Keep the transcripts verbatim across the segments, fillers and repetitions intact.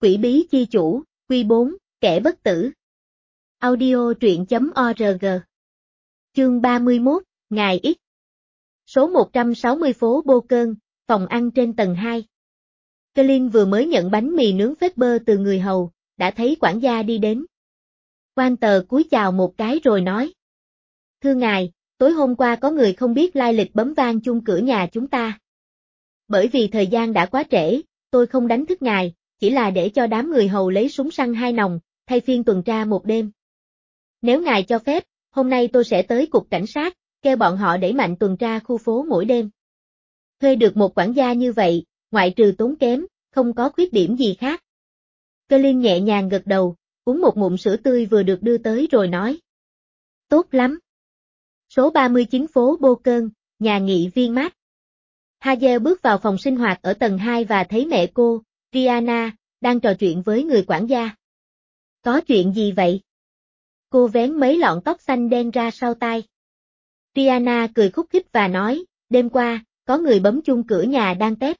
Quỷ bí chi chủ, Quy bốn, kẻ bất tử. Audio truyện chấm org. Chương ba mươi mốt, Ngày X. Số một trăm sáu mươi phố Bô Cơn, phòng ăn trên tầng hai. Colin vừa mới nhận bánh mì nướng phết bơ từ người hầu, đã thấy quản gia đi đến. Quan tờ cúi chào một cái rồi nói. Thưa ngài, tối hôm qua có người không biết lai lịch bấm vang chung cửa nhà chúng ta. Bởi vì thời gian đã quá trễ, tôi không đánh thức ngài, chỉ là để cho đám người hầu lấy súng săn hai nòng, thay phiên tuần tra một đêm. Nếu ngài cho phép, hôm nay tôi sẽ tới cục cảnh sát, kêu bọn họ đẩy mạnh tuần tra khu phố mỗi đêm. Thuê được một quản gia như vậy, ngoại trừ tốn kém, không có khuyết điểm gì khác. Colin nhẹ nhàng gật đầu, uống một ngụm sữa tươi vừa được đưa tới rồi nói. Tốt lắm. Số ba mươi chín phố Bô Cơn, nhà nghị viên mát. Hazel bước vào phòng sinh hoạt ở tầng hai và thấy mẹ cô, Rihanna, đang trò chuyện với người quản gia. Có chuyện gì vậy? Cô vén mấy lọn tóc xanh đen ra sau tai. Rihanna cười khúc khích và nói, đêm qua, có người bấm chuông cửa nhà đang tép.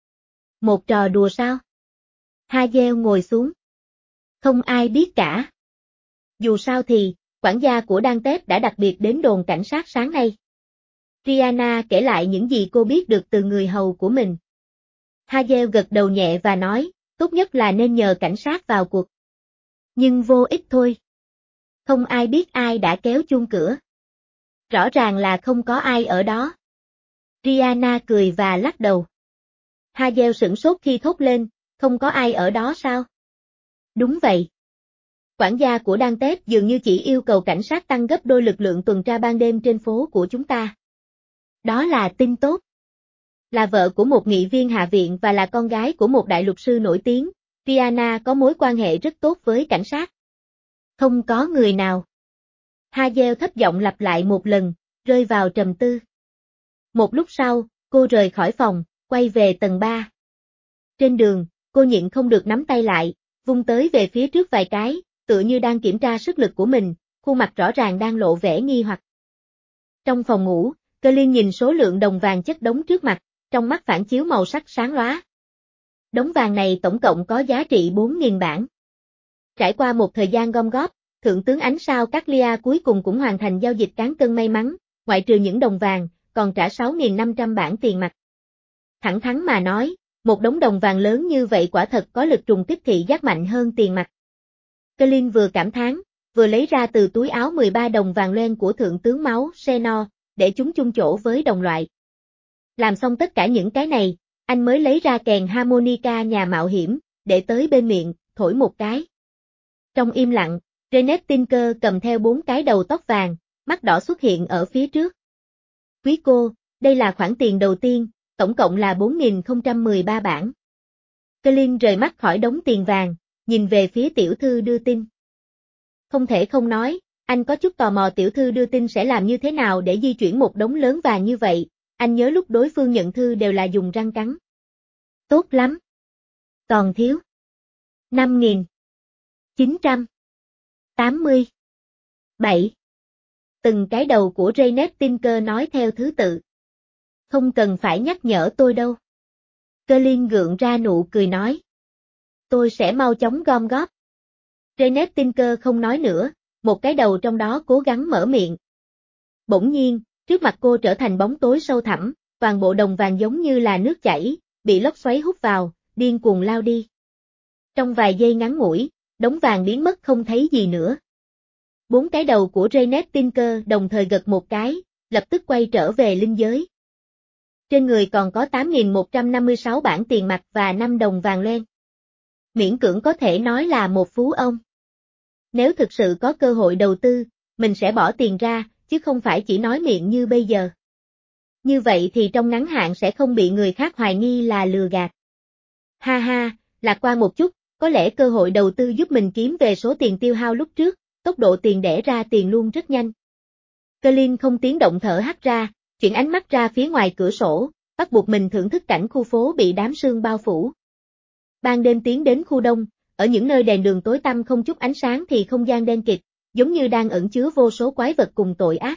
Một trò đùa sao? Hazel ngồi xuống. Không ai biết cả. Dù sao thì, quản gia của Đan Tép đã đặc biệt đến đồn cảnh sát sáng nay. Rihanna kể lại những gì cô biết được từ người hầu của mình. Hazel gật đầu nhẹ và nói, tốt nhất là nên nhờ cảnh sát vào cuộc. Nhưng vô ích thôi. Không ai biết ai đã kéo chuông cửa. Rõ ràng là không có ai ở đó. Rihanna cười và lắc đầu. Hazel sửng sốt khi thốt lên, không có ai ở đó sao? Đúng vậy. Quản gia của Đan Tép dường như chỉ yêu cầu cảnh sát tăng gấp đôi lực lượng tuần tra ban đêm trên phố của chúng ta. Đó là tin tốt. Là vợ của một nghị viên hạ viện và là con gái của một đại luật sư nổi tiếng, Rihanna có mối quan hệ rất tốt với cảnh sát. Không có người nào. Hazel thấp giọng lặp lại một lần, rơi vào trầm tư. Một lúc sau, cô rời khỏi phòng, quay về tầng ba. Trên đường, cô nhịn không được nắm tay lại, vung tới về phía trước vài cái, tựa như đang kiểm tra sức lực của mình, khuôn mặt rõ ràng đang lộ vẻ nghi hoặc. Trong phòng ngủ, Colin nhìn số lượng đồng vàng chất đống trước mặt, trong mắt phản chiếu màu sắc sáng lóa. Đống vàng này tổng cộng có giá trị bốn nghìn bảng. Trải qua một thời gian gom góp, Thượng tướng Ánh Sao Caglia cuối cùng cũng hoàn thành giao dịch cán cân may mắn, ngoại trừ những đồng vàng, còn trả sáu nghìn năm trăm bảng tiền mặt. Thẳng thắn mà nói, một đống đồng vàng lớn như vậy quả thật có lực trùng kích thị giác mạnh hơn tiền mặt. Colin vừa cảm thán, vừa lấy ra từ túi áo mười ba đồng vàng loen của Thượng tướng máu Senor, để chúng chung chỗ với đồng loại. Làm xong tất cả những cái này, anh mới lấy ra kèn harmonica nhà mạo hiểm, để tới bên miệng, thổi một cái. Trong im lặng, Renette Tinker cầm theo bốn cái đầu tóc vàng, mắt đỏ xuất hiện ở phía trước. Quý cô, đây là khoản tiền đầu tiên, tổng cộng là bốn nghìn không trăm mười ba bảng. Colin rời mắt khỏi đống tiền vàng, nhìn về phía tiểu thư đưa tin. Không thể không nói, anh có chút tò mò tiểu thư đưa tin sẽ làm như thế nào để di chuyển một đống lớn vàng như vậy, anh nhớ lúc đối phương nhận thư đều là dùng răng cắn. Tốt lắm. Còn thiếu. năm nghìn chín trăm tám mươi bảy. Từng cái đầu của Renette Tinker nói theo thứ tự. Không cần phải nhắc nhở tôi đâu. Colin gượng ra nụ cười nói. Tôi sẽ mau chóng gom góp. Renette Tinker không nói nữa, một cái đầu trong đó cố gắng mở miệng. Bỗng nhiên, trước mặt cô trở thành bóng tối sâu thẳm, toàn bộ đồng vàng giống như là nước chảy, bị lốc xoáy hút vào, điên cuồng lao đi. Trong vài giây ngắn ngủi, đống vàng biến mất không thấy gì nữa. Bốn cái đầu của Renette Tinker đồng thời gật một cái, lập tức quay trở về linh giới. Trên người còn có tám nghìn một trăm năm mươi sáu bảng tiền mặt và năm đồng vàng loen. Miễn cưỡng có thể nói là một phú ông. Nếu thực sự có cơ hội đầu tư, mình sẽ bỏ tiền ra, chứ không phải chỉ nói miệng như bây giờ. Như vậy thì trong ngắn hạn sẽ không bị người khác hoài nghi là lừa gạt. Ha ha, lạc quan một chút, có lẽ cơ hội đầu tư giúp mình kiếm về số tiền tiêu hao lúc trước, tốc độ tiền đẻ ra tiền luôn rất nhanh. Colin không tiếng động thở hắt ra, chuyển ánh mắt ra phía ngoài cửa sổ, bắt buộc mình thưởng thức cảnh khu phố bị đám sương bao phủ. Ban đêm tiến đến khu đông, ở những nơi đèn đường tối tăm không chút ánh sáng thì không gian đen kịt, giống như đang ẩn chứa vô số quái vật cùng tội ác.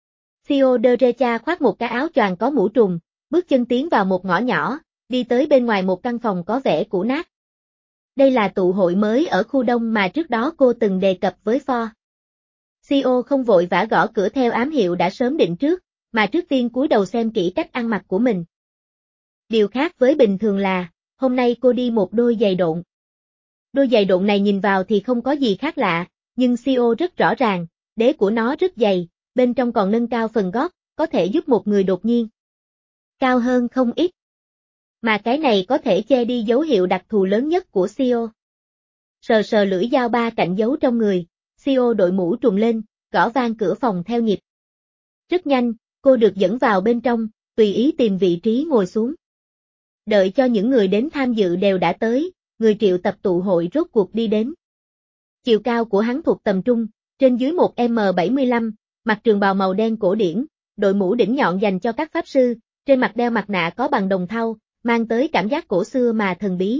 Theodorecha khoác một cái áo choàng có mũ trùm, bước chân tiến vào một ngõ nhỏ, đi tới bên ngoài một căn phòng có vẻ cũ nát. Đây là tụ hội mới ở khu đông mà trước đó cô từng đề cập với Ford. xê e ô không vội vã gõ cửa theo ám hiệu đã sớm định trước, mà trước tiên cúi đầu xem kỹ cách ăn mặc của mình. Điều khác với bình thường là, hôm nay cô đi một đôi giày độn. Đôi giày độn này nhìn vào thì không có gì khác lạ, nhưng xê e ô rất rõ ràng, đế của nó rất dày, bên trong còn nâng cao phần gót, có thể giúp một người đột nhiên cao hơn không ít. Mà cái này có thể che đi dấu hiệu đặc thù lớn nhất của xê e ô. Sờ sờ lưỡi dao ba cạnh giấu trong người, xê e ô đội mũ trùm lên, gõ vang cửa phòng theo nhịp. Rất nhanh, cô được dẫn vào bên trong, tùy ý tìm vị trí ngồi xuống. Đợi cho những người đến tham dự đều đã tới, người triệu tập tụ hội rốt cuộc đi đến. Chiều cao của hắn thuộc tầm trung, trên dưới một mét bảy mươi lăm, mặc trường bào màu đen cổ điển, đội mũ đỉnh nhọn dành cho các pháp sư, trên mặt đeo mặt nạ có bằng đồng thau, mang tới cảm giác cổ xưa mà thần bí.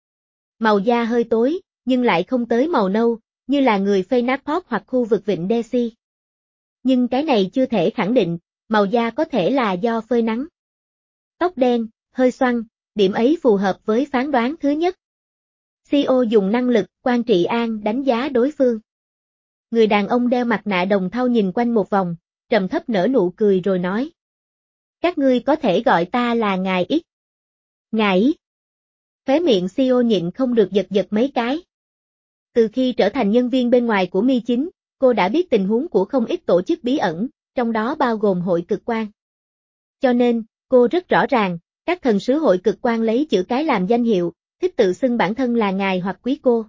Màu da hơi tối, nhưng lại không tới màu nâu, như là người Phenaport hoặc khu vực vịnh Desi. Nhưng cái này chưa thể khẳng định, màu da có thể là do phơi nắng. Tóc đen, hơi xoăn, điểm ấy phù hợp với phán đoán thứ nhất. xê e ô dùng năng lực quan trị an đánh giá đối phương. Người đàn ông đeo mặt nạ đồng thau nhìn quanh một vòng, trầm thấp nở nụ cười rồi nói. Các ngươi có thể gọi ta là Ngài X. Ngài X. Khóe miệng xê e ô nhịn không được giật giật mấy cái. Từ khi trở thành nhân viên bên ngoài của Mi chín, cô đã biết tình huống của không ít tổ chức bí ẩn, trong đó bao gồm hội cực quang. Cho nên, cô rất rõ ràng, các thần sứ hội cực quang lấy chữ cái làm danh hiệu, thích tự xưng bản thân là ngài hoặc quý cô.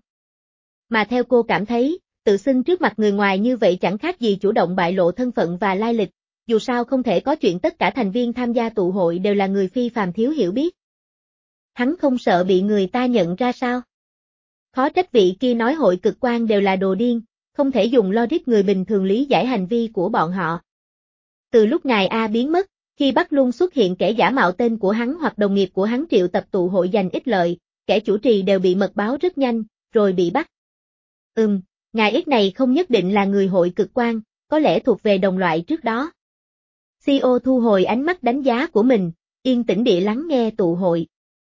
Mà theo cô cảm thấy, tự xưng trước mặt người ngoài như vậy chẳng khác gì chủ động bại lộ thân phận và lai lịch, dù sao không thể có chuyện tất cả thành viên tham gia tụ hội đều là người phi phàm thiếu hiểu biết. Hắn không sợ bị người ta nhận ra sao? Khó trách vị kia nói hội cực quang đều là đồ điên, không thể dùng logic người bình thường lý giải hành vi của bọn họ. Từ lúc ngài A biến mất, khi bắt luôn xuất hiện kẻ giả mạo tên của hắn hoặc đồng nghiệp của hắn triệu tập tụ hội giành ích lợi, kẻ chủ trì đều bị mật báo rất nhanh, rồi bị bắt. Ừm, ngài X này không nhất định là người hội cực quang, có lẽ thuộc về đồng loại trước đó. xê e ô thu hồi ánh mắt đánh giá của mình, yên tĩnh địa lắng nghe tụ hội.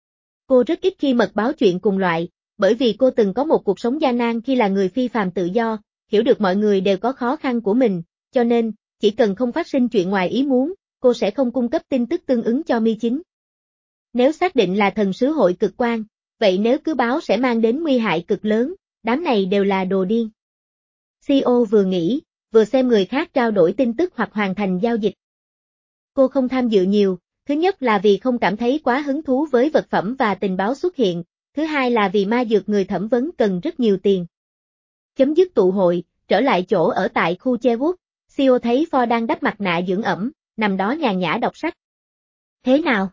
Cô rất ít khi mật báo chuyện cùng loại, bởi vì cô từng có một cuộc sống gian nan khi là người phi phàm tự do, hiểu được mọi người đều có khó khăn của mình, cho nên, chỉ cần không phát sinh chuyện ngoài ý muốn, cô sẽ không cung cấp tin tức tương ứng cho Mi chín. Nếu xác định là thần sứ hội cực quang, vậy nếu cứ báo sẽ mang đến nguy hại cực lớn, đám này đều là đồ điên. xê e ô vừa nghĩ, vừa xem người khác trao đổi tin tức hoặc hoàn thành giao dịch. Cô không tham dự nhiều, thứ nhất là vì không cảm thấy quá hứng thú với vật phẩm và tình báo xuất hiện, thứ hai là vì ma dược người thẩm vấn cần rất nhiều tiền. Chấm dứt tụ hội, trở lại chỗ ở tại khu Cherwood, xê e ô thấy Ford đang đắp mặt nạ dưỡng ẩm, nằm đó nhàn nhã đọc sách. Thế nào?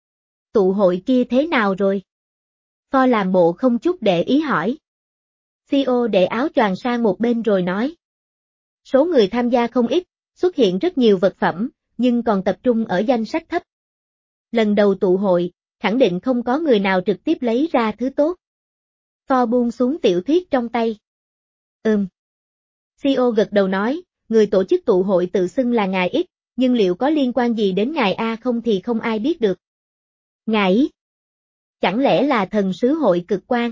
Tụ hội kia thế nào rồi? Ford làm bộ không chút để ý hỏi. xê e ô để áo choàng sang một bên rồi nói. Số người tham gia không ít, xuất hiện rất nhiều vật phẩm, nhưng còn tập trung ở danh sách thấp. Lần đầu tụ hội, khẳng định không có người nào trực tiếp lấy ra thứ tốt. Ford buông xuống tiểu thuyết trong tay. Ừm. xê e ô gật đầu nói, người tổ chức tụ hội tự xưng là ngài X, nhưng liệu có liên quan gì đến ngài A không thì không ai biết được. Ngài X? Chẳng lẽ là thần sứ hội cực quang?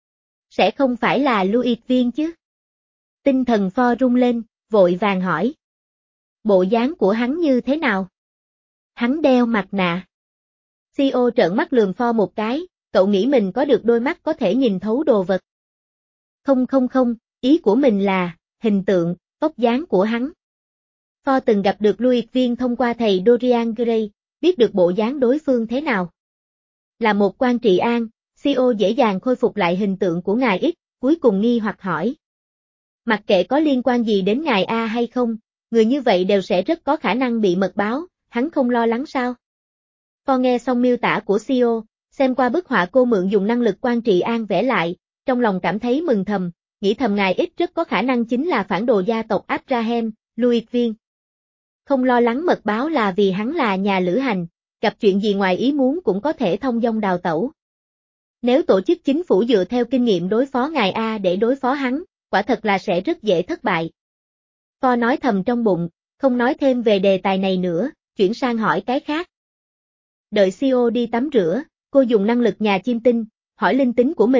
Sẽ không phải là Louis Viên chứ? Tinh thần Ford rung lên, vội vàng hỏi. Bộ dáng của hắn như thế nào? Hắn đeo mặt nạ. xê e ô trợn mắt lườm Ford một cái, cậu nghĩ mình có được đôi mắt có thể nhìn thấu đồ vật. Không không không, ý của mình là, hình tượng, vóc dáng của hắn. Ford từng gặp được Louis Viên thông qua thầy Dorian Gray, biết được bộ dáng đối phương thế nào. Là một quan trị an, xê e ô dễ dàng khôi phục lại hình tượng của ngài X, cuối cùng nghi hoặc hỏi. Mặc kệ có liên quan gì đến ngài A hay không, người như vậy đều sẽ rất có khả năng bị mật báo, hắn không lo lắng sao? Ford nghe xong miêu tả của xê e ô, xem qua bức họa cô mượn dùng năng lực quan trị an vẽ lại, trong lòng cảm thấy mừng thầm, nghĩ thầm ngài X rất có khả năng chính là phản đồ gia tộc Abraham, Louis Viên. Không lo lắng mật báo là vì hắn là nhà lữ hành, gặp chuyện gì ngoài ý muốn cũng có thể thông dong đào tẩu. Nếu tổ chức chính phủ dựa theo kinh nghiệm đối phó ngài A để đối phó hắn, quả thật là sẽ rất dễ thất bại. Ford nói thầm trong bụng, không nói thêm về đề tài này nữa, chuyển sang hỏi cái khác. Đợi xê e ô đi tắm rửa, cô dùng năng lực nhà chiêm tinh, hỏi linh tính của mình,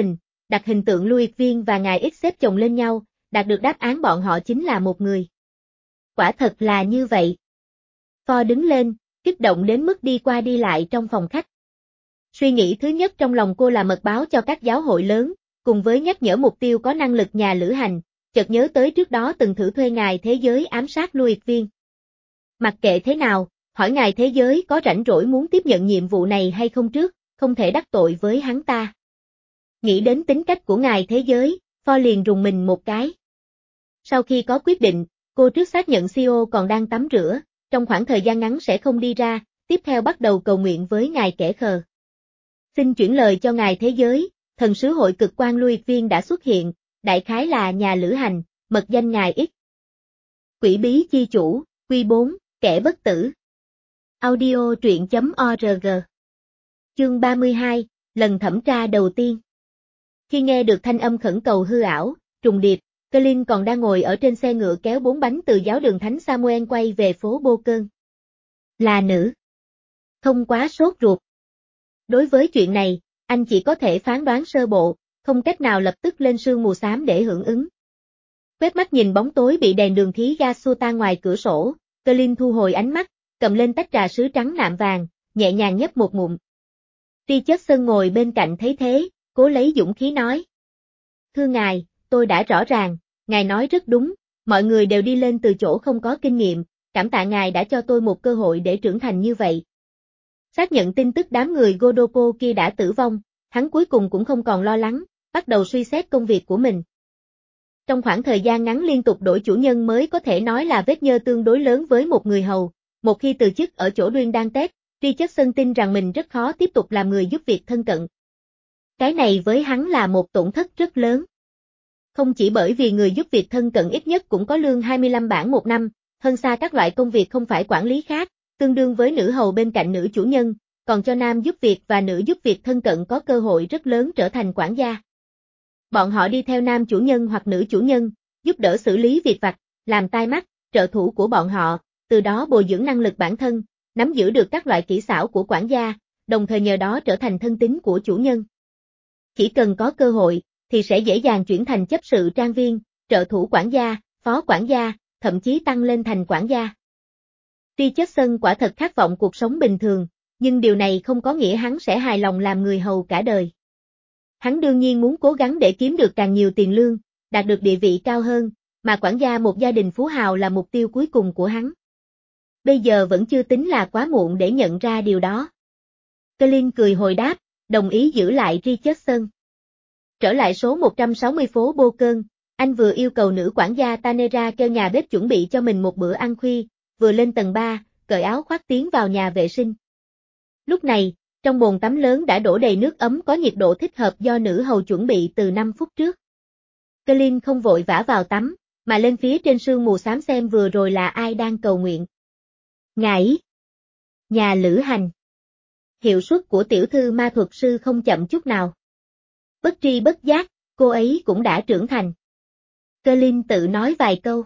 đặt hình tượng Louis Viên và ngài X xếp chồng lên nhau, đạt được đáp án bọn họ chính là một người. Quả thật là như vậy. Ford đứng lên, kích động đến mức đi qua đi lại trong phòng khách. Suy nghĩ thứ nhất trong lòng cô là mật báo cho các giáo hội lớn, cùng với nhắc nhở mục tiêu có năng lực nhà lữ hành, chợt nhớ tới trước đó từng thử thuê ngài thế giới ám sát Louis Viên. Mặc kệ thế nào, hỏi ngài thế giới có rảnh rỗi muốn tiếp nhận nhiệm vụ này hay không trước, không thể đắc tội với hắn ta. Nghĩ đến tính cách của ngài thế giới, Ford liền rùng mình một cái. Sau khi có quyết định, cô trước xác nhận xê e ô còn đang tắm rửa, trong khoảng thời gian ngắn sẽ không đi ra, tiếp theo bắt đầu cầu nguyện với ngài kẻ khờ. Xin chuyển lời cho ngài thế giới, thần sứ hội cực quan Louis Viên đã xuất hiện, đại khái là nhà lữ hành, mật danh ngài X. Quỷ bí chi chủ, Quy bốn, kẻ bất tử. Audio truyện.org. Chương ba mươi hai, lần thẩm tra đầu tiên. Khi nghe được thanh âm khẩn cầu hư ảo, trùng điệp, Colin còn đang ngồi ở trên xe ngựa kéo bốn bánh từ giáo đường Thánh Samuel quay về phố Bô Cơn. Là nữ. Không quá sốt ruột. Đối với chuyện này, anh chỉ có thể phán đoán sơ bộ, không cách nào lập tức lên sương mù xám để hưởng ứng. Quét mắt nhìn bóng tối bị đèn đường khí ga xua tan ngoài cửa sổ, Colin thu hồi ánh mắt, cầm lên tách trà sứ trắng nạm vàng, nhẹ nhàng nhấp một ngụm. Richardson ngồi bên cạnh thấy thế, cố lấy dũng khí nói. Thưa ngài, tôi đã rõ ràng, ngài nói rất đúng, mọi người đều đi lên từ chỗ không có kinh nghiệm, cảm tạ ngài đã cho tôi một cơ hội để trưởng thành như vậy. Xác nhận tin tức đám người Godoko kia đã tử vong, hắn cuối cùng cũng không còn lo lắng, bắt đầu suy xét công việc của mình. Trong khoảng thời gian ngắn liên tục đổi chủ nhân mới có thể nói là vết nhơ tương đối lớn với một người hầu, một khi từ chức ở chỗ Duyên đang Tết, Richardson tin rằng mình rất khó tiếp tục làm người giúp việc thân cận. Cái này với hắn là một tổn thất rất lớn. Không chỉ bởi vì người giúp việc thân cận ít nhất cũng có lương hai mươi lăm bảng một năm, hơn xa các loại công việc không phải quản lý khác, tương đương với nữ hầu bên cạnh nữ chủ nhân, còn cho nam giúp việc và nữ giúp việc thân cận có cơ hội rất lớn trở thành quản gia. Bọn họ đi theo nam chủ nhân hoặc nữ chủ nhân, giúp đỡ xử lý việc vặt, làm tai mắt, trợ thủ của bọn họ, từ đó bồi dưỡng năng lực bản thân, nắm giữ được các loại kỹ xảo của quản gia, đồng thời nhờ đó trở thành thân tín của chủ nhân. Chỉ cần có cơ hội, thì sẽ dễ dàng chuyển thành chấp sự trang viên, trợ thủ quản gia, phó quản gia, thậm chí tăng lên thành quản gia. Richardson quả thật khát vọng cuộc sống bình thường, nhưng điều này không có nghĩa hắn sẽ hài lòng làm người hầu cả đời. Hắn đương nhiên muốn cố gắng để kiếm được càng nhiều tiền lương, đạt được địa vị cao hơn, mà quản gia một gia đình phú hào là mục tiêu cuối cùng của hắn. Bây giờ vẫn chưa tính là quá muộn để nhận ra điều đó. Colin cười hồi đáp, đồng ý giữ lại Richardson. Trở lại số một trăm sáu mươi phố Bô Cơn, anh vừa yêu cầu nữ quản gia Tanera kêu nhà bếp chuẩn bị cho mình một bữa ăn khuya, vừa lên tầng ba, cởi áo khoác tiến vào nhà vệ sinh. Lúc này, trong bồn tắm lớn đã đổ đầy nước ấm có nhiệt độ thích hợp do nữ hầu chuẩn bị từ năm phút trước. Colin không vội vã vào tắm, mà lên phía trên sương mù xám xem vừa rồi là ai đang cầu nguyện. Ngài nhà lữ hành. Hiệu suất của tiểu thư ma thuật sư không chậm chút nào. Bất tri bất giác, cô ấy cũng đã trưởng thành. Colin tự nói vài câu.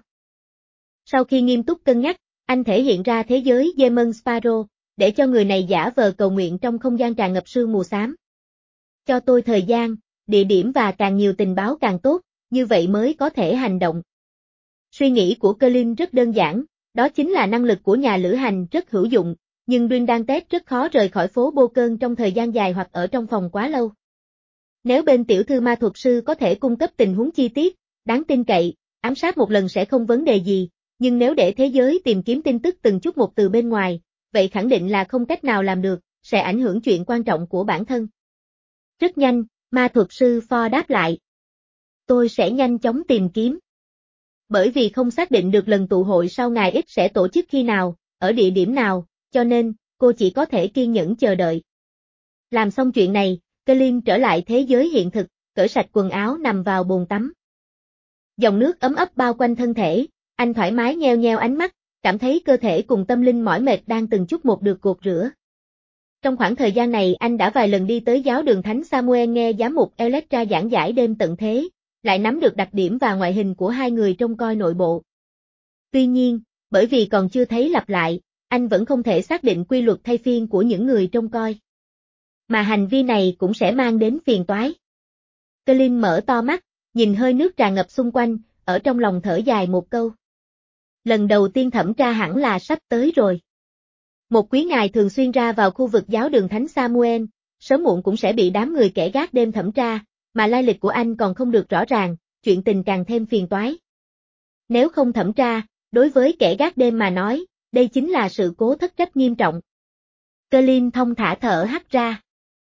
Sau khi nghiêm túc cân nhắc, anh thể hiện ra thế giới Demon Sparrow, để cho người này giả vờ cầu nguyện trong không gian tràn ngập sương mù xám. Cho tôi thời gian, địa điểm và càng nhiều tình báo càng tốt, như vậy mới có thể hành động. Suy nghĩ của Colin rất đơn giản, đó chính là năng lực của nhà lữ hành rất hữu dụng, nhưng Duyên đang Tết rất khó rời khỏi phố Bô Cơn trong thời gian dài hoặc ở trong phòng quá lâu. Nếu bên tiểu thư ma thuật sư có thể cung cấp tình huống chi tiết, đáng tin cậy, ám sát một lần sẽ không vấn đề gì, nhưng nếu để thế giới tìm kiếm tin tức từng chút một từ bên ngoài, vậy khẳng định là không cách nào làm được, sẽ ảnh hưởng chuyện quan trọng của bản thân. Rất nhanh, ma thuật sư Ford đáp lại. Tôi sẽ nhanh chóng tìm kiếm. Bởi vì không xác định được lần tụ hội sau ngày X sẽ tổ chức khi nào, ở địa điểm nào, cho nên, cô chỉ có thể kiên nhẫn chờ đợi. Làm xong chuyện này, Colin trở lại thế giới hiện thực, cởi sạch quần áo nằm vào bồn tắm. Dòng nước ấm ấp bao quanh thân thể, anh thoải mái nheo nheo ánh mắt, cảm thấy cơ thể cùng tâm linh mỏi mệt đang từng chút một được gột rửa. Trong khoảng thời gian này anh đã vài lần đi tới giáo đường Thánh Samuel nghe giám mục Electra giảng giải đêm tận thế, lại nắm được đặc điểm và ngoại hình của hai người trông coi nội bộ. Tuy nhiên, bởi vì còn chưa thấy lặp lại, anh vẫn không thể xác định quy luật thay phiên của những người trông coi. Mà hành vi này cũng sẽ mang đến phiền toái. Colin mở to mắt, nhìn hơi nước tràn ngập xung quanh, ở trong lòng thở dài một câu. Lần đầu tiên thẩm tra hẳn là sắp tới rồi. Một quý ngài thường xuyên ra vào khu vực giáo đường Thánh Samuel, sớm muộn cũng sẽ bị đám người kẻ gác đêm thẩm tra, mà lai lịch của anh còn không được rõ ràng, chuyện tình càng thêm phiền toái. Nếu không thẩm tra, đối với kẻ gác đêm mà nói, đây chính là sự cố thất trách nghiêm trọng. Colin thong thả thở hắt ra.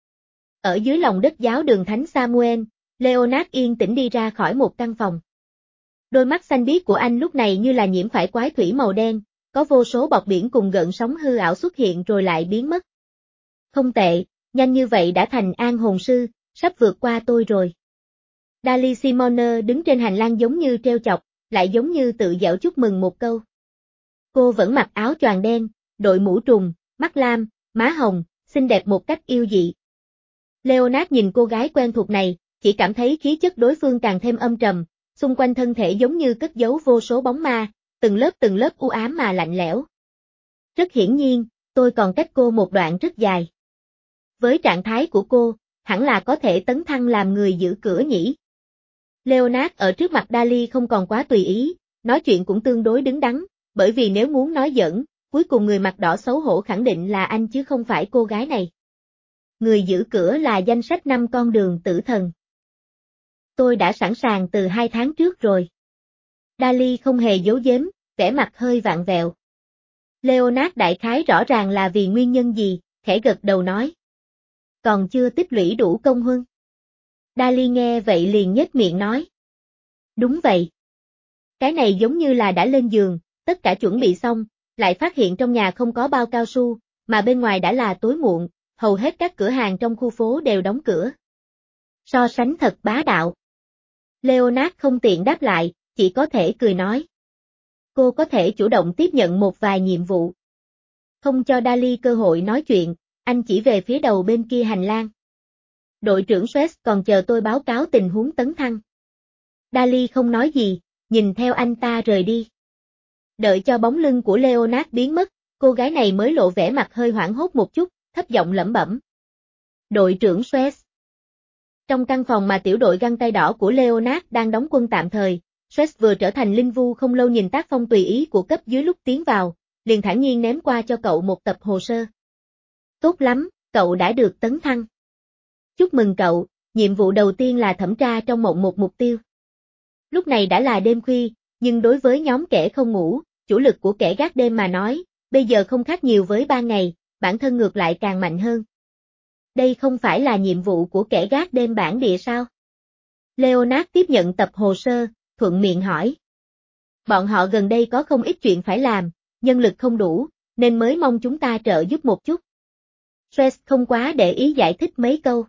Ở dưới lòng đất giáo đường Thánh Samuel, Leonard yên tĩnh đi ra khỏi một căn phòng. Đôi mắt xanh biếc của anh lúc này như là nhiễm phải quái thủy màu đen, có vô số bọt biển cùng gợn sóng hư ảo xuất hiện rồi lại biến mất. Không tệ, nhanh như vậy đã thành an hồn sư, sắp vượt qua tôi rồi. Dali Simone đứng trên hành lang giống như trêu chọc, lại giống như tự giễu chúc mừng một câu. Cô vẫn mặc áo choàng đen, đội mũ trùng, mắt lam, má hồng, xinh đẹp một cách yêu dị. Leonard nhìn cô gái quen thuộc này, chỉ cảm thấy khí chất đối phương càng thêm âm trầm, xung quanh thân thể giống như cất giấu vô số bóng ma, từng lớp từng lớp u ám mà lạnh lẽo. Rất hiển nhiên, tôi còn cách cô một đoạn rất dài. Với trạng thái của cô, hẳn là có thể tấn thăng làm người giữ cửa nhỉ. Leonard ở trước mặt Dali không còn quá tùy ý, nói chuyện cũng tương đối đứng đắn, bởi vì nếu muốn nói giỡn, cuối cùng người mặt đỏ xấu hổ khẳng định là anh chứ không phải cô gái này. Người giữ cửa là danh sách năm con đường tử thần. Tôi đã sẵn sàng từ hai tháng trước rồi. Dali không hề giấu giếm, vẻ mặt hơi vặn vẹo. Leonard đại khái rõ ràng là vì nguyên nhân gì, khẽ gật đầu nói. Còn chưa tích lũy đủ công huân. Dali nghe vậy liền nhếch miệng nói. Đúng vậy. Cái này giống như là đã lên giường, tất cả chuẩn bị xong, lại phát hiện trong nhà không có bao cao su, mà bên ngoài đã là tối muộn, hầu hết các cửa hàng trong khu phố đều đóng cửa. So sánh thật bá đạo. Leonard không tiện đáp lại, chỉ có thể cười nói. Cô có thể chủ động tiếp nhận một vài nhiệm vụ. Không cho Dali cơ hội nói chuyện, anh chỉ về phía đầu bên kia hành lang. Đội trưởng Sweat còn chờ tôi báo cáo tình huống tấn thăng. Dali không nói gì, nhìn theo anh ta rời đi. Đợi cho bóng lưng của Leonard biến mất, cô gái này mới lộ vẻ mặt hơi hoảng hốt một chút, thấp giọng lẩm bẩm. Đội trưởng Sweat. Trong căn phòng mà tiểu đội găng tay đỏ của Leonard đang đóng quân tạm thời, Sweat vừa trở thành linh vu không lâu nhìn tác phong tùy ý của cấp dưới lúc tiến vào, liền thản nhiên ném qua cho cậu một tập hồ sơ. Tốt lắm, cậu đã được tấn thăng. Chúc mừng cậu, nhiệm vụ đầu tiên là thẩm tra trong mộng một mục tiêu. Lúc này đã là đêm khuya, nhưng đối với nhóm kẻ không ngủ, chủ lực của kẻ gác đêm mà nói, bây giờ không khác nhiều với ban ngày, bản thân ngược lại càng mạnh hơn. Đây không phải là nhiệm vụ của kẻ gác đêm bản địa sao? Leonard tiếp nhận tập hồ sơ, thuận miệng hỏi. Bọn họ gần đây có không ít chuyện phải làm, nhân lực không đủ, nên mới mong chúng ta trợ giúp một chút. Stress không quá để ý giải thích mấy câu.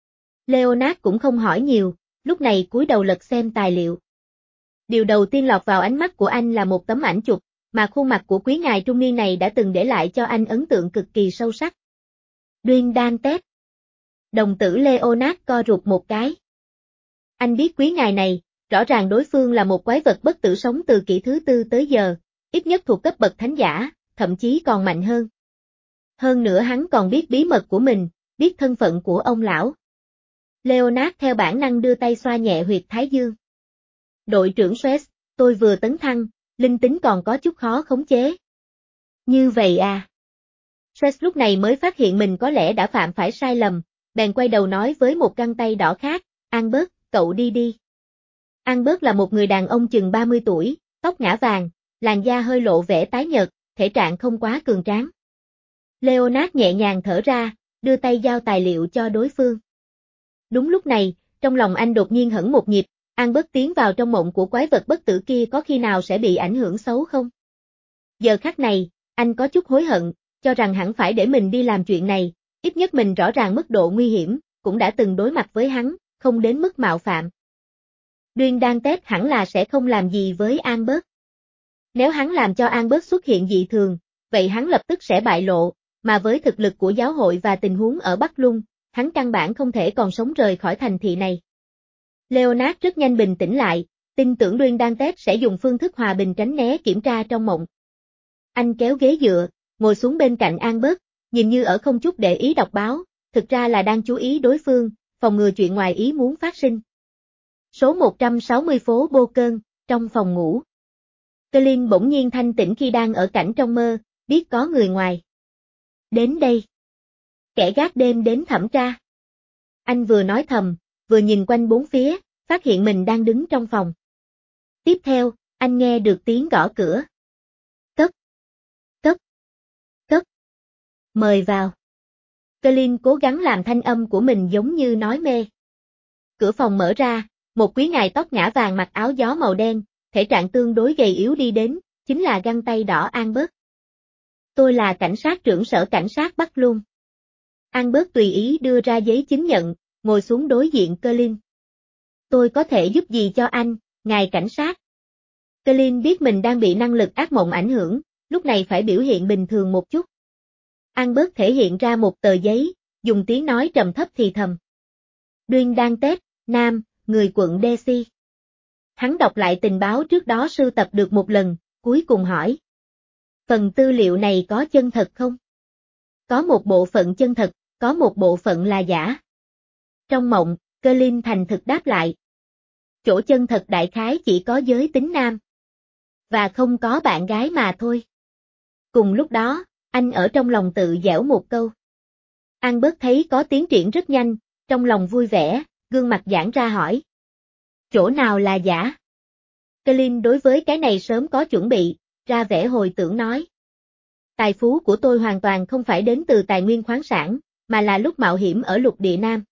Leonard cũng không hỏi nhiều, lúc này cúi đầu lật xem tài liệu. Điều đầu tiên lọt vào ánh mắt của anh là một tấm ảnh chụp, mà khuôn mặt của quý ngài trung niên này đã từng để lại cho anh ấn tượng cực kỳ sâu sắc. Duyên Dantes. Đồng tử Leonard co rụt một cái. Anh biết quý ngài này, rõ ràng đối phương là một quái vật bất tử sống từ kỷ thứ tư tới giờ, ít nhất thuộc cấp bậc thánh giả, thậm chí còn mạnh hơn. Hơn nữa hắn còn biết bí mật của mình, biết thân phận của ông lão. Leonard theo bản năng đưa tay xoa nhẹ huyệt thái dương. Đội trưởng Sweat, tôi vừa tấn thăng, linh tính còn có chút khó khống chế. Như vậy à? Sweat lúc này mới phát hiện mình có lẽ đã phạm phải sai lầm, bèn quay đầu nói với một găng tay đỏ khác, Albert, cậu đi đi. Albert là một người đàn ông chừng ba mươi tuổi, tóc ngả vàng, làn da hơi lộ vẻ tái nhợt, thể trạng không quá cường tráng. Leonard nhẹ nhàng thở ra, đưa tay giao tài liệu cho đối phương. Đúng lúc này, trong lòng anh đột nhiên hẫng một nhịp, Albert tiến vào trong mộng của quái vật bất tử kia có khi nào sẽ bị ảnh hưởng xấu không? Giờ khắc này, anh có chút hối hận, cho rằng hẳn phải để mình đi làm chuyện này, ít nhất mình rõ ràng mức độ nguy hiểm, cũng đã từng đối mặt với hắn, không đến mức mạo phạm. Duyên Dantes hẳn là sẽ không làm gì với Albert. Nếu hắn làm cho Albert xuất hiện dị thường, vậy hắn lập tức sẽ bại lộ, mà với thực lực của giáo hội và tình huống ở Bắc Lung, hắn căn bản không thể còn sống rời khỏi thành thị này. Leonard rất nhanh bình tĩnh lại, tin tưởng Duyên Dantes sẽ dùng phương thức hòa bình tránh né kiểm tra trong mộng. Anh kéo ghế dựa, ngồi xuống bên cạnh Albert, nhìn như ở không chút để ý đọc báo, thực ra là đang chú ý đối phương, phòng ngừa chuyện ngoài ý muốn phát sinh. Số một trăm sáu mươi phố Bô Cơn, trong phòng ngủ. Colin bỗng nhiên thanh tỉnh khi đang ở cảnh trong mơ, biết có người ngoài. Đến đây. Kẻ gác đêm đến thẩm tra. Anh vừa nói thầm, vừa nhìn quanh bốn phía, phát hiện mình đang đứng trong phòng. Tiếp theo, anh nghe được tiếng gõ cửa. Cất. Cất. Cất. Mời vào. Colin cố gắng làm thanh âm của mình giống như nói mê. Cửa phòng mở ra, một quý ngài tóc ngả vàng mặc áo gió màu đen, thể trạng tương đối gầy yếu đi đến, chính là găng tay đỏ Albert. Tôi là cảnh sát trưởng sở cảnh sát Bắc Luân. Albert tùy ý đưa ra giấy chứng nhận, ngồi xuống đối diện Colin. Tôi có thể giúp gì cho anh, ngài cảnh sát? Colin biết mình đang bị năng lực ác mộng ảnh hưởng, lúc này phải biểu hiện bình thường một chút. Albert thể hiện ra một tờ giấy, dùng tiếng nói trầm thấp thì thầm. Duyên Đan Tết, Nam, người quận Daisy. Hắn đọc lại tình báo trước đó sưu tập được một lần, cuối cùng hỏi. Phần tư liệu này có chân thật không? Có một bộ phận chân thật, có một bộ phận là giả. Trong mộng, Colin thành thực đáp lại. Chỗ chân thật đại khái chỉ có giới tính nam. Và không có bạn gái mà thôi. Cùng lúc đó, anh ở trong lòng tự dẻo một câu. Albert thấy có tiến triển rất nhanh, trong lòng vui vẻ, gương mặt giãn ra hỏi. Chỗ nào là giả? Colin đối với cái này sớm có chuẩn bị, ra vẻ hồi tưởng nói. Tài phú của tôi hoàn toàn không phải đến từ tài nguyên khoáng sản, mà là lúc mạo hiểm ở lục địa Nam.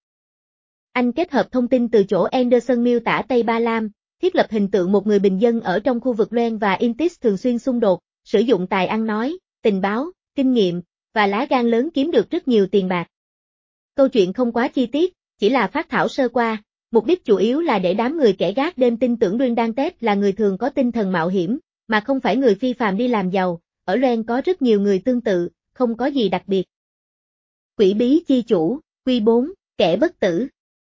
Anh kết hợp thông tin từ chỗ Anderson miêu tả Tây Ba Lam, thiết lập hình tượng một người bình dân ở trong khu vực Loen và Intis thường xuyên xung đột, sử dụng tài ăn nói, tình báo, kinh nghiệm, và lá gan lớn kiếm được rất nhiều tiền bạc. Câu chuyện không quá chi tiết, chỉ là phát thảo sơ qua, mục đích chủ yếu là để đám người kẻ gác đêm tin tưởng Duyên Đan Tết là người thường có tinh thần mạo hiểm, mà không phải người phi phàm đi làm giàu, ở Loen có rất nhiều người tương tự, không có gì đặc biệt. Quỷ bí chi chủ, Quy bốn, kẻ bất tử.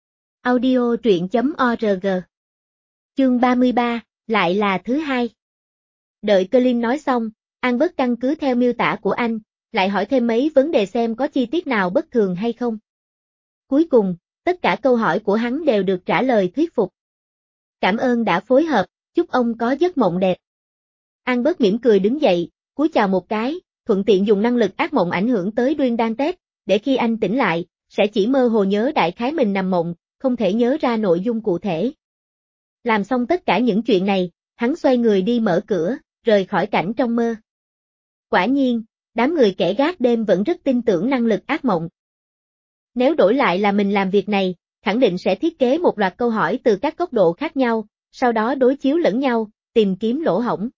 Audio truyện chấm org. Chương ba mươi ba, lại là thứ hai. Đợi Colin nói xong, Albert căn cứ theo miêu tả của anh, lại hỏi thêm mấy vấn đề xem có chi tiết nào bất thường hay không. Cuối cùng, tất cả câu hỏi của hắn đều được trả lời thuyết phục. Cảm ơn đã phối hợp, chúc ông có giấc mộng đẹp. Albert mỉm cười đứng dậy, cúi chào một cái, thuận tiện dùng năng lực ác mộng ảnh hưởng tới Duyên Đan Tết, để khi anh tỉnh lại, sẽ chỉ mơ hồ nhớ đại khái mình nằm mộng, không thể nhớ ra nội dung cụ thể. Làm xong tất cả những chuyện này, hắn xoay người đi mở cửa, rời khỏi cảnh trong mơ. Quả nhiên, đám người kẻ gác đêm vẫn rất tin tưởng năng lực ác mộng. Nếu đổi lại là mình làm việc này, khẳng định sẽ thiết kế một loạt câu hỏi từ các góc độ khác nhau, sau đó đối chiếu lẫn nhau, tìm kiếm lỗ hổng.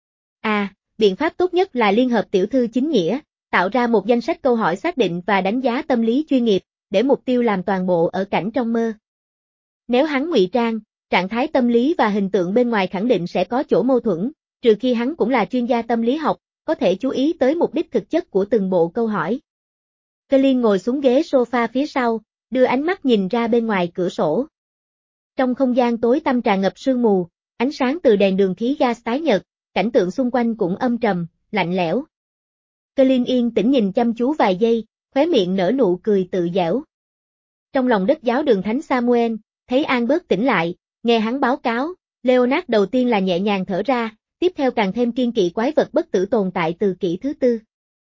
À, biện pháp tốt nhất là liên hợp tiểu thư chính nghĩa, tạo ra một danh sách câu hỏi xác định và đánh giá tâm lý chuyên nghiệp, để mục tiêu làm toàn bộ ở cảnh trong mơ. Nếu hắn ngụy trang, trạng thái tâm lý và hình tượng bên ngoài khẳng định sẽ có chỗ mâu thuẫn, trừ khi hắn cũng là chuyên gia tâm lý học, có thể chú ý tới mục đích thực chất của từng bộ câu hỏi. Colin ngồi xuống ghế sofa phía sau, đưa ánh mắt nhìn ra bên ngoài cửa sổ. Trong không gian tối tăm tràn ngập sương mù, ánh sáng từ đèn đường khí gas tái nhợt, cảnh tượng xung quanh cũng âm trầm, lạnh lẽo. Colin yên tĩnh nhìn chăm chú vài giây, khóe miệng nở nụ cười tự giễu. Trong lòng đất giáo đường Thánh Samuel, thấy Albert tỉnh lại, nghe hắn báo cáo, Leonard đầu tiên là nhẹ nhàng thở ra, tiếp theo càng thêm kiên kỵ quái vật bất tử tồn tại từ kỷ thứ tư.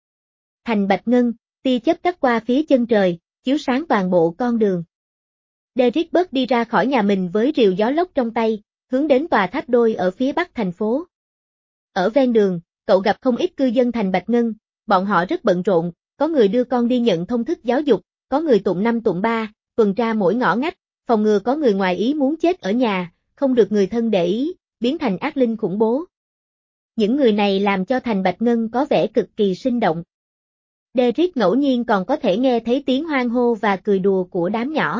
Thành bạch ngân, tia chớp cắt qua phía chân trời, chiếu sáng toàn bộ con đường. Derrick Burt đi ra khỏi nhà mình với rìu gió lốc trong tay, hướng đến tòa tháp đôi ở phía bắc thành phố. Ở ven đường, cậu gặp không ít cư dân thành Bạch Ngân, bọn họ rất bận rộn, có người đưa con đi nhận thông thức giáo dục, có người tụng năm tụng ba, tuần tra mỗi ngõ ngách, phòng ngừa có người ngoài ý muốn chết ở nhà, không được người thân để ý, biến thành ác linh khủng bố. Những người này làm cho thành Bạch Ngân có vẻ cực kỳ sinh động. Derrick ngẫu nhiên còn có thể nghe thấy tiếng hoan hô và cười đùa của đám nhỏ.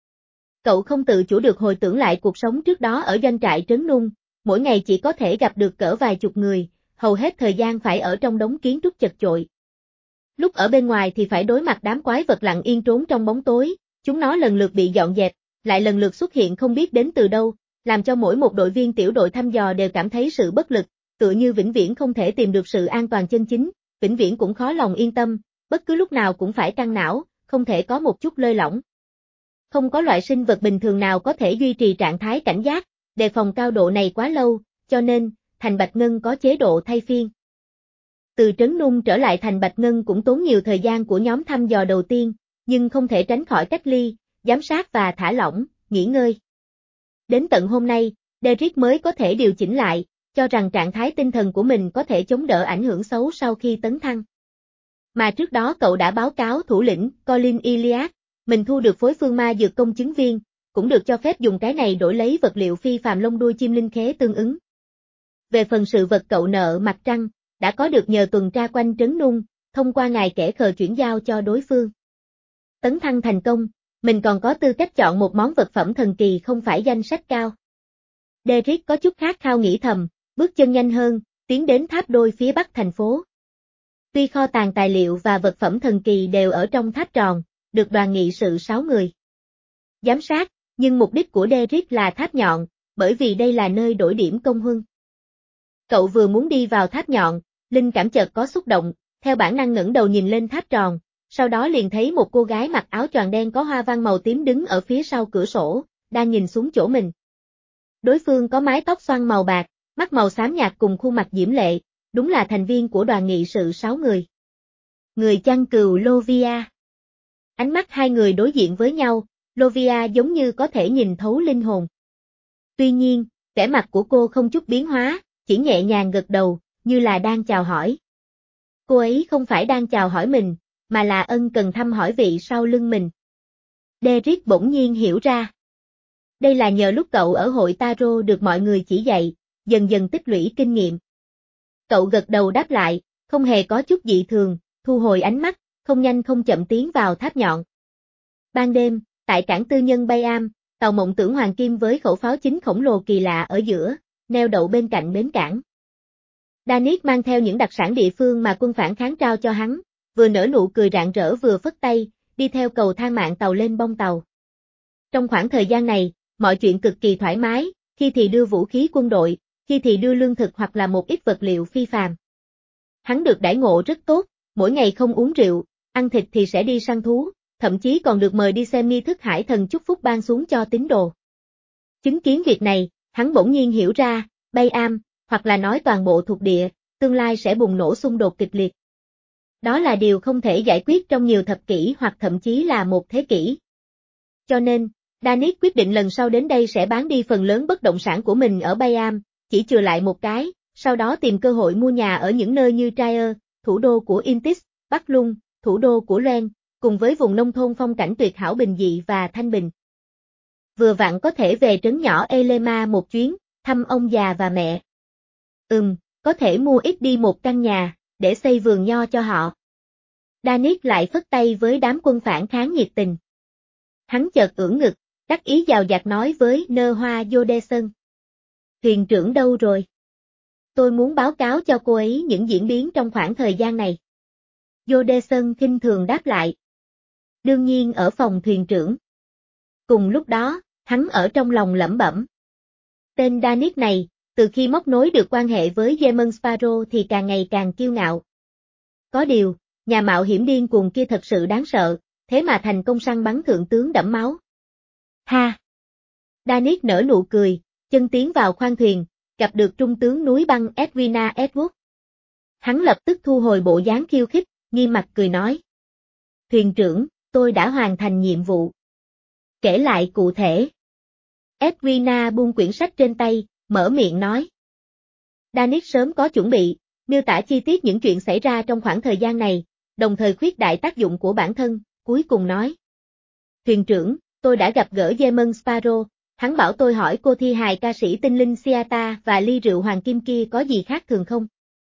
Cậu không tự chủ được hồi tưởng lại cuộc sống trước đó ở doanh trại trấn Nung, mỗi ngày chỉ có thể gặp được cỡ vài chục người, hầu hết thời gian phải ở trong đống kiến trúc chật chội. Lúc ở bên ngoài thì phải đối mặt đám quái vật lặng yên trốn trong bóng tối, chúng nó lần lượt bị dọn dẹp, lại lần lượt xuất hiện không biết đến từ đâu, làm cho mỗi một đội viên tiểu đội thăm dò đều cảm thấy sự bất lực, tựa như vĩnh viễn không thể tìm được sự an toàn chân chính, vĩnh viễn cũng khó lòng yên tâm, bất cứ lúc nào cũng phải căng não, không thể có một chút lơi lỏng. Không có loại sinh vật bình thường nào có thể duy trì trạng thái cảnh giác, đề phòng cao độ này quá lâu, cho nên, thành Bạch Ngân có chế độ thay phiên. Từ Trấn Nung trở lại thành Bạch Ngân cũng tốn nhiều thời gian của nhóm thăm dò đầu tiên, nhưng không thể tránh khỏi cách ly, giám sát và thả lỏng, nghỉ ngơi. Đến tận hôm nay, Derrick mới có thể điều chỉnh lại, cho rằng trạng thái tinh thần của mình có thể chống đỡ ảnh hưởng xấu sau khi tấn thăng. Mà trước đó cậu đã báo cáo thủ lĩnh Colin Iliad, mình thu được phối phương ma dược công chứng viên, cũng được cho phép dùng cái này đổi lấy vật liệu phi phàm lông đuôi chim linh khế tương ứng. Về phần sự vật cậu nợ mặt trăng, đã có được nhờ tuần tra quanh Trấn Nung, thông qua ngài kẻ khờ chuyển giao cho đối phương. Tấn thăng thành công, mình còn có tư cách chọn một món vật phẩm thần kỳ không phải danh sách cao. Derrick có chút khát khao nghĩ thầm, bước chân nhanh hơn, tiến đến tháp đôi phía bắc thành phố. Tuy kho tàng tài liệu và vật phẩm thần kỳ đều ở trong tháp tròn, được đoàn nghị sự sáu người giám sát, nhưng mục đích của Derrick là tháp nhọn, bởi vì đây là nơi đổi điểm công huân. Cậu vừa muốn đi vào tháp nhọn, linh cảm chợt có xúc động, theo bản năng ngẩng đầu nhìn lên tháp tròn, sau đó liền thấy một cô gái mặc áo choàng đen có hoa văn màu tím đứng ở phía sau cửa sổ, đang nhìn xuống chỗ mình. Đối phương có mái tóc xoăn màu bạc, mắt màu xám nhạt cùng khuôn mặt diễm lệ, đúng là thành viên của đoàn nghị sự sáu người. Người chăn cừu Lovia. Ánh mắt hai người đối diện với nhau, Lovia giống như có thể nhìn thấu linh hồn. Tuy nhiên, vẻ mặt của cô không chút biến hóa, chỉ nhẹ nhàng gật đầu, như là đang chào hỏi. Cô ấy không phải đang chào hỏi mình, mà là ân cần thăm hỏi vị sau lưng mình. Derrick bỗng nhiên hiểu ra. Đây là nhờ lúc cậu ở hội Taro được mọi người chỉ dạy, dần dần tích lũy kinh nghiệm. Cậu gật đầu đáp lại, không hề có chút dị thường, thu hồi ánh mắt, không nhanh không chậm tiến vào tháp nhọn. Ban đêm, tại cảng tư nhân Bayam, tàu mộng tưởng hoàng kim với khẩu pháo chính khổng lồ kỳ lạ ở giữa, neo đậu bên cạnh bến cảng. Danis mang theo những đặc sản địa phương mà quân phản kháng trao cho hắn, vừa nở nụ cười rạng rỡ vừa phất tay, đi theo cầu thang mạng tàu lên bong tàu. Trong khoảng thời gian này, mọi chuyện cực kỳ thoải mái, khi thì đưa vũ khí quân đội, khi thì đưa lương thực hoặc là một ít vật liệu phi phàm. Hắn được đãi ngộ rất tốt, mỗi ngày không uống rượu, ăn thịt thì sẽ đi săn thú, thậm chí còn được mời đi xem nghi thức hải thần chúc phúc ban xuống cho tín đồ. Chứng kiến việc này, hắn bỗng nhiên hiểu ra, Bayam, hoặc là nói toàn bộ thuộc địa, tương lai sẽ bùng nổ xung đột kịch liệt. Đó là điều không thể giải quyết trong nhiều thập kỷ hoặc thậm chí là một thế kỷ. Cho nên, Danis quyết định lần sau đến đây sẽ bán đi phần lớn bất động sản của mình ở Bayam, chỉ chừa lại một cái, sau đó tìm cơ hội mua nhà ở những nơi như Trier, thủ đô của Intis, Bắc Lung, thủ đô của Loen, cùng với vùng nông thôn phong cảnh tuyệt hảo bình dị và thanh bình. Vừa vặn có thể về trấn nhỏ Elema một chuyến, thăm ông già và mẹ. Ừm, có thể mua ít đi một căn nhà, để xây vườn nho cho họ. Danis lại phất tay với đám quân phản kháng nhiệt tình. Hắn chợt ưỡn ngực, đắc ý dào dạt nói với Nơ Hoa Yodeson. Thuyền trưởng đâu rồi? Tôi muốn báo cáo cho cô ấy những diễn biến trong khoảng thời gian này. Yodeson khinh thường đáp lại. Đương nhiên ở phòng thuyền trưởng. Cùng lúc đó, hắn ở trong lòng lẩm bẩm. Tên Danis này, từ khi móc nối được quan hệ với Demon Sparrow thì càng ngày càng kiêu ngạo. Có điều, nhà mạo hiểm điên cuồng kia thật sự đáng sợ, thế mà thành công săn bắn thượng tướng đẫm máu. Ha! Danis nở nụ cười, chân tiến vào khoang thuyền, gặp được trung tướng núi băng Edwina Edward. Hắn lập tức thu hồi bộ dáng khiêu khích, nghiêm mặt cười nói. Thuyền trưởng, tôi đã hoàn thành nhiệm vụ. Kể lại cụ thể. Edwina buông quyển sách trên tay, mở miệng nói. Danis sớm có chuẩn bị, miêu tả chi tiết những chuyện xảy ra trong khoảng thời gian này, đồng thời khuyết đại tác dụng của bản thân, cuối cùng nói. Thuyền trưởng, tôi đã gặp gỡ Demon Sparrow, hắn bảo tôi hỏi cô thi hài ca sĩ tinh linh Seata và ly rượu hoàng kim kia có gì khác thường không?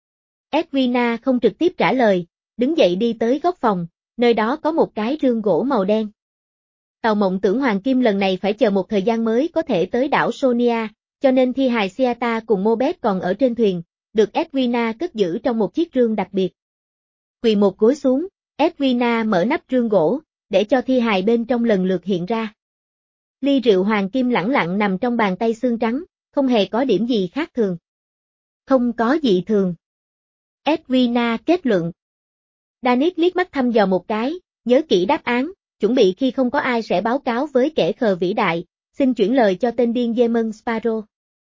Edwina không trực tiếp trả lời, đứng dậy đi tới góc phòng, nơi đó có một cái rương gỗ màu đen. Tàu mộng tưởng hoàng kim lần này phải chờ một thời gian mới có thể tới đảo Sonia, cho nên thi hài Seata cùng Mobet còn ở trên thuyền, được Edwina cất giữ trong một chiếc rương đặc biệt. Quỳ một gối xuống, Edwina mở nắp rương gỗ, để cho thi hài bên trong lần lượt hiện ra. Ly rượu hoàng kim lẳng lặng nằm trong bàn tay xương trắng, không hề có điểm gì khác thường. Không có dị thường. Edwina kết luận. Danis liếc mắt thăm dò một cái, nhớ kỹ đáp án, chuẩn bị khi không có ai sẽ báo cáo với kẻ khờ vĩ đại, xin chuyển lời cho tên điên Demon Sparrow.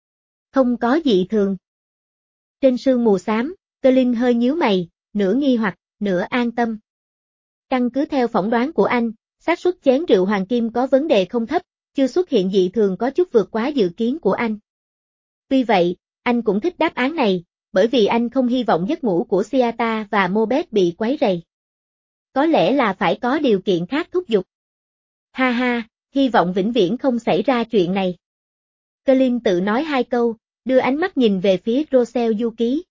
Không có dị thường. Trên sương mù xám, Colin hơi nhíu mày, nửa nghi hoặc, nửa an tâm. Căn cứ theo phỏng đoán của anh, xác suất chén rượu hoàng kim có vấn đề không thấp, chưa xuất hiện dị thường có chút vượt quá dự kiến của anh. Tuy vậy, anh cũng thích đáp án này, bởi vì anh không hy vọng giấc ngủ của Seatha và Mobet bị quấy rầy. Có lẽ là phải có điều kiện khác thúc giục. Ha ha, hy vọng vĩnh viễn không xảy ra chuyện này. Colin tự nói hai câu, đưa ánh mắt nhìn về phía Rossel du ký.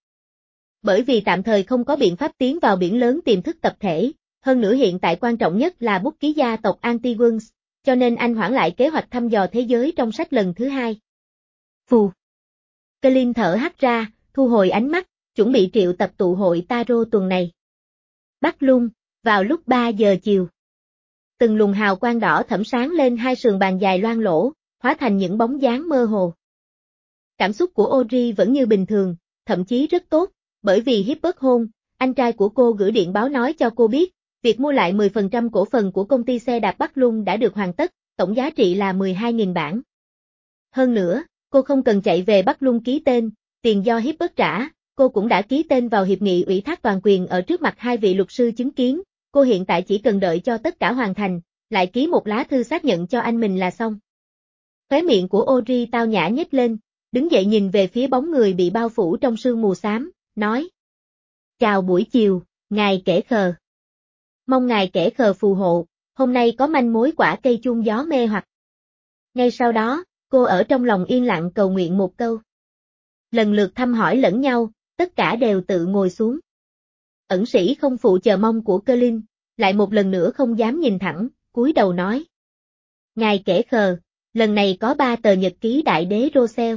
Bởi vì tạm thời không có biện pháp tiến vào biển lớn tiềm thức tập thể, hơn nữa hiện tại quan trọng nhất là bút ký gia tộc Anti-Wings, cho nên anh hoãn lại kế hoạch thăm dò thế giới trong sách lần thứ hai. Phù. Colin thở hắt ra, thu hồi ánh mắt, chuẩn bị triệu tập tụ hội Taro tuần này. Bắc Lung, vào lúc ba giờ chiều. Từng luồng hào quang đỏ thẫm sáng lên hai sườn bàn dài loang lỗ, hóa thành những bóng dáng mơ hồ. Cảm xúc của Audrey vẫn như bình thường, thậm chí rất tốt, bởi vì Hibbert Hôn, anh trai của cô gửi điện báo nói cho cô biết, việc mua lại mười phần trăm cổ phần của công ty xe đạp Bắc Lung đã được hoàn tất, tổng giá trị là mười hai nghìn bảng. Hơn nữa, cô không cần chạy về Bắc Lung ký tên, tiền do Hibbert trả, cô cũng đã ký tên vào hiệp nghị ủy thác toàn quyền ở trước mặt hai vị luật sư chứng kiến, cô hiện tại chỉ cần đợi cho tất cả hoàn thành, lại ký một lá thư xác nhận cho anh mình là xong. Khóe miệng của Audrey tao nhã nhếch lên, đứng dậy nhìn về phía bóng người bị bao phủ trong sương mù xám, nói. Chào buổi chiều, ngài kẻ khờ. Mong ngài kẻ khờ phù hộ, hôm nay có manh mối quả cây chuông gió mê hoặc. Ngay sau đó, cô ở trong lòng yên lặng cầu nguyện một câu. Lần lượt thăm hỏi lẫn nhau, tất cả đều tự ngồi xuống. Ẩn sĩ không phụ chờ mong của Colin, lại một lần nữa không dám nhìn thẳng, cúi đầu nói. Ngài kẻ khờ, lần này có ba tờ nhật ký đại đế Rossel.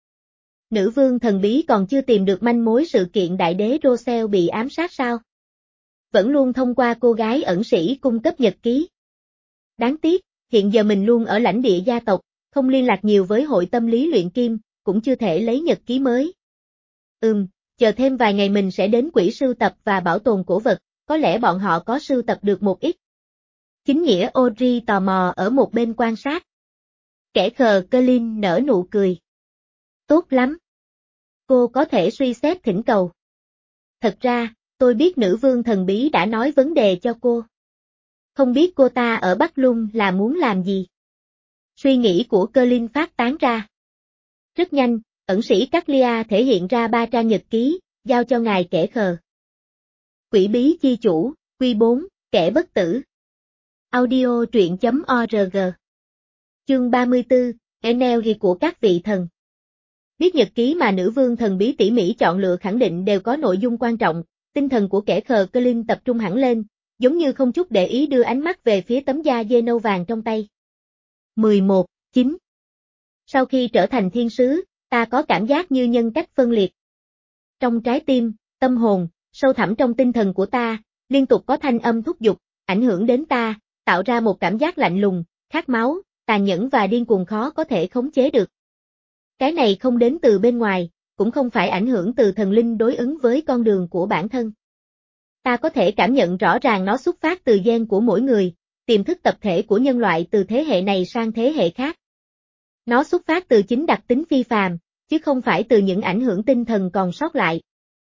Nữ vương thần bí còn chưa tìm được manh mối sự kiện đại đế Rossel bị ám sát sao? Vẫn luôn thông qua cô gái ẩn sĩ cung cấp nhật ký. Đáng tiếc, hiện giờ mình luôn ở lãnh địa gia tộc, không liên lạc nhiều với hội tâm lý luyện kim, cũng chưa thể lấy nhật ký mới. Ừm, chờ thêm vài ngày mình sẽ đến quỹ sưu tập và bảo tồn cổ vật, có lẽ bọn họ có sưu tập được một ít. Chính nghĩa Audrey tò mò ở một bên quan sát. Kẻ khờ Colin nở nụ cười. Tốt lắm. Cô có thể suy xét thỉnh cầu. Thật ra, tôi biết nữ vương thần bí đã nói vấn đề cho cô. Không biết cô ta ở Bắc Lung là muốn làm gì? Suy nghĩ của Colin phát tán ra. Rất nhanh, ẩn sĩ Caglia thể hiện ra ba trang nhật ký, giao cho ngài kẻ khờ. Quỷ bí chi chủ, Quy bốn, kẻ bất tử. Audio truyện chấm org. Chương ba mươi tư, Energy của các vị thần. Biết nhật ký mà nữ vương thần bí tỉ mỉ chọn lựa khẳng định đều có nội dung quan trọng, tinh thần của kẻ khờ Colin tập trung hẳn lên, giống như không chút để ý đưa ánh mắt về phía tấm da dê nâu vàng trong tay. mười một, chín. Sau khi trở thành thiên sứ, ta có cảm giác như nhân cách phân liệt. Trong trái tim, tâm hồn, sâu thẳm trong tinh thần của ta, liên tục có thanh âm thúc giục, ảnh hưởng đến ta, tạo ra một cảm giác lạnh lùng, khát máu, tàn nhẫn và điên cuồng khó có thể khống chế được. Cái này không đến từ bên ngoài, cũng không phải ảnh hưởng từ thần linh đối ứng với con đường của bản thân. Ta có thể cảm nhận rõ ràng nó xuất phát từ gen của mỗi người, tiềm thức tập thể của nhân loại từ thế hệ này sang thế hệ khác. Nó xuất phát từ chính đặc tính phi phàm, chứ không phải từ những ảnh hưởng tinh thần còn sót lại.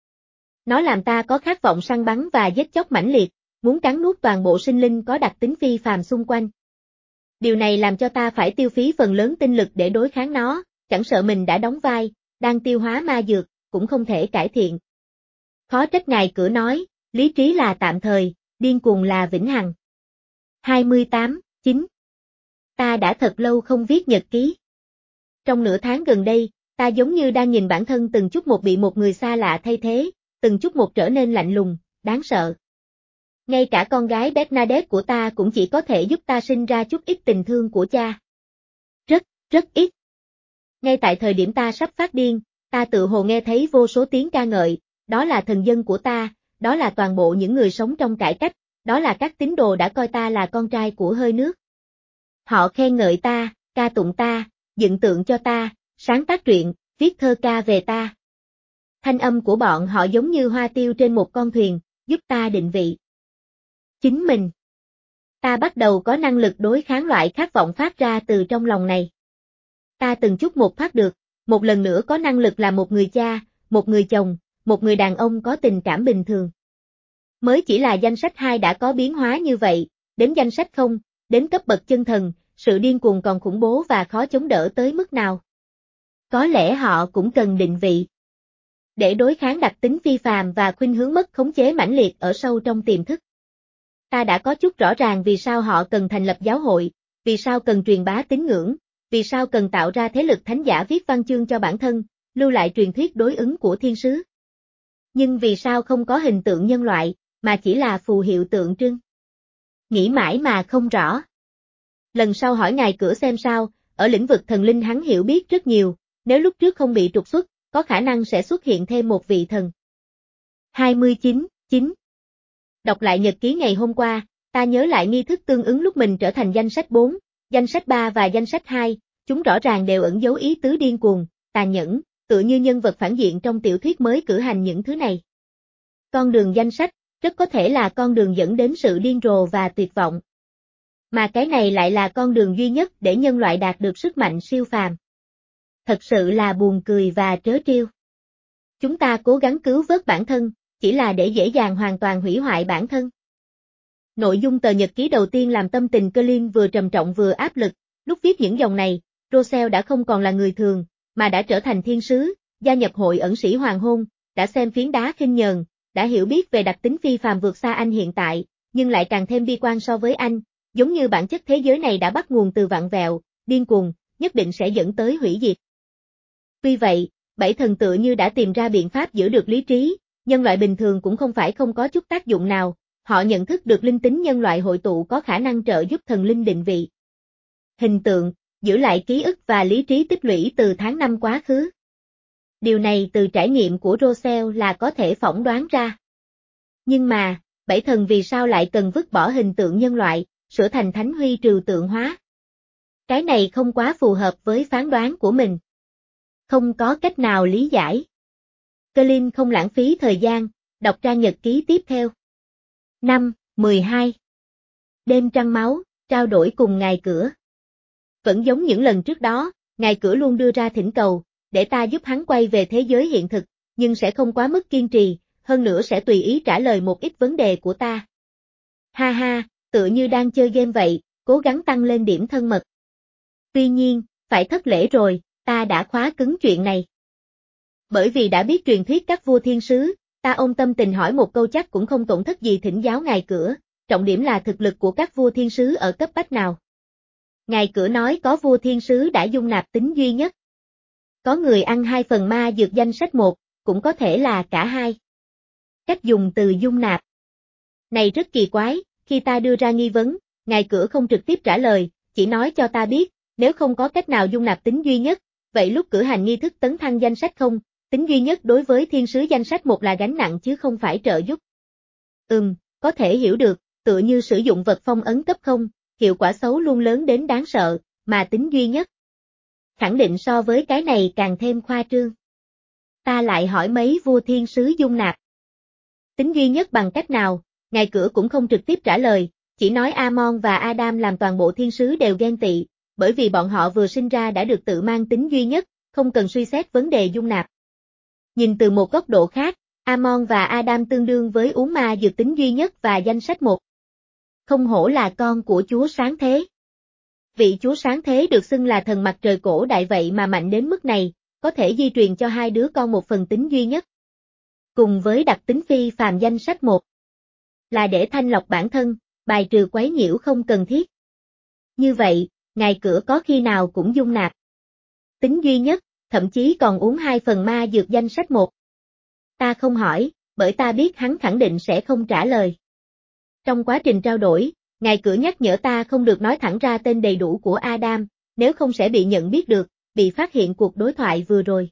Nó làm ta có khát vọng săn bắn và giết chóc mãnh liệt, muốn cắn nuốt toàn bộ sinh linh có đặc tính phi phàm xung quanh. Điều này làm cho ta phải tiêu phí phần lớn tinh lực để đối kháng nó, chẳng sợ mình đã đóng vai, đang tiêu hóa ma dược, cũng không thể cải thiện. Khó trách ngài cửa nói, lý trí là tạm thời, điên cuồng là vĩnh hằng. hai mươi tám, chín. Ta đã thật lâu không viết nhật ký. Trong nửa tháng gần đây, ta giống như đang nhìn bản thân từng chút một bị một người xa lạ thay thế, từng chút một trở nên lạnh lùng, đáng sợ. Ngay cả con gái Bernadette của ta cũng chỉ có thể giúp ta sinh ra chút ít tình thương của cha. Rất, rất ít. Ngay tại thời điểm ta sắp phát điên, ta tự hồ nghe thấy vô số tiếng ca ngợi, đó là thần dân của ta, đó là toàn bộ những người sống trong cải cách, đó là các tín đồ đã coi ta là con trai của hơi nước. Họ khen ngợi ta, ca tụng ta, dựng tượng cho ta, sáng tác truyện, viết thơ ca về ta. Thanh âm của bọn họ giống như hoa tiêu trên một con thuyền, giúp ta định vị chính mình. Ta bắt đầu có năng lực đối kháng loại khát vọng phát ra từ trong lòng này. Ta từng chút một thoát được, một lần nữa có năng lực là một người cha, một người chồng, một người đàn ông có tình cảm bình thường. Mới chỉ là danh sách hai đã có biến hóa như vậy, đến danh sách không, đến cấp bậc chân thần, sự điên cuồng còn khủng bố và khó chống đỡ tới mức nào. Có lẽ họ cũng cần định vị. Để đối kháng đặc tính phi phàm và khuynh hướng mất khống chế mãnh liệt ở sâu trong tiềm thức. Ta đã có chút rõ ràng vì sao họ cần thành lập giáo hội, vì sao cần truyền bá tín ngưỡng, vì sao cần tạo ra thế lực thánh giả viết văn chương cho bản thân, lưu lại truyền thuyết đối ứng của thiên sứ. Nhưng vì sao không có hình tượng nhân loại, mà chỉ là phù hiệu tượng trưng? Nghĩ mãi mà không rõ. Lần sau hỏi ngài cửa xem sao, ở lĩnh vực thần linh hắn hiểu biết rất nhiều, nếu lúc trước không bị trục xuất, có khả năng sẽ xuất hiện thêm một vị thần. hai mươi chín, chín Đọc lại nhật ký ngày hôm qua, ta nhớ lại nghi thức tương ứng lúc mình trở thành danh sách bốn, danh sách ba và danh sách hai, chúng rõ ràng đều ẩn dấu ý tứ điên cuồng, tàn nhẫn, tựa như nhân vật phản diện trong tiểu thuyết mới cử hành những thứ này. Con đường danh sách, rất có thể là con đường dẫn đến sự điên rồ và tuyệt vọng. Mà cái này lại là con đường duy nhất để nhân loại đạt được sức mạnh siêu phàm. Thật sự là buồn cười và trớ trêu. Chúng ta cố gắng cứu vớt bản thân, chỉ là để dễ dàng hoàn toàn hủy hoại bản thân. Nội dung tờ nhật ký đầu tiên làm tâm tình Colin vừa trầm trọng vừa áp lực, lúc viết những dòng này, Rossell đã không còn là người thường, mà đã trở thành thiên sứ, gia nhập hội ẩn sĩ hoàng hôn, đã xem phiến đá khinh nhờn, đã hiểu biết về đặc tính phi phàm vượt xa anh hiện tại, nhưng lại càng thêm bi quan so với anh, giống như bản chất thế giới này đã bắt nguồn từ vặn vẹo, điên cuồng, nhất định sẽ dẫn tới hủy diệt. Tuy vậy, bảy thần tựa như đã tìm ra biện pháp giữ được lý trí, nhân loại bình thường cũng không phải không có chút tác dụng nào, họ nhận thức được linh tính nhân loại hội tụ có khả năng trợ giúp thần linh định vị. Hình tượng, giữ lại ký ức và lý trí tích lũy từ tháng năm quá khứ. Điều này từ trải nghiệm của Rossell là có thể phỏng đoán ra. Nhưng mà, bảy thần vì sao lại cần vứt bỏ hình tượng nhân loại, sửa thành thánh huy trừu tượng hóa? Cái này không quá phù hợp với phán đoán của mình. Không có cách nào lý giải. Colin không lãng phí thời gian, đọc trang nhật ký tiếp theo. năm, mười hai Đêm trăng máu, trao đổi cùng ngài cửa. Vẫn giống những lần trước đó, ngài cửa luôn đưa ra thỉnh cầu, để ta giúp hắn quay về thế giới hiện thực, nhưng sẽ không quá mức kiên trì, hơn nữa sẽ tùy ý trả lời một ít vấn đề của ta. Ha ha, tựa như đang chơi game vậy, cố gắng tăng lên điểm thân mật. Tuy nhiên, phải thất lễ rồi, ta đã khóa cứng chuyện này. Bởi vì đã biết truyền thuyết các vua thiên sứ, ta ôm tâm tình hỏi một câu chắc cũng không tổn thất gì thỉnh giáo ngài cửa, trọng điểm là thực lực của các vua thiên sứ ở cấp bách nào. Ngài cửa nói có vua thiên sứ đã dung nạp tính duy nhất. Có người ăn hai phần ma dược danh sách một, cũng có thể là cả hai. Cách dùng từ dung nạp này rất kỳ quái, khi ta đưa ra nghi vấn, ngài cửa không trực tiếp trả lời, chỉ nói cho ta biết, nếu không có cách nào dung nạp tính duy nhất, vậy lúc cử hành nghi thức tấn thăng danh sách không, tính duy nhất đối với thiên sứ danh sách một là gánh nặng chứ không phải trợ giúp. Ừm, có thể hiểu được, tựa như sử dụng vật phong ấn cấp không, hiệu quả xấu luôn lớn đến đáng sợ, mà tính duy nhất. Khẳng định so với cái này càng thêm khoa trương. Ta lại hỏi mấy vua thiên sứ dung nạp. Tính duy nhất bằng cách nào, ngài cửa cũng không trực tiếp trả lời, chỉ nói Amon và Adam làm toàn bộ thiên sứ đều ghen tị, bởi vì bọn họ vừa sinh ra đã được tự mang tính duy nhất, không cần suy xét vấn đề dung nạp. Nhìn từ một góc độ khác, Amon và Adam tương đương với uống ma dược tính duy nhất và danh sách một. Không hổ là con của Chúa Sáng Thế. Vị Chúa Sáng Thế được xưng là thần mặt trời cổ đại vậy mà mạnh đến mức này, có thể di truyền cho hai đứa con một phần tính duy nhất. Cùng với đặc tính phi phàm danh sách một. Là để thanh lọc bản thân, bài trừ quấy nhiễu không cần thiết. Như vậy, ngài cửa có khi nào cũng dung nạp tính duy nhất, thậm chí còn uống hai phần ma dược danh sách một. Ta không hỏi, bởi ta biết hắn khẳng định sẽ không trả lời. Trong quá trình trao đổi, ngài cửa nhắc nhở ta không được nói thẳng ra tên đầy đủ của Adam, nếu không sẽ bị nhận biết được, bị phát hiện cuộc đối thoại vừa rồi.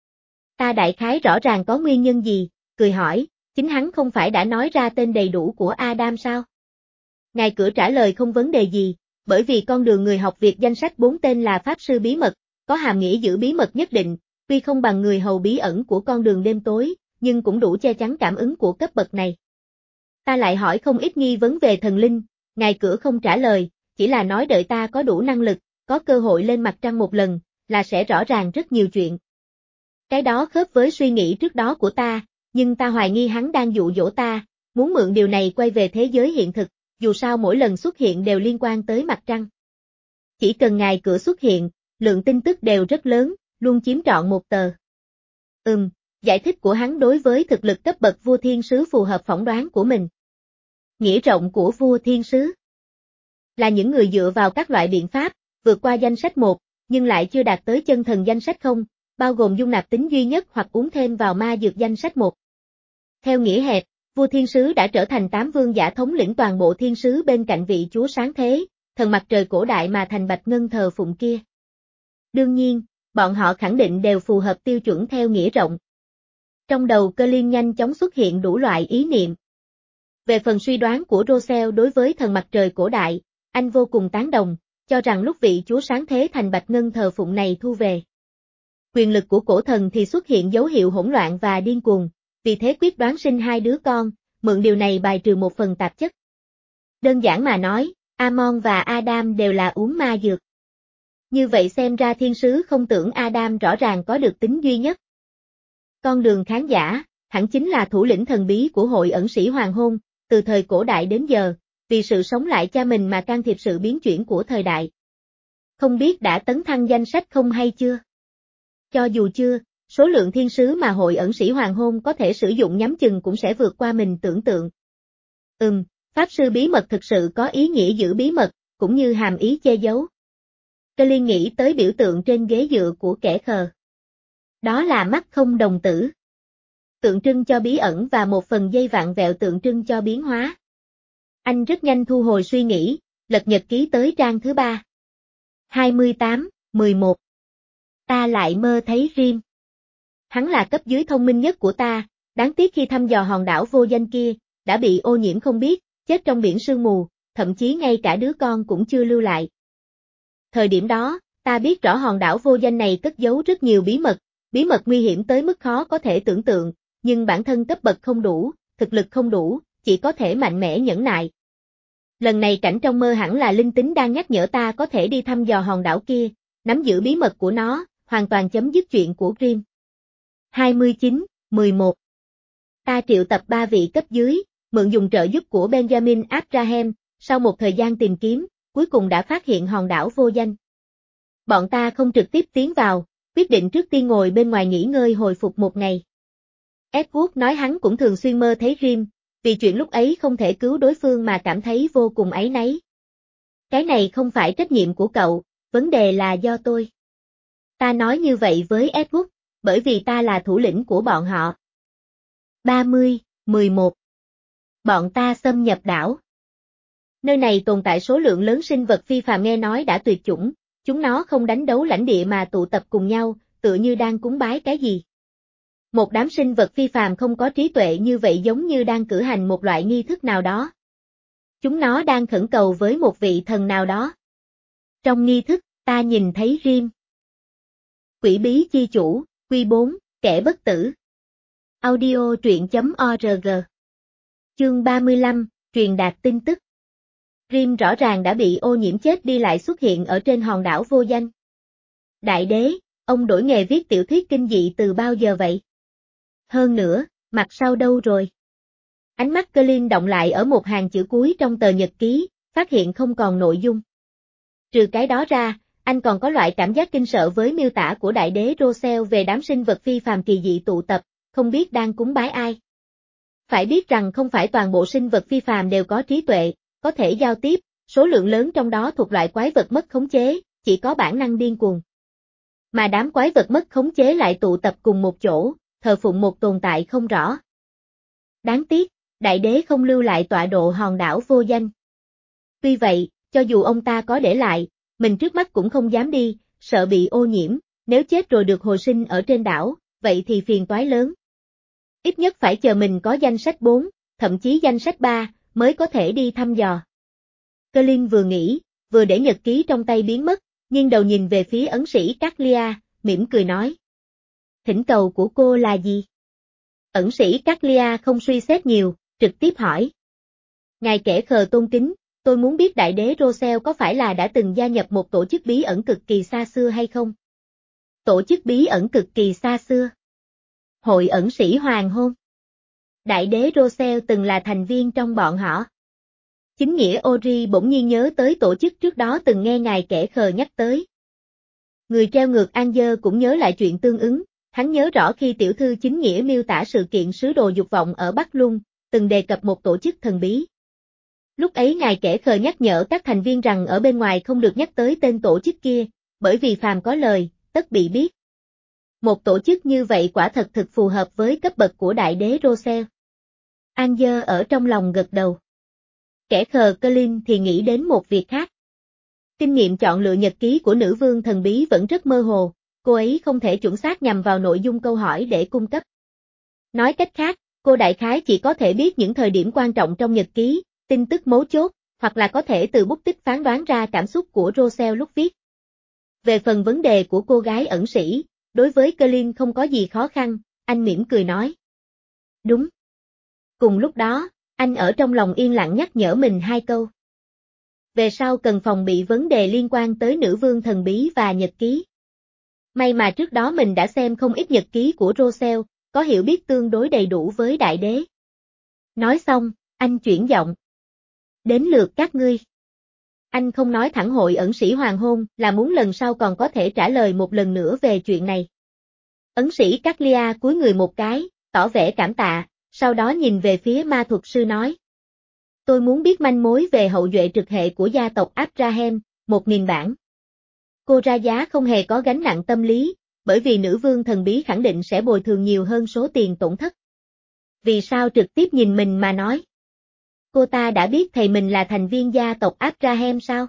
Ta đại khái rõ ràng có nguyên nhân gì, cười hỏi, chính hắn không phải đã nói ra tên đầy đủ của Adam sao? Ngài cửa trả lời không vấn đề gì, bởi vì con đường người học việc danh sách bốn tên là pháp sư bí mật, có hàm nghĩa giữ bí mật nhất định, tuy không bằng người hầu bí ẩn của con đường đêm tối, nhưng cũng đủ che chắn cảm ứng của cấp bậc này. Ta lại hỏi không ít nghi vấn về thần linh, ngài cửa không trả lời, chỉ là nói đợi ta có đủ năng lực, có cơ hội lên mặt trăng một lần, là sẽ rõ ràng rất nhiều chuyện. Cái đó khớp với suy nghĩ trước đó của ta, nhưng ta hoài nghi hắn đang dụ dỗ ta, muốn mượn điều này quay về thế giới hiện thực, dù sao mỗi lần xuất hiện đều liên quan tới mặt trăng. Chỉ cần ngài cửa xuất hiện, lượng tin tức đều rất lớn, luôn chiếm trọn một tờ. Ừm, giải thích của hắn đối với thực lực cấp bậc vua thiên sứ phù hợp phỏng đoán của mình. Nghĩa rộng của vua thiên sứ là những người dựa vào các loại biện pháp, vượt qua danh sách một, nhưng lại chưa đạt tới chân thần danh sách không, bao gồm dung nạp tính duy nhất hoặc uống thêm vào ma dược danh sách một. Theo nghĩa hẹp, vua thiên sứ đã trở thành tám vương giả thống lĩnh toàn bộ thiên sứ bên cạnh vị chúa sáng thế, thần mặt trời cổ đại mà thành Bạch Ngân thờ phụng kia. Đương nhiên, bọn họ khẳng định đều phù hợp tiêu chuẩn theo nghĩa rộng. Trong đầu Colin nhanh chóng xuất hiện đủ loại ý niệm. Về phần suy đoán của Rossell đối với thần mặt trời cổ đại, anh vô cùng tán đồng, cho rằng lúc vị chúa sáng thế thành Bạch Ngân thờ phụng này thu về quyền lực của cổ thần thì xuất hiện dấu hiệu hỗn loạn và điên cuồng, vì thế quyết đoán sinh hai đứa con, mượn điều này bài trừ một phần tạp chất. Đơn giản mà nói, Amon và Adam đều là uống ma dược. Như vậy xem ra thiên sứ không tưởng Adam rõ ràng có được tính duy nhất. Con đường khán giả, hẳn chính là thủ lĩnh thần bí của hội ẩn sĩ hoàng hôn, từ thời cổ đại đến giờ, vì sự sống lại cha mình mà can thiệp sự biến chuyển của thời đại. Không biết đã tấn thăng danh sách không hay chưa? Cho dù chưa, số lượng thiên sứ mà hội ẩn sĩ hoàng hôn có thể sử dụng nhắm chừng cũng sẽ vượt qua mình tưởng tượng. Ừm, pháp sư bí mật thực sự có ý nghĩa giữ bí mật, cũng như hàm ý che giấu. Colin nghĩ tới biểu tượng trên ghế dựa của kẻ khờ. Đó là mắt không đồng tử. Tượng trưng cho bí ẩn và một phần dây vặn vẹo tượng trưng cho biến hóa. Anh rất nhanh thu hồi suy nghĩ, lật nhật ký tới trang thứ ba. hai mươi tám, mười một. Ta lại mơ thấy Rim. Hắn là cấp dưới thông minh nhất của ta, đáng tiếc khi thăm dò hòn đảo vô danh kia, đã bị ô nhiễm không biết, chết trong biển sương mù, thậm chí ngay cả đứa con cũng chưa lưu lại. Thời điểm đó, ta biết rõ hòn đảo vô danh này cất giấu rất nhiều bí mật, bí mật nguy hiểm tới mức khó có thể tưởng tượng, nhưng bản thân cấp bậc không đủ, thực lực không đủ, chỉ có thể mạnh mẽ nhẫn nại. Lần này cảnh trong mơ hẳn là linh tính đang nhắc nhở ta có thể đi thăm dò hòn đảo kia, nắm giữ bí mật của nó, hoàn toàn chấm dứt chuyện của Grimm. hai mươi chín, mười một. Ta triệu tập ba vị cấp dưới, mượn dùng trợ giúp của Benjamin Abraham, sau một thời gian tìm kiếm, cuối cùng đã phát hiện hòn đảo vô danh. Bọn ta không trực tiếp tiến vào, quyết định trước tiên ngồi bên ngoài nghỉ ngơi hồi phục một ngày. Edward nói hắn cũng thường xuyên mơ thấy Grimm, vì chuyện lúc ấy không thể cứu đối phương mà cảm thấy vô cùng áy náy. Cái này không phải trách nhiệm của cậu, vấn đề là do tôi. Ta nói như vậy với Edward, bởi vì ta là thủ lĩnh của bọn họ. ba mươi, mười một. Bọn ta xâm nhập đảo. Nơi này tồn tại số lượng lớn sinh vật phi phàm nghe nói đã tuyệt chủng, chúng nó không đánh đấu lãnh địa mà tụ tập cùng nhau, tựa như đang cúng bái cái gì. Một đám sinh vật phi phàm không có trí tuệ như vậy giống như đang cử hành một loại nghi thức nào đó. Chúng nó đang khẩn cầu với một vị thần nào đó. Trong nghi thức, ta nhìn thấy Rim. Quỷ bí chi chủ, quy bốn, kẻ bất tử. Audio truyện chấm org. Chương ba mươi lăm, truyền đạt tin tức. Rim rõ ràng đã bị ô nhiễm chết đi lại xuất hiện ở trên hòn đảo vô danh. Đại đế, ông đổi nghề viết tiểu thuyết kinh dị từ bao giờ vậy? Hơn nữa, mặt sau đâu rồi? Ánh mắt Colin động lại ở một hàng chữ cuối trong tờ nhật ký, phát hiện không còn nội dung. Trừ cái đó ra, anh còn có loại cảm giác kinh sợ với miêu tả của đại đế Rossell về đám sinh vật phi phàm kỳ dị tụ tập, không biết đang cúng bái ai. Phải biết rằng không phải toàn bộ sinh vật phi phàm đều có trí tuệ, có thể giao tiếp, số lượng lớn trong đó thuộc loại quái vật mất khống chế, chỉ có bản năng điên cuồng. Mà đám quái vật mất khống chế lại tụ tập cùng một chỗ, thờ phụng một tồn tại không rõ. Đáng tiếc, đại đế không lưu lại tọa độ hòn đảo vô danh. Tuy vậy, cho dù ông ta có để lại, mình trước mắt cũng không dám đi, sợ bị ô nhiễm, nếu chết rồi được hồi sinh ở trên đảo, vậy thì phiền toái lớn. Ít nhất phải chờ mình có danh sách bốn, thậm chí danh sách ba, mới có thể đi thăm dò. Colin vừa nghĩ, vừa để nhật ký trong tay biến mất, nhưng đầu nhìn về phía ấn sĩ Caglia, mỉm cười nói. Thỉnh cầu của cô là gì? Ẩn sĩ Caglia không suy xét nhiều, trực tiếp hỏi. Ngài kẻ khờ tôn kính, tôi muốn biết đại đế Rossel có phải là đã từng gia nhập một tổ chức bí ẩn cực kỳ xa xưa hay không? Tổ chức bí ẩn cực kỳ xa xưa. Hội ẩn sĩ hoàng hôn. Đại đế Rossel từng là thành viên trong bọn họ. Chính nghĩa Ori bỗng nhiên nhớ tới tổ chức trước đó từng nghe ngài kẻ khờ nhắc tới. Người treo ngược Anger cũng nhớ lại chuyện tương ứng, hắn nhớ rõ khi tiểu thư chính nghĩa miêu tả sự kiện sứ đồ dục vọng ở Bắc Lung, từng đề cập một tổ chức thần bí. Lúc ấy ngài kẻ khờ nhắc nhở các thành viên rằng ở bên ngoài không được nhắc tới tên tổ chức kia, bởi vì phàm có lời, tất bị biết. Một tổ chức như vậy quả thật thực phù hợp với cấp bậc của đại đế Rossel. Anger ở trong lòng gật đầu. Kẻ khờ Colin thì nghĩ đến một việc khác. Kinh nghiệm chọn lựa nhật ký của nữ vương thần bí vẫn rất mơ hồ, cô ấy không thể chuẩn xác nhằm vào nội dung câu hỏi để cung cấp. Nói cách khác, cô đại khái chỉ có thể biết những thời điểm quan trọng trong nhật ký, tin tức mấu chốt, hoặc là có thể từ bút tích phán đoán ra cảm xúc của Rossel lúc viết. Về phần vấn đề của cô gái ẩn sĩ, đối với Colin không có gì khó khăn, anh mỉm cười nói. Đúng. Cùng lúc đó, anh ở trong lòng yên lặng nhắc nhở mình hai câu. Về sau cần phòng bị vấn đề liên quan tới nữ vương thần bí và nhật ký. May mà trước đó mình đã xem không ít nhật ký của Rossel, có hiểu biết tương đối đầy đủ với đại đế. Nói xong, anh chuyển giọng. Đến lượt các ngươi. Anh không nói thẳng hội ẩn sĩ hoàng hôn là muốn lần sau còn có thể trả lời một lần nữa về chuyện này. Ẩn sĩ Caglia cúi người một cái, tỏ vẻ cảm tạ, sau đó nhìn về phía ma thuật sư nói. Tôi muốn biết manh mối về hậu duệ trực hệ của gia tộc Abraham, một nghìn bản. Cô ra giá không hề có gánh nặng tâm lý, bởi vì nữ vương thần bí khẳng định sẽ bồi thường nhiều hơn số tiền tổn thất. Vì sao trực tiếp nhìn mình mà nói? Cô ta đã biết thầy mình là thành viên gia tộc Abraham sao?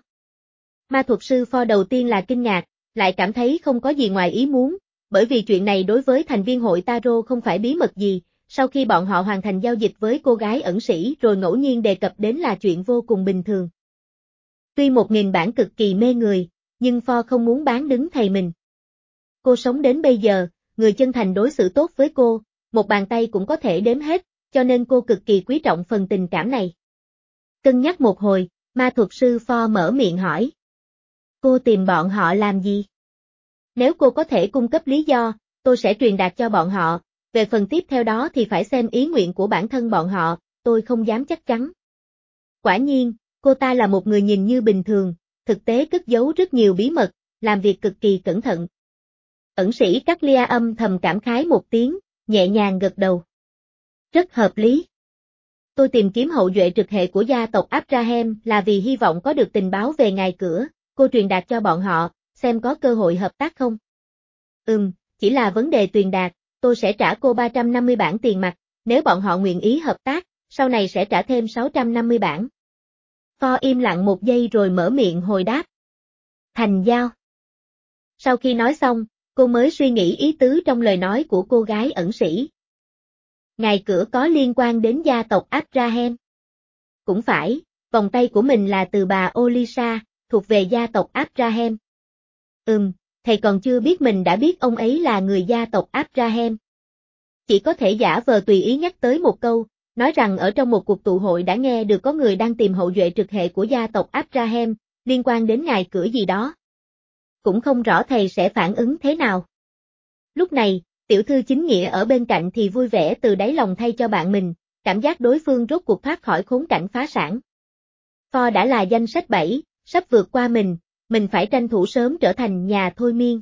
Ma thuật sư Ford đầu tiên là kinh ngạc, lại cảm thấy không có gì ngoài ý muốn, bởi vì chuyện này đối với thành viên hội Tarot không phải bí mật gì, sau khi bọn họ hoàn thành giao dịch với cô gái ẩn sĩ rồi ngẫu nhiên đề cập đến là chuyện vô cùng bình thường. Tuy một nghìn bản cực kỳ mê người, nhưng Ford không muốn bán đứng thầy mình. Cô sống đến bây giờ, người chân thành đối xử tốt với cô, một bàn tay cũng có thể đếm hết, cho nên cô cực kỳ quý trọng phần tình cảm này. Cân nhắc một hồi, ma thuật sư Ford mở miệng hỏi. Cô tìm bọn họ làm gì? Nếu cô có thể cung cấp lý do, tôi sẽ truyền đạt cho bọn họ, về phần tiếp theo đó thì phải xem ý nguyện của bản thân bọn họ, tôi không dám chắc chắn. Quả nhiên, cô ta là một người nhìn như bình thường, thực tế cất giấu rất nhiều bí mật, làm việc cực kỳ cẩn thận. Ẩn sĩ Caglia âm thầm cảm khái một tiếng, nhẹ nhàng gật đầu. Rất hợp lý. Tôi tìm kiếm hậu duệ trực hệ của gia tộc Abraham là vì hy vọng có được tình báo về ngài cửa, cô truyền đạt cho bọn họ, xem có cơ hội hợp tác không. Ừm, chỉ là vấn đề truyền đạt, tôi sẽ trả cô ba trăm năm mươi bản tiền mặt, nếu bọn họ nguyện ý hợp tác, sau này sẽ trả thêm sáu trăm năm mươi bản. Ford im lặng một giây rồi mở miệng hồi đáp. Thành giao. Sau khi nói xong, cô mới suy nghĩ ý tứ trong lời nói của cô gái ẩn sĩ. Ngài cửa có liên quan đến gia tộc Abraham. Cũng phải, vòng tay của mình là từ bà Olisa, thuộc về gia tộc Abraham. Ừm, thầy còn chưa biết mình đã biết ông ấy là người gia tộc Abraham. Chỉ có thể giả vờ tùy ý nhắc tới một câu, nói rằng ở trong một cuộc tụ hội đã nghe được có người đang tìm hậu duệ trực hệ của gia tộc Abraham, liên quan đến ngài cửa gì đó. Cũng không rõ thầy sẽ phản ứng thế nào. Lúc này, tiểu thư chính nghĩa ở bên cạnh thì vui vẻ từ đáy lòng thay cho bạn mình, cảm giác đối phương rốt cuộc thoát khỏi khốn cảnh phá sản. Ford đã là danh sách bảy, sắp vượt qua mình, mình phải tranh thủ sớm trở thành nhà thôi miên.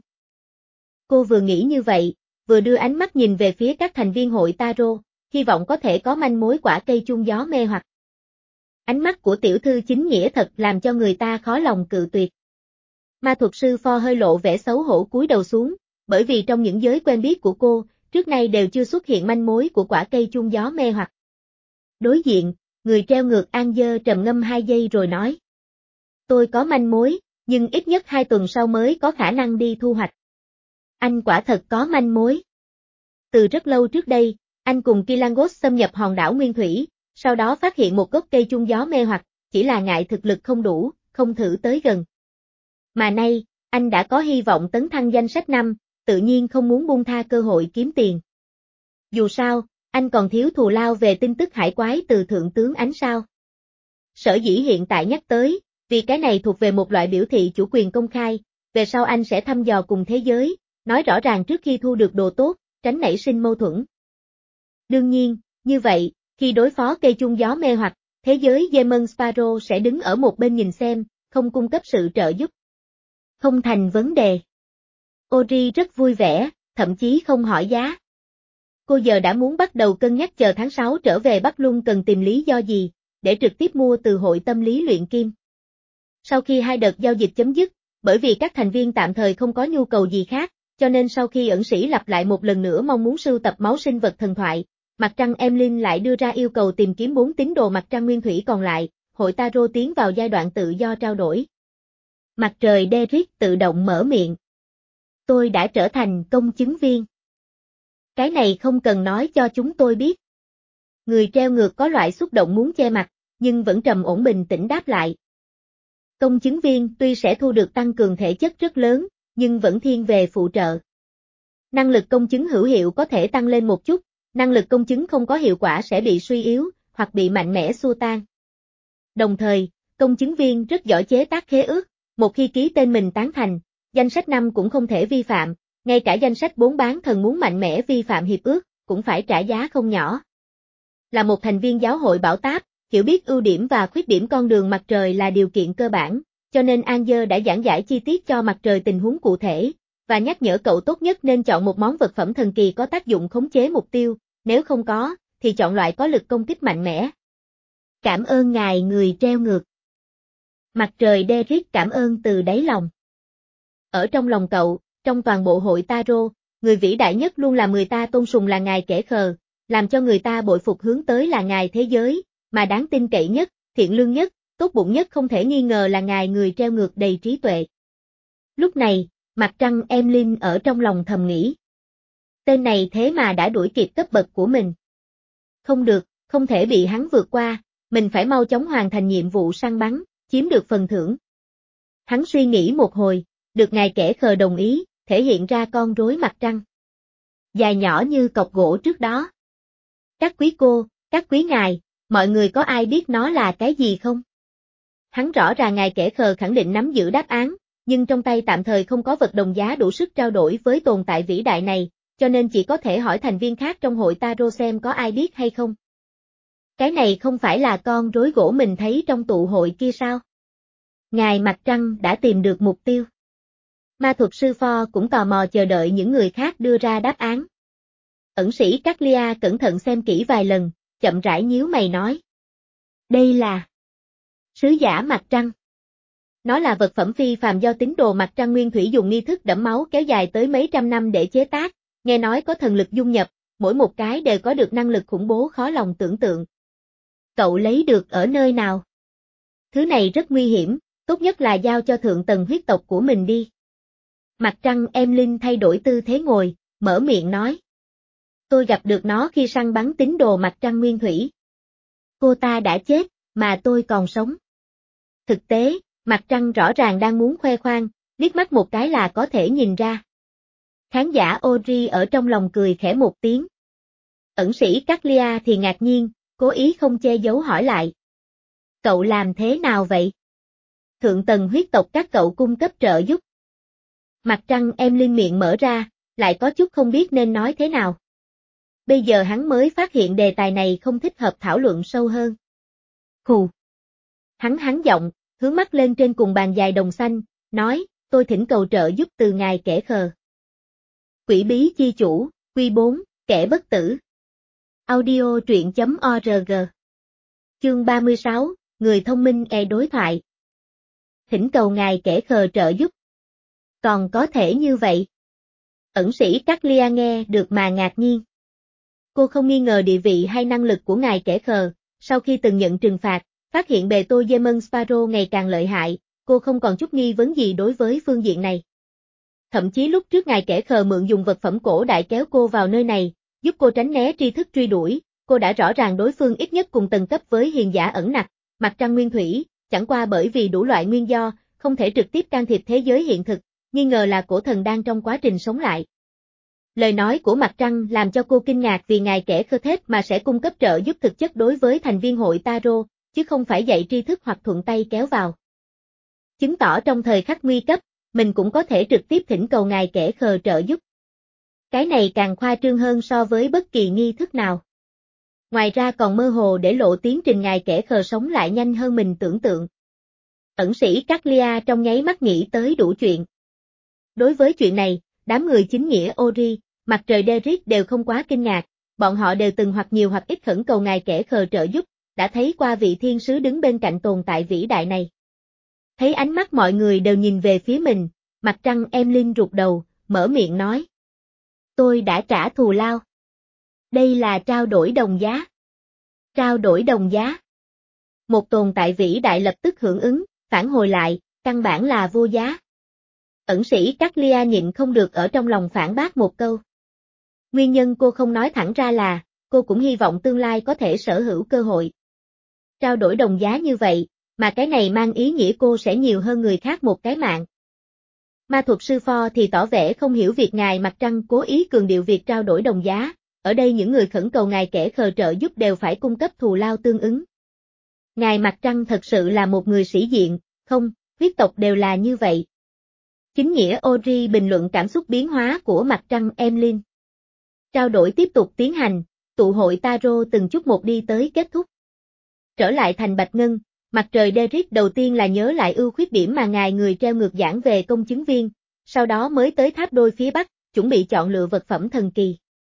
Cô vừa nghĩ như vậy, vừa đưa ánh mắt nhìn về phía các thành viên hội Tarot, hy vọng có thể có manh mối quả cây chuông gió mê hoặc. Ánh mắt của tiểu thư chính nghĩa thật làm cho người ta khó lòng cự tuyệt. Ma thuật sư Ford hơi lộ vẻ xấu hổ cúi đầu xuống, bởi vì trong những giới quen biết của cô, trước nay đều chưa xuất hiện manh mối của quả cây chuông gió mê hoặc. Đối diện, người treo ngược Anger trầm ngâm hai giây rồi nói. Tôi có manh mối, nhưng ít nhất hai tuần sau mới có khả năng đi thu hoạch. Anh quả thật có manh mối. Từ rất lâu trước đây, anh cùng Kilangos xâm nhập hòn đảo Nguyên Thủy, sau đó phát hiện một gốc cây chuông gió mê hoặc, chỉ là ngại thực lực không đủ, không thử tới gần. Mà nay, anh đã có hy vọng tấn thăng danh sách năm, tự nhiên không muốn buông tha cơ hội kiếm tiền. Dù sao, anh còn thiếu thù lao về tin tức hải quái từ thượng tướng ánh sao. Sở dĩ hiện tại nhắc tới, vì cái này thuộc về một loại biểu thị chủ quyền công khai, về sau anh sẽ thăm dò cùng thế giới, nói rõ ràng trước khi thu được đồ tốt, tránh nảy sinh mâu thuẫn. Đương nhiên, như vậy, khi đối phó cây chung gió mê hoặc, thế giới Demon Sparrow sẽ đứng ở một bên nhìn xem, không cung cấp sự trợ giúp. Không thành vấn đề. Ori rất vui vẻ, thậm chí không hỏi giá. Cô giờ đã muốn bắt đầu cân nhắc chờ tháng sáu trở về Bắc Luân cần tìm lý do gì, để trực tiếp mua từ hội tâm lý luyện kim. Sau khi hai đợt giao dịch chấm dứt, bởi vì các thành viên tạm thời không có nhu cầu gì khác, cho nên sau khi ẩn sĩ lặp lại một lần nữa mong muốn sưu tập máu sinh vật thần thoại, Mặt Trăng Emlyn lại đưa ra yêu cầu tìm kiếm bốn tín đồ Mặt Trăng Nguyên Thủy còn lại, hội Tarot tiến vào giai đoạn tự do trao đổi. Mặt trời Derrick tự động mở miệng. Tôi đã trở thành công chứng viên. Cái này không cần nói cho chúng tôi biết. Người treo ngược có loại xúc động muốn che mặt, nhưng vẫn trầm ổn bình tĩnh đáp lại. Công chứng viên tuy sẽ thu được tăng cường thể chất rất lớn, nhưng vẫn thiên về phụ trợ. Năng lực công chứng hữu hiệu có thể tăng lên một chút, năng lực công chứng không có hiệu quả sẽ bị suy yếu, hoặc bị mạnh mẽ xua tan. Đồng thời, công chứng viên rất giỏi chế tác khế ước, một khi ký tên mình tán thành, danh sách năm cũng không thể vi phạm, ngay cả danh sách bốn bán thần muốn mạnh mẽ vi phạm hiệp ước, cũng phải trả giá không nhỏ. Là một thành viên giáo hội bảo táp, hiểu biết ưu điểm và khuyết điểm con đường mặt trời là điều kiện cơ bản, cho nên Angel đã giảng giải chi tiết cho mặt trời tình huống cụ thể, và nhắc nhở cậu tốt nhất nên chọn một món vật phẩm thần kỳ có tác dụng khống chế mục tiêu, nếu không có, thì chọn loại có lực công kích mạnh mẽ. Cảm ơn ngài người treo ngược. Mặt trời Derrick cảm ơn từ đáy lòng. Ở trong lòng cậu, trong toàn bộ hội Tarot, người vĩ đại nhất luôn là người ta tôn sùng là ngài kẻ khờ, làm cho người ta bội phục hướng tới là ngài thế giới, mà đáng tin cậy nhất, thiện lương nhất, tốt bụng nhất không thể nghi ngờ là ngài người treo ngược đầy trí tuệ. Lúc này, Mặt Trăng Emlyn ở trong lòng thầm nghĩ. Tên này thế mà đã đuổi kịp cấp bậc của mình. Không được, không thể bị hắn vượt qua, mình phải mau chóng hoàn thành nhiệm vụ săn bắn, chiếm được phần thưởng. Hắn suy nghĩ một hồi, được ngài kẻ khờ đồng ý, thể hiện ra con rối mặt trăng. Dài nhỏ như cọc gỗ trước đó. Các quý cô, các quý ngài, mọi người có ai biết nó là cái gì không? Hắn rõ ràng ngài kẻ khờ khẳng định nắm giữ đáp án, nhưng trong tay tạm thời không có vật đồng giá đủ sức trao đổi với tồn tại vĩ đại này, cho nên chỉ có thể hỏi thành viên khác trong hội Tarot xem có ai biết hay không. Cái này không phải là con rối gỗ mình thấy trong tụ hội kia sao? Ngài mặt trăng đã tìm được mục tiêu. Ma thuật sư Pho cũng tò mò chờ đợi những người khác đưa ra đáp án. Ẩn sĩ Caglia cẩn thận xem kỹ vài lần, chậm rãi nhíu mày nói. Đây là sứ giả mặt trăng. Nó là vật phẩm phi phàm do tín đồ mặt trăng nguyên thủy dùng nghi thức đẫm máu kéo dài tới mấy trăm năm để chế tác, nghe nói có thần lực dung nhập, mỗi một cái đều có được năng lực khủng bố khó lòng tưởng tượng. Cậu lấy được ở nơi nào? Thứ này rất nguy hiểm, tốt nhất là giao cho thượng tầng huyết tộc của mình đi. Mặt Trăng Emlyn thay đổi tư thế ngồi, mở miệng nói. Tôi gặp được nó khi săn bắn tín đồ mặt trăng nguyên thủy. Cô ta đã chết, mà tôi còn sống. Thực tế, mặt trăng rõ ràng đang muốn khoe khoang, liếc mắt một cái là có thể nhìn ra. Khán giả Ori ở trong lòng cười khẽ một tiếng. Ẩn sĩ Caglia thì ngạc nhiên, cố ý không che giấu hỏi lại. Cậu làm thế nào vậy? Thượng tầng huyết tộc các cậu cung cấp trợ giúp. Mặt Trăng Emlyn miệng mở ra, lại có chút không biết nên nói thế nào. Bây giờ hắn mới phát hiện đề tài này không thích hợp thảo luận sâu hơn. Hù. Hắn hắn giọng, hướng mắt lên trên cùng bàn dài đồng xanh, nói, tôi thỉnh cầu trợ giúp từ ngài kẻ khờ. Quỷ bí chi chủ, Quy bốn, kẻ bất tử. Audio truyện chấm org. Chương ba mươi sáu, người thông minh e đối thoại. Thỉnh cầu ngài kẻ khờ trợ giúp. Còn có thể như vậy. Ẩn sĩ Caglia nghe được mà ngạc nhiên. Cô không nghi ngờ địa vị hay năng lực của ngài kẻ khờ, sau khi từng nhận trừng phạt, phát hiện bề tôi Demon Sparrow ngày càng lợi hại, cô không còn chút nghi vấn gì đối với phương diện này. Thậm chí lúc trước ngài kẻ khờ mượn dùng vật phẩm cổ đại kéo cô vào nơi này, giúp cô tránh né tri thức truy đuổi, cô đã rõ ràng đối phương ít nhất cùng tầng cấp với hiền giả ẩn nặc, mặt trăng nguyên thủy, chẳng qua bởi vì đủ loại nguyên do, không thể trực tiếp can thiệp thế giới hiện thực, nghi ngờ là cổ thần đang trong quá trình sống lại. Lời nói của mặt trăng làm cho cô kinh ngạc vì ngài kẻ khờ thết mà sẽ cung cấp trợ giúp thực chất đối với thành viên hội Tarot, chứ không phải dạy tri thức hoặc thuận tay kéo vào. Chứng tỏ trong thời khắc nguy cấp, mình cũng có thể trực tiếp thỉnh cầu ngài kẻ khờ trợ giúp. Cái này càng khoa trương hơn so với bất kỳ nghi thức nào. Ngoài ra còn mơ hồ để lộ tiến trình ngài kẻ khờ sống lại nhanh hơn mình tưởng tượng. Ẩn sĩ Caglia trong nháy mắt nghĩ tới đủ chuyện. Đối với chuyện này, đám người chính nghĩa Ori, Mặt trời Derek đều không quá kinh ngạc, bọn họ đều từng hoặc nhiều hoặc ít khẩn cầu ngài kẻ khờ trợ giúp, đã thấy qua vị thiên sứ đứng bên cạnh tồn tại vĩ đại này. Thấy ánh mắt mọi người đều nhìn về phía mình, mặt trăng Emlyn rụt đầu, mở miệng nói. Tôi đã trả thù lao. Đây là trao đổi đồng giá. Trao đổi đồng giá. Một tồn tại vĩ đại lập tức hưởng ứng, phản hồi lại, căn bản là vô giá. Ẩn sĩ Caglia nhịn không được ở trong lòng phản bác một câu. Nguyên nhân cô không nói thẳng ra là, cô cũng hy vọng tương lai có thể sở hữu cơ hội. Trao đổi đồng giá như vậy, mà cái này mang ý nghĩa cô sẽ nhiều hơn người khác một cái mạng. Ma thuật sư Pho thì tỏ vẻ không hiểu việc ngài Mặt Trăng cố ý cường điệu việc trao đổi đồng giá, ở đây những người khẩn cầu ngài kẻ khờ trợ giúp đều phải cung cấp thù lao tương ứng. Ngài Mặt Trăng thật sự là một người sĩ diện, không, huyết tộc đều là như vậy. Chính nghĩa Ori bình luận cảm xúc biến hóa của Mặt Trăng Emlyn. Trao đổi tiếp tục tiến hành, tụ hội Taro từng chút một đi tới kết thúc. Trở lại thành Bạch Ngân, Mặt trời Derek đầu tiên là nhớ lại ưu khuyết điểm mà ngài người treo ngược giảng về công chứng viên, sau đó mới tới tháp đôi phía Bắc, chuẩn bị chọn lựa vật phẩm thần kỳ.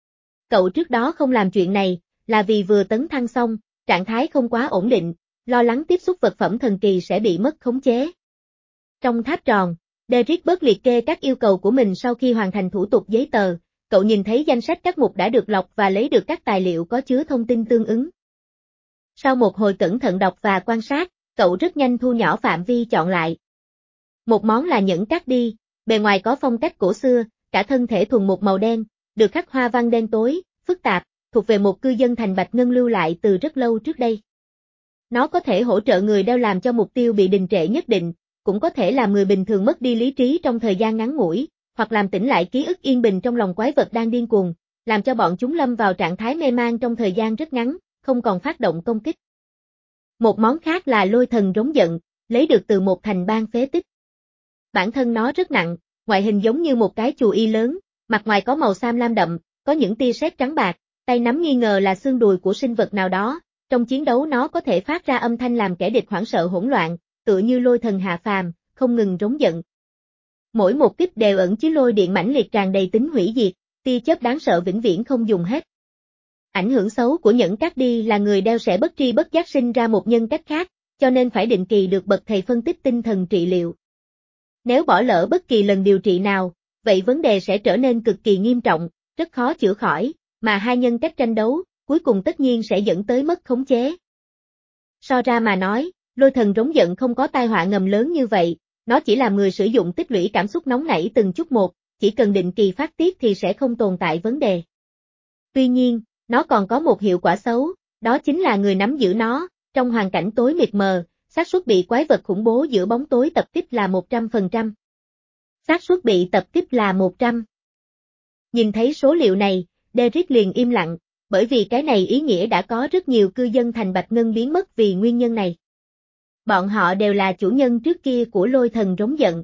Cậu trước đó không làm chuyện này, là vì vừa tấn thăng xong, trạng thái không quá ổn định, lo lắng tiếp xúc vật phẩm thần kỳ sẽ bị mất khống chế. Trong tháp tròn, Derek bớt liệt kê các yêu cầu của mình sau khi hoàn thành thủ tục giấy tờ, cậu nhìn thấy danh sách các mục đã được lọc và lấy được các tài liệu có chứa thông tin tương ứng. Sau một hồi cẩn thận đọc và quan sát, cậu rất nhanh thu nhỏ phạm vi chọn lại. Một món là nhẫn cát đi, bề ngoài có phong cách cổ xưa, cả thân thể thuần một màu đen, được khắc hoa văn đen tối, phức tạp, thuộc về một cư dân thành Bạch Ngân lưu lại từ rất lâu trước đây. Nó có thể hỗ trợ người đeo làm cho mục tiêu bị đình trệ nhất định, cũng có thể làm người bình thường mất đi lý trí trong thời gian ngắn ngủi, hoặc làm tỉnh lại ký ức yên bình trong lòng quái vật đang điên cuồng, làm cho bọn chúng lâm vào trạng thái mê man trong thời gian rất ngắn, không còn phát động công kích. Một món khác là lôi thần rống giận, lấy được từ một thành bang phế tích. Bản thân nó rất nặng, ngoại hình giống như một cái chù y lớn, mặt ngoài có màu xám lam đậm, có những tia sét trắng bạc, tay nắm nghi ngờ là xương đùi của sinh vật nào đó, trong chiến đấu nó có thể phát ra âm thanh làm kẻ địch hoảng sợ hỗn loạn, tựa như lôi thần hạ phàm, không ngừng rống giận. Mỗi một kích đều ẩn chứa lôi điện mãnh liệt tràn đầy tính hủy diệt, tia chớp đáng sợ vĩnh viễn không dùng hết. Ảnh hưởng xấu của nhẫn cát đi là người đeo sẽ bất tri bất giác sinh ra một nhân cách khác, cho nên phải định kỳ được bậc thầy phân tích tinh thần trị liệu. Nếu bỏ lỡ bất kỳ lần điều trị nào, vậy vấn đề sẽ trở nên cực kỳ nghiêm trọng, rất khó chữa khỏi, mà hai nhân cách tranh đấu, cuối cùng tất nhiên sẽ dẫn tới mất khống chế. So ra mà nói, lôi thần rống giận không có tai họa ngầm lớn như vậy, nó chỉ làm người sử dụng tích lũy cảm xúc nóng nảy từng chút một, chỉ cần định kỳ phát tiết thì sẽ không tồn tại vấn đề. Tuy nhiên, nó còn có một hiệu quả xấu, đó chính là người nắm giữ nó, trong hoàn cảnh tối mịt mờ, xác suất bị quái vật khủng bố giữa bóng tối tập kích là một trăm phần trăm. Xác suất bị tập kích là một trăm. Nhìn thấy số liệu này, Derek liền im lặng, bởi vì cái này ý nghĩa đã có rất nhiều cư dân thành Bạch Ngân biến mất vì nguyên nhân này. Bọn họ đều là chủ nhân trước kia của lôi thần rống giận.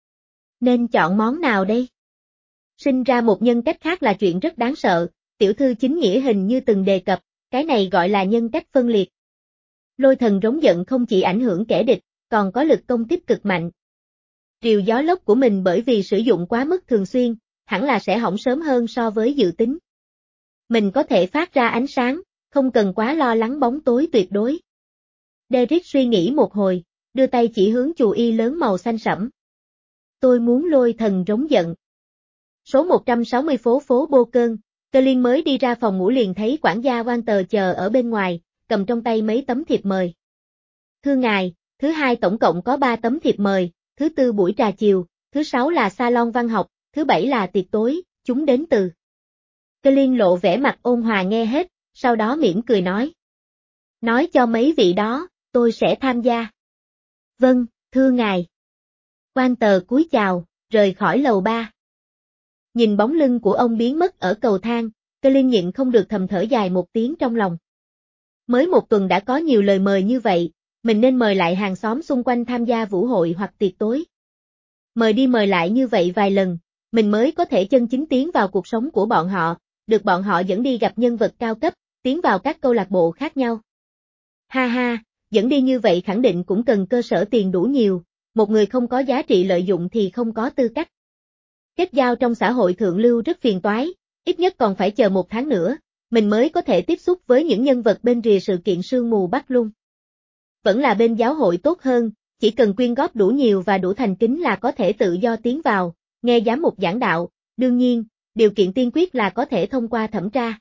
Nên chọn món nào đây? Sinh ra một nhân cách khác là chuyện rất đáng sợ, tiểu thư chính nghĩa hình như từng đề cập, cái này gọi là nhân cách phân liệt. Lôi thần rống giận không chỉ ảnh hưởng kẻ địch, còn có lực công kích cực mạnh. Triều gió lốc của mình bởi vì sử dụng quá mức thường xuyên, hẳn là sẽ hỏng sớm hơn so với dự tính. Mình có thể phát ra ánh sáng, không cần quá lo lắng bóng tối tuyệt đối. Derek suy nghĩ một hồi, đưa tay chỉ hướng chù y lớn màu xanh sẫm. Tôi muốn lôi thần rống giận. Số một trăm sáu mươi phố phố Bô Cơn, Colin mới đi ra phòng ngủ liền thấy quản gia Walter chờ ở bên ngoài, cầm trong tay mấy tấm thiệp mời. Thưa ngài, thứ hai tổng cộng có ba tấm thiệp mời, thứ tư buổi trà chiều, thứ sáu là salon văn học, thứ bảy là tiệc tối, chúng đến từ. Colin lộ vẻ mặt ôn hòa nghe hết, sau đó mỉm cười nói. Nói cho mấy vị đó, tôi sẽ tham gia. Vâng, thưa ngài. Walter cúi chào, rời khỏi lầu ba. Nhìn bóng lưng của ông biến mất ở cầu thang, Colin nhịn không được thầm thở dài một tiếng trong lòng. Mới một tuần đã có nhiều lời mời như vậy, mình nên mời lại hàng xóm xung quanh tham gia vũ hội hoặc tiệc tối. Mời đi mời lại như vậy vài lần, mình mới có thể chân chính tiến vào cuộc sống của bọn họ, được bọn họ dẫn đi gặp nhân vật cao cấp, tiến vào các câu lạc bộ khác nhau. Ha ha, dẫn đi như vậy khẳng định cũng cần cơ sở tiền đủ nhiều, một người không có giá trị lợi dụng thì không có tư cách. Kết giao trong xã hội thượng lưu rất phiền toái, ít nhất còn phải chờ một tháng nữa, mình mới có thể tiếp xúc với những nhân vật bên rìa sự kiện sương mù Bắc Lung. Vẫn là bên giáo hội tốt hơn, chỉ cần quyên góp đủ nhiều và đủ thành kính là có thể tự do tiến vào, nghe giám mục giảng đạo, đương nhiên, điều kiện tiên quyết là có thể thông qua thẩm tra.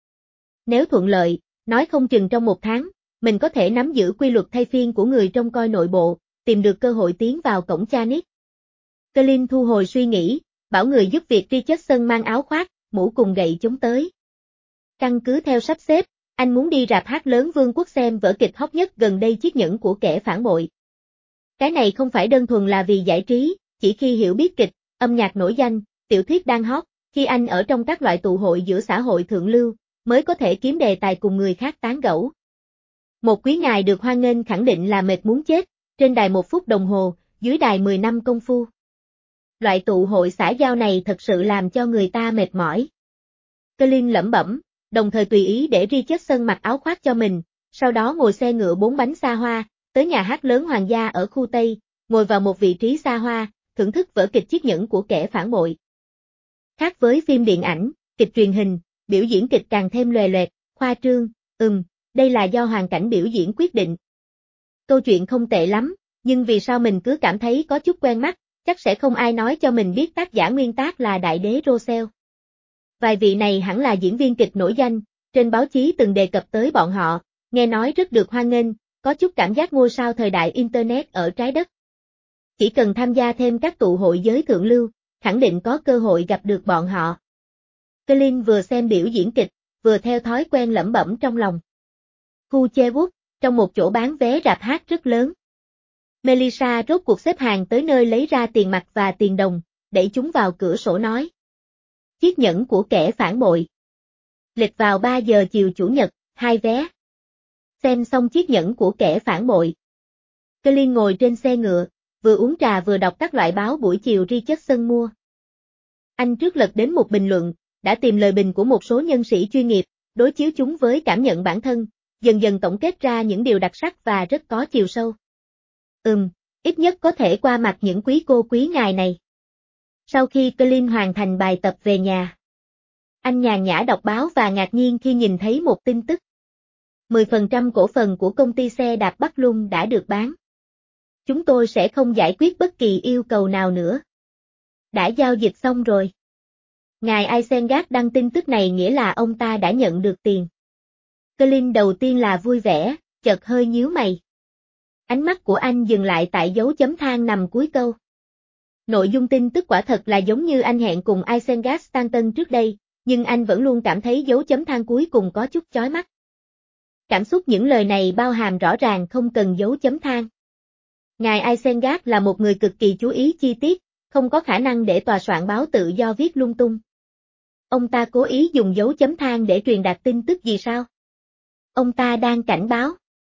Nếu thuận lợi, nói không chừng trong một tháng, mình có thể nắm giữ quy luật thay phiên của người trông coi nội bộ, tìm được cơ hội tiến vào cổng Chanit. Colin thu hồi suy nghĩ, bảo người giúp việc Richardson mang áo khoác, mũ cùng gậy chống tới. Căn cứ theo sắp xếp, anh muốn đi rạp hát lớn Vương quốc xem vở kịch hot nhất gần đây Chiếc nhẫn của kẻ phản bội. Cái này không phải đơn thuần là vì giải trí, chỉ khi hiểu biết kịch, âm nhạc nổi danh, tiểu thuyết đang hot, khi anh ở trong các loại tụ hội giữa xã hội thượng lưu, mới có thể kiếm đề tài cùng người khác tán gẫu. Một quý ngài được hoan nghênh khẳng định là mệt muốn chết, trên đài một phút đồng hồ, dưới đài mười năm công phu. Loại tụ hội xã giao này thật sự làm cho người ta mệt mỏi. Colin lẩm bẩm, đồng thời tùy ý để Richardson mặc áo khoác cho mình, sau đó ngồi xe ngựa bốn bánh xa hoa, tới nhà hát lớn hoàng gia ở khu Tây, ngồi vào một vị trí xa hoa, thưởng thức vở kịch Chiếc nhẫn của kẻ phản bội. Khác với phim điện ảnh, kịch truyền hình, biểu diễn kịch càng thêm lòe loẹt, khoa trương, ừm, đây là do hoàn cảnh biểu diễn quyết định. Câu chuyện không tệ lắm, nhưng vì sao mình cứ cảm thấy có chút quen mắt, chắc sẽ không ai nói cho mình biết tác giả nguyên tác là đại đế Rossel. Vài vị này hẳn là diễn viên kịch nổi danh, trên báo chí từng đề cập tới bọn họ, nghe nói rất được hoan nghênh, có chút cảm giác ngôi sao thời đại Internet ở trái đất. Chỉ cần tham gia thêm các tụ hội giới thượng lưu, khẳng định có cơ hội gặp được bọn họ. Colin vừa xem biểu diễn kịch, vừa theo thói quen lẩm bẩm trong lòng. Khu Cherwood, trong một chỗ bán vé rạp hát rất lớn. Melissa rốt cuộc xếp hàng tới nơi lấy ra tiền mặt và tiền đồng, đẩy chúng vào cửa sổ nói. Chiếc nhẫn của kẻ phản bội. Lịch vào ba giờ chiều Chủ nhật, hai vé. Xem xong Chiếc nhẫn của kẻ phản bội. Colin ngồi trên xe ngựa, vừa uống trà vừa đọc các loại báo buổi chiều Richardson mua. Anh trước lật đến một bình luận, đã tìm lời bình của một số nhân sĩ chuyên nghiệp, đối chiếu chúng với cảm nhận bản thân, dần dần tổng kết ra những điều đặc sắc và rất có chiều sâu. Ừm, ít nhất có thể qua mặt những quý cô quý ngài này. Sau khi Colin hoàn thành bài tập về nhà, anh nhàn nhã đọc báo và ngạc nhiên khi nhìn thấy một tin tức. mười phần trăm cổ phần của công ty xe đạp Bắc Lung đã được bán. Chúng tôi sẽ không giải quyết bất kỳ yêu cầu nào nữa. Đã giao dịch xong rồi. Ngài Isengard đăng tin tức này nghĩa là ông ta đã nhận được tiền. Colin đầu tiên là vui vẻ, chợt hơi nhíu mày. Ánh mắt của anh dừng lại tại dấu chấm than nằm cuối câu. Nội dung tin tức quả thật là giống như anh hẹn cùng Isengard Stanton trước đây, nhưng anh vẫn luôn cảm thấy dấu chấm than cuối cùng có chút chói mắt. Cảm xúc những lời này bao hàm rõ ràng không cần dấu chấm than. Ngài Isengard là một người cực kỳ chú ý chi tiết, không có khả năng để tòa soạn báo tự do viết lung tung. Ông ta cố ý dùng dấu chấm than để truyền đạt tin tức gì sao? Ông ta đang cảnh báo.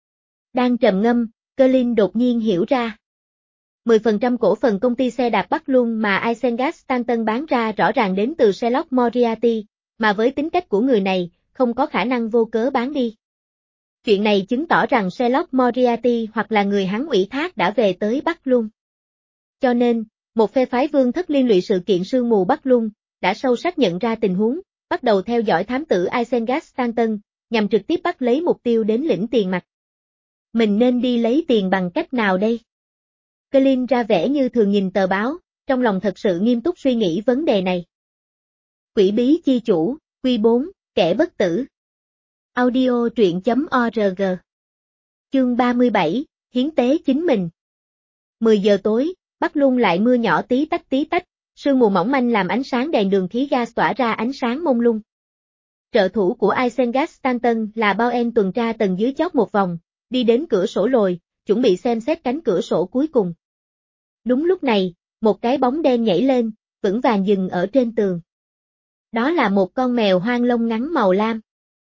Đang trầm ngâm, Colin đột nhiên hiểu ra. mười phần trăm cổ phần công ty xe đạp Bắc Lung mà Isengard Stanton bán ra rõ ràng đến từ Sherlock Moriarty, mà với tính cách của người này, không có khả năng vô cớ bán đi. Chuyện này chứng tỏ rằng Sherlock Moriarty hoặc là người hắn ủy thác đã về tới Bắc Lung. Cho nên, một phe phái vương thất liên lụy sự kiện sương mù Bắc Lung, đã sâu sắc nhận ra tình huống, bắt đầu theo dõi thám tử Isengard Stanton, nhằm trực tiếp bắt lấy mục tiêu đến lĩnh tiền mặt. Mình nên đi lấy tiền bằng cách nào đây? Colin ra vẻ như thường nhìn tờ báo, trong lòng thật sự nghiêm túc suy nghĩ vấn đề này. Quỷ bí chi chủ, Quy bốn, kẻ bất tử. Audio truyện chấm org. Chương ba mươi bảy, hiến tế chính mình. mười giờ tối, Bắc Lung lại mưa nhỏ tí tách tí tách, sương mù mỏng manh làm ánh sáng đèn đường khí gas tỏa ra ánh sáng mông lung. Trợ thủ của Isengard Stanton là Bowen tuần tra tầng dưới chót một vòng, đi đến cửa sổ lồi, chuẩn bị xem xét cánh cửa sổ cuối cùng. Đúng lúc này, một cái bóng đen nhảy lên, vững vàng dừng ở trên tường. Đó là một con mèo hoang lông ngắn màu lam.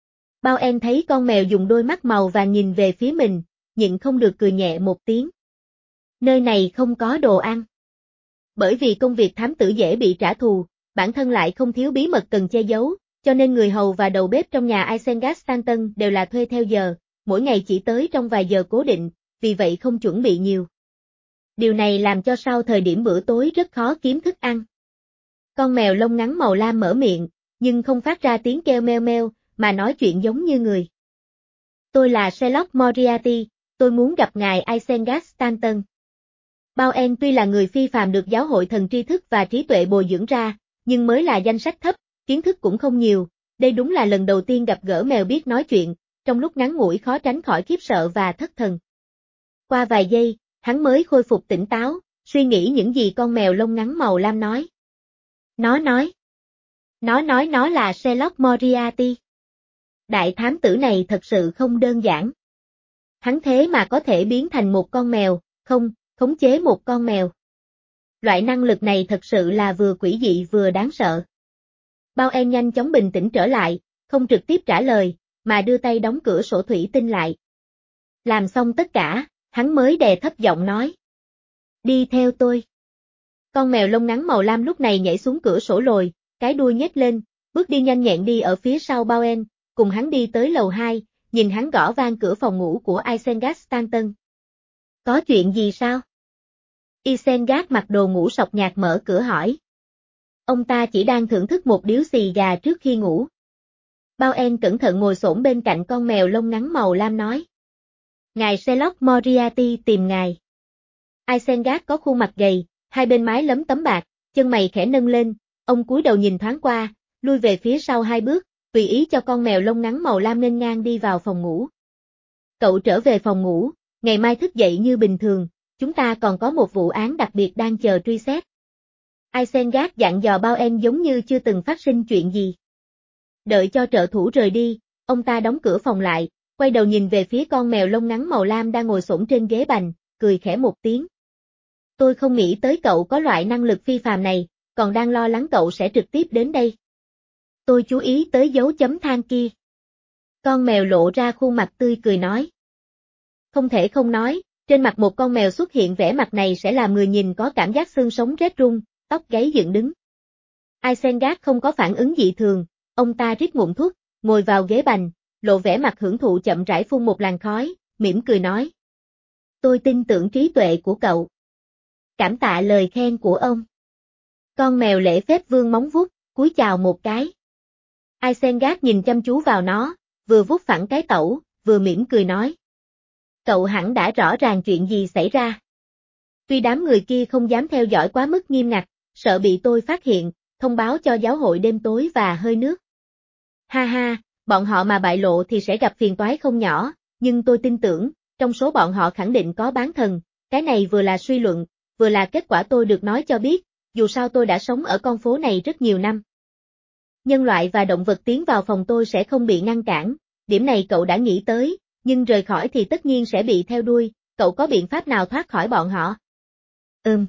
Bao En thấy con mèo dùng đôi mắt màu vàng nhìn về phía mình, nhịn không được cười nhẹ một tiếng. Nơi này không có đồ ăn. Bởi vì công việc thám tử dễ bị trả thù, bản thân lại không thiếu bí mật cần che giấu, cho nên người hầu và đầu bếp trong nhà Isengard Stanton đều là thuê theo giờ, mỗi ngày chỉ tới trong vài giờ cố định, vì vậy không chuẩn bị nhiều. Điều này làm cho sau thời điểm bữa tối rất khó kiếm thức ăn. Con mèo lông ngắn màu lam mở miệng, nhưng không phát ra tiếng kêu meo meo, mà nói chuyện giống như người. Tôi là Sherlock Moriarty, tôi muốn gặp ngài Isengard Stanton. Bao En tuy là người phi phàm được giáo hội thần tri thức và trí tuệ bồi dưỡng ra, nhưng mới là danh sách thấp, kiến thức cũng không nhiều, đây đúng là lần đầu tiên gặp gỡ mèo biết nói chuyện, trong lúc ngắn ngủi khó tránh khỏi khiếp sợ và thất thần. Qua vài giây, hắn mới khôi phục tỉnh táo, suy nghĩ những gì con mèo lông ngắn màu lam nói. Nó nói. Nó nói nó là Sherlock Moriarty. Đại thám tử này thật sự không đơn giản. Hắn thế mà có thể biến thành một con mèo, không, khống chế một con mèo. Loại năng lực này thật sự là vừa quỷ dị vừa đáng sợ. Bao En nhanh chóng bình tĩnh trở lại, không trực tiếp trả lời, mà đưa tay đóng cửa sổ thủy tinh lại. Làm xong tất cả, hắn mới đè thấp giọng nói. Đi theo tôi. Con mèo lông ngắn màu lam lúc này nhảy xuống cửa sổ lồi, cái đuôi nhếch lên, bước đi nhanh nhẹn đi ở phía sau Bao En, cùng hắn đi tới lầu hai, nhìn hắn gõ vang cửa phòng ngủ của Isengard Stanton. Có chuyện gì sao? Isengard mặc đồ ngủ sọc nhạt mở cửa hỏi. Ông ta chỉ đang thưởng thức một điếu xì gà trước khi ngủ. Bao En cẩn thận ngồi xổm bên cạnh con mèo lông ngắn màu lam nói. Ngài Sherlock Moriarty tìm ngài. Isengard có khuôn mặt gầy, hai bên mái lấm tấm bạc, chân mày khẽ nâng lên, ông cúi đầu nhìn thoáng qua, lui về phía sau hai bước, tùy ý cho con mèo lông ngắn màu lam nên ngang đi vào phòng ngủ. Cậu trở về phòng ngủ, ngày mai thức dậy như bình thường, chúng ta còn có một vụ án đặc biệt đang chờ truy xét. Isengard dặn dò Bao En giống như chưa từng phát sinh chuyện gì. Đợi cho trợ thủ rời đi, ông ta đóng cửa phòng lại, quay đầu nhìn về phía con mèo lông ngắn màu lam đang ngồi xổm trên ghế bành, cười khẽ một tiếng. Tôi không nghĩ tới cậu có loại năng lực phi phàm này, còn đang lo lắng cậu sẽ trực tiếp đến đây. Tôi chú ý tới dấu chấm than kia. Con mèo lộ ra khuôn mặt tươi cười nói. Không thể không nói, trên mặt một con mèo xuất hiện vẻ mặt này sẽ làm người nhìn có cảm giác xương sống rét run, tóc gáy dựng đứng. Isengard không có phản ứng dị thường, ông ta rít ngụm thuốc, ngồi vào ghế bành, lộ vẻ mặt hưởng thụ chậm rãi phun một làn khói, mỉm cười nói. Tôi tin tưởng trí tuệ của cậu. Cảm tạ lời khen của ông. Con mèo lễ phép vươn móng vuốt, cúi chào một cái. Isengard nhìn chăm chú vào nó, vừa vuốt phẳng cái tẩu, vừa mỉm cười nói. Cậu hẳn đã rõ ràng chuyện gì xảy ra. Tuy đám người kia không dám theo dõi quá mức nghiêm ngặt, sợ bị tôi phát hiện, thông báo cho giáo hội đêm tối và hơi nước. Ha ha, bọn họ mà bại lộ thì sẽ gặp phiền toái không nhỏ, nhưng tôi tin tưởng, trong số bọn họ khẳng định có bán thần, cái này vừa là suy luận, vừa là kết quả tôi được nói cho biết, dù sao tôi đã sống ở con phố này rất nhiều năm. Nhân loại và động vật tiến vào phòng tôi sẽ không bị ngăn cản, điểm này cậu đã nghĩ tới, nhưng rời khỏi thì tất nhiên sẽ bị theo đuôi, cậu có biện pháp nào thoát khỏi bọn họ? Ừm.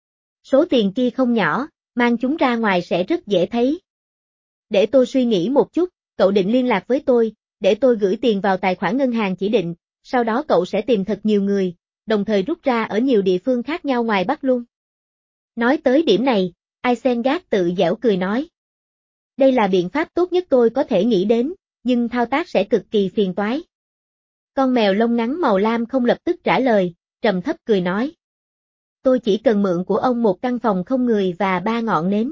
Số tiền kia không nhỏ, mang chúng ra ngoài sẽ rất dễ thấy. Để tôi suy nghĩ một chút, cậu định liên lạc với tôi, để tôi gửi tiền vào tài khoản ngân hàng chỉ định, sau đó cậu sẽ tìm thật nhiều người, đồng thời rút ra ở nhiều địa phương khác nhau ngoài Bắc luôn. Nói tới điểm này, Isengard tự giễu cười nói. Đây là biện pháp tốt nhất tôi có thể nghĩ đến, nhưng thao tác sẽ cực kỳ phiền toái. Con mèo lông ngắn màu lam không lập tức trả lời, trầm thấp cười nói. Tôi chỉ cần mượn của ông một căn phòng không người và ba ngọn nến.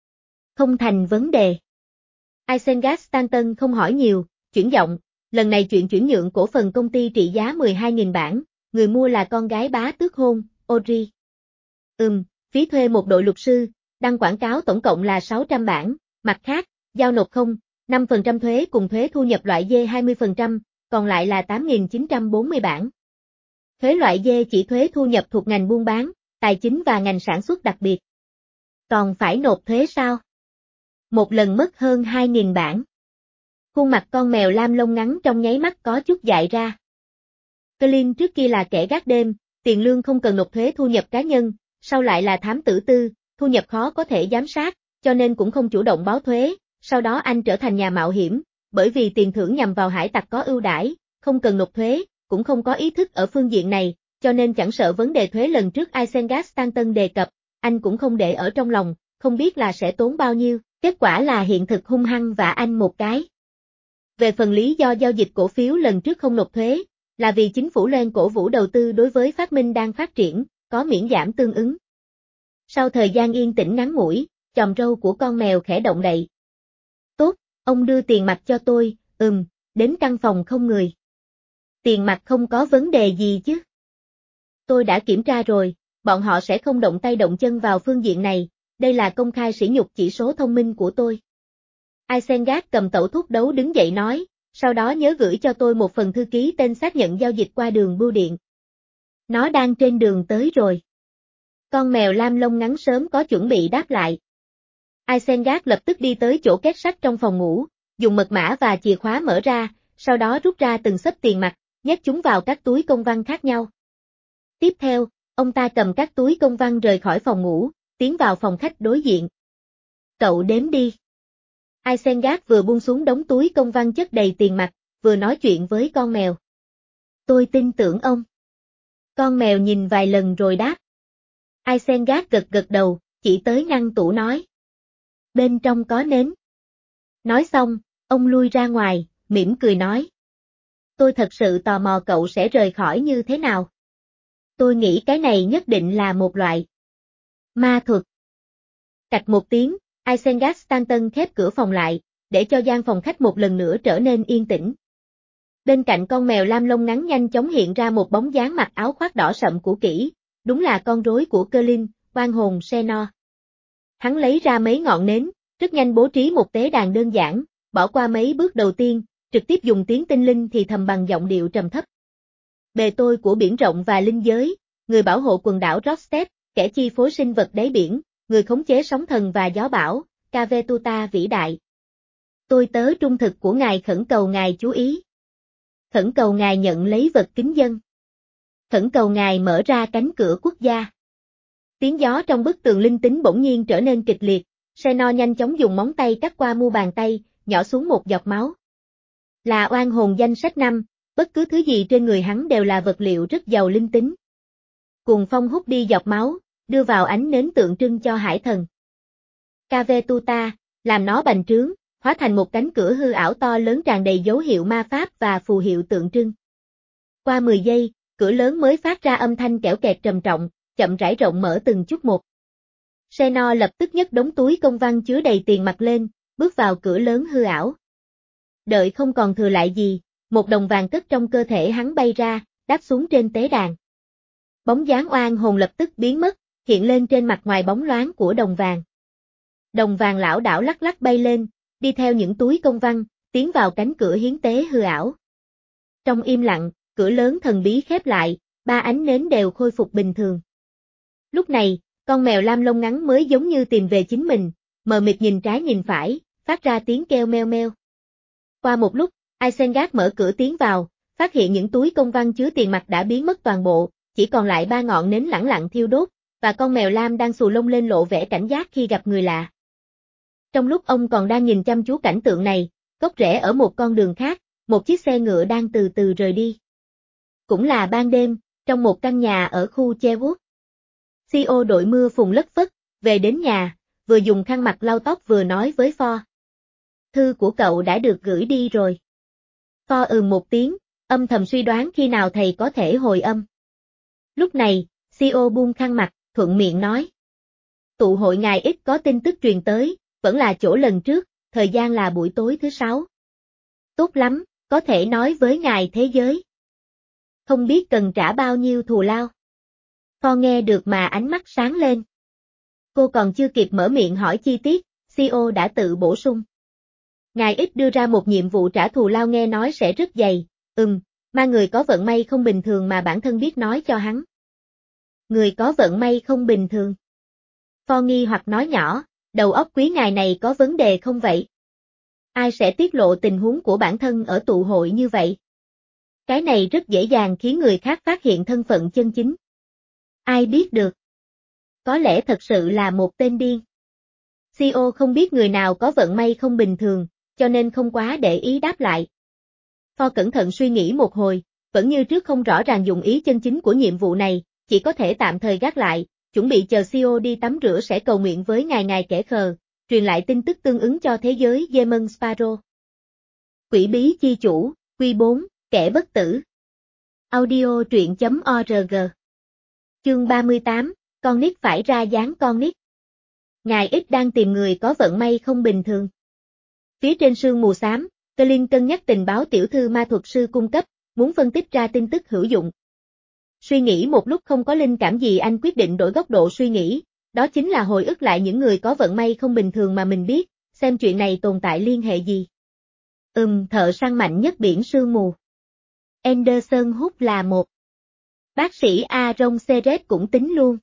Không thành vấn đề. Isengard Stanton không hỏi nhiều, chuyển giọng, lần này chuyện chuyển nhượng cổ phần công ty trị giá mười hai nghìn bảng, người mua là con gái bá tước hôn, Audrey. Ừm, phí thuê một đội luật sư, đăng quảng cáo tổng cộng là sáu trăm bảng, mặt khác, giao nộp không, năm phần trăm thuế cùng thuế thu nhập loại D hai mươi phần trăm, còn lại là tám nghìn chín trăm bốn mươi bảng. Thuế loại D chỉ thuế thu nhập thuộc ngành buôn bán, tài chính và ngành sản xuất đặc biệt. Còn phải nộp thuế sao? Một lần mất hơn hai nghìn bảng. Khuôn mặt con mèo lam lông ngắn trong nháy mắt có chút dại ra. Colin trước kia là kẻ gác đêm, tiền lương không cần nộp thuế thu nhập cá nhân, sau lại là thám tử tư, thu nhập khó có thể giám sát, cho nên cũng không chủ động báo thuế, sau đó anh trở thành nhà mạo hiểm, bởi vì tiền thưởng nhằm vào hải tặc có ưu đãi, không cần nộp thuế, cũng không có ý thức ở phương diện này, cho nên chẳng sợ vấn đề thuế lần trước Isengard Stanton đề cập, anh cũng không để ở trong lòng, không biết là sẽ tốn bao nhiêu, kết quả là hiện thực hung hăng vả anh một cái. Về phần lý do giao dịch cổ phiếu lần trước không nộp thuế, là vì chính phủ Loan cổ vũ đầu tư đối với phát minh đang phát triển, có miễn giảm tương ứng. Sau thời gian yên tĩnh ngắn ngủi, chòm râu của con mèo khẽ động đậy. Tốt, ông đưa tiền mặt cho tôi, ừm, đến căn phòng không người. Tiền mặt không có vấn đề gì chứ. Tôi đã kiểm tra rồi, bọn họ sẽ không động tay động chân vào phương diện này, đây là công khai sỉ nhục chỉ số thông minh của tôi. Isengard cầm tẩu thuốc đấu đứng dậy nói, sau đó nhớ gửi cho tôi một phần thư ký tên xác nhận giao dịch qua đường bưu điện. Nó đang trên đường tới rồi. Con mèo lam lông ngắn sớm có chuẩn bị đáp lại. Isengard lập tức đi tới chỗ két sắt trong phòng ngủ, dùng mật mã và chìa khóa mở ra, sau đó rút ra từng xấp tiền mặt, nhét chúng vào các túi công văn khác nhau. Tiếp theo, ông ta cầm các túi công văn rời khỏi phòng ngủ, tiến vào phòng khách đối diện. Cậu đếm đi. Isengard vừa buông xuống đống túi công văn chất đầy tiền mặt, vừa nói chuyện với con mèo. Tôi tin tưởng ông. Con mèo nhìn vài lần rồi đáp. Isengard gật gật đầu, chỉ tới ngăn tủ nói. Bên trong có nến. Nói xong, ông lui ra ngoài, mỉm cười nói. Tôi thật sự tò mò cậu sẽ rời khỏi như thế nào. Tôi nghĩ cái này nhất định là một loại ma thuật. Cạch một tiếng, Isengard Stanton khép cửa phòng lại, để cho gian phòng khách một lần nữa trở nên yên tĩnh. Bên cạnh con mèo lam lông ngắn nhanh chóng hiện ra một bóng dáng mặc áo khoác đỏ sậm cũ kỹ, đúng là con rối của Colin, oan hồn Senor. Hắn lấy ra mấy ngọn nến, rất nhanh bố trí một tế đàn đơn giản, bỏ qua mấy bước đầu tiên, trực tiếp dùng tiếng tinh linh thì thầm bằng giọng điệu trầm thấp. Bề tôi của biển rộng và linh giới, người bảo hộ quần đảo Rostet, kẻ chi phối sinh vật đáy biển, người khống chế sóng thần và gió bão, Cavetuta vĩ đại. Tôi tớ trung thực của ngài khẩn cầu ngài chú ý. Khẩn cầu ngài nhận lấy vật kính dân. Khẩn cầu ngài mở ra cánh cửa quốc gia. Tiếng gió trong bức tường linh tính bỗng nhiên trở nên kịch liệt, Senor nhanh chóng dùng móng tay cắt qua mu bàn tay, nhỏ xuống một giọt máu. Là oan hồn danh sách năm, bất cứ thứ gì trên người hắn đều là vật liệu rất giàu linh tính. Cuồng phong hút đi giọt máu, đưa vào ánh nến tượng trưng cho hải thần. Cavetuta, làm nó bành trướng, hóa thành một cánh cửa hư ảo to lớn tràn đầy dấu hiệu ma pháp và phù hiệu tượng trưng. Qua mười giây, cửa lớn mới phát ra âm thanh kẽo kẹt trầm trọng, chậm rãi rộng mở từng chút một. Senor lập tức nhấc đống túi công văn chứa đầy tiền mặt lên, bước vào cửa lớn hư ảo. Đợi không còn thừa lại gì, một đồng vàng cất trong cơ thể hắn bay ra, đáp xuống trên tế đàn. Bóng dáng oan hồn lập tức biến mất, hiện lên trên mặt ngoài bóng loáng của đồng vàng. Đồng vàng lảo đảo lắc lắc bay lên, đi theo những túi công văn, tiến vào cánh cửa hiến tế hư ảo. Trong im lặng, cửa lớn thần bí khép lại, ba ánh nến đều khôi phục bình thường. Lúc này, con mèo lam lông ngắn mới giống như tìm về chính mình, mờ mịt nhìn trái nhìn phải, phát ra tiếng kêu meo meo. Qua một lúc, Isengard mở cửa tiến vào, phát hiện những túi công văn chứa tiền mặt đã biến mất toàn bộ, chỉ còn lại ba ngọn nến lẳng lặng thiêu đốt, và con mèo lam đang xù lông lên lộ vẻ cảnh giác khi gặp người lạ. Trong lúc ông còn đang nhìn chăm chú cảnh tượng này, góc rẽ ở một con đường khác, một chiếc xe ngựa đang từ từ rời đi. Cũng là ban đêm, trong một căn nhà ở khu Cherwood. xê e ô đội mưa phùn lất phất, về đến nhà, vừa dùng khăn mặt lau tóc vừa nói với Ford. Thư của cậu đã được gửi đi rồi. Ford ừm một tiếng, âm thầm suy đoán khi nào thầy có thể hồi âm. Lúc này, xê e ô buông khăn mặt, thuận miệng nói. Tụ hội ngày ít có tin tức truyền tới, vẫn là chỗ lần trước, thời gian là buổi tối thứ sáu. Tốt lắm, có thể nói với ngài thế giới. Không biết cần trả bao nhiêu thù lao. Ford nghe được mà ánh mắt sáng lên. Cô còn chưa kịp mở miệng hỏi chi tiết, xê e ô đã tự bổ sung. Ngài ít đưa ra một nhiệm vụ trả thù lao nghe nói sẽ rất dày, ừm, mà người có vận may không bình thường mà bản thân biết nói cho hắn. Người có vận may không bình thường. Ford nghi hoặc nói nhỏ, đầu óc quý ngài này có vấn đề không vậy? Ai sẽ tiết lộ tình huống của bản thân ở tụ hội như vậy? Cái này rất dễ dàng khiến người khác phát hiện thân phận chân chính. Ai biết được? Có lẽ thật sự là một tên điên. xê e ô không biết người nào có vận may không bình thường, cho nên không quá để ý đáp lại. Pho cẩn thận suy nghĩ một hồi, vẫn như trước không rõ ràng dụng ý chân chính của nhiệm vụ này, chỉ có thể tạm thời gác lại, chuẩn bị chờ xê e ô đi tắm rửa sẽ cầu nguyện với ngài ngài kẻ khờ, truyền lại tin tức tương ứng cho thế giới Demon Sparrow. Quỷ bí chi chủ, quy bốn, kẻ bất tử. Audio truyện.org. Chương ba mươi tám, con nít phải ra dáng con nít. Ngài X đang tìm người có vận may không bình thường. Phía trên sương mù xám, Colin cân nhắc tình báo tiểu thư ma thuật sư cung cấp, muốn phân tích ra tin tức hữu dụng. Suy nghĩ một lúc không có linh cảm gì, anh quyết định đổi góc độ suy nghĩ, đó chính là hồi ức lại những người có vận may không bình thường mà mình biết, xem chuyện này tồn tại liên hệ gì. Ừm, thợ săn mạnh nhất biển sương mù. Anderson Hút là một. Bác sĩ Aaron Seret cũng tính luôn.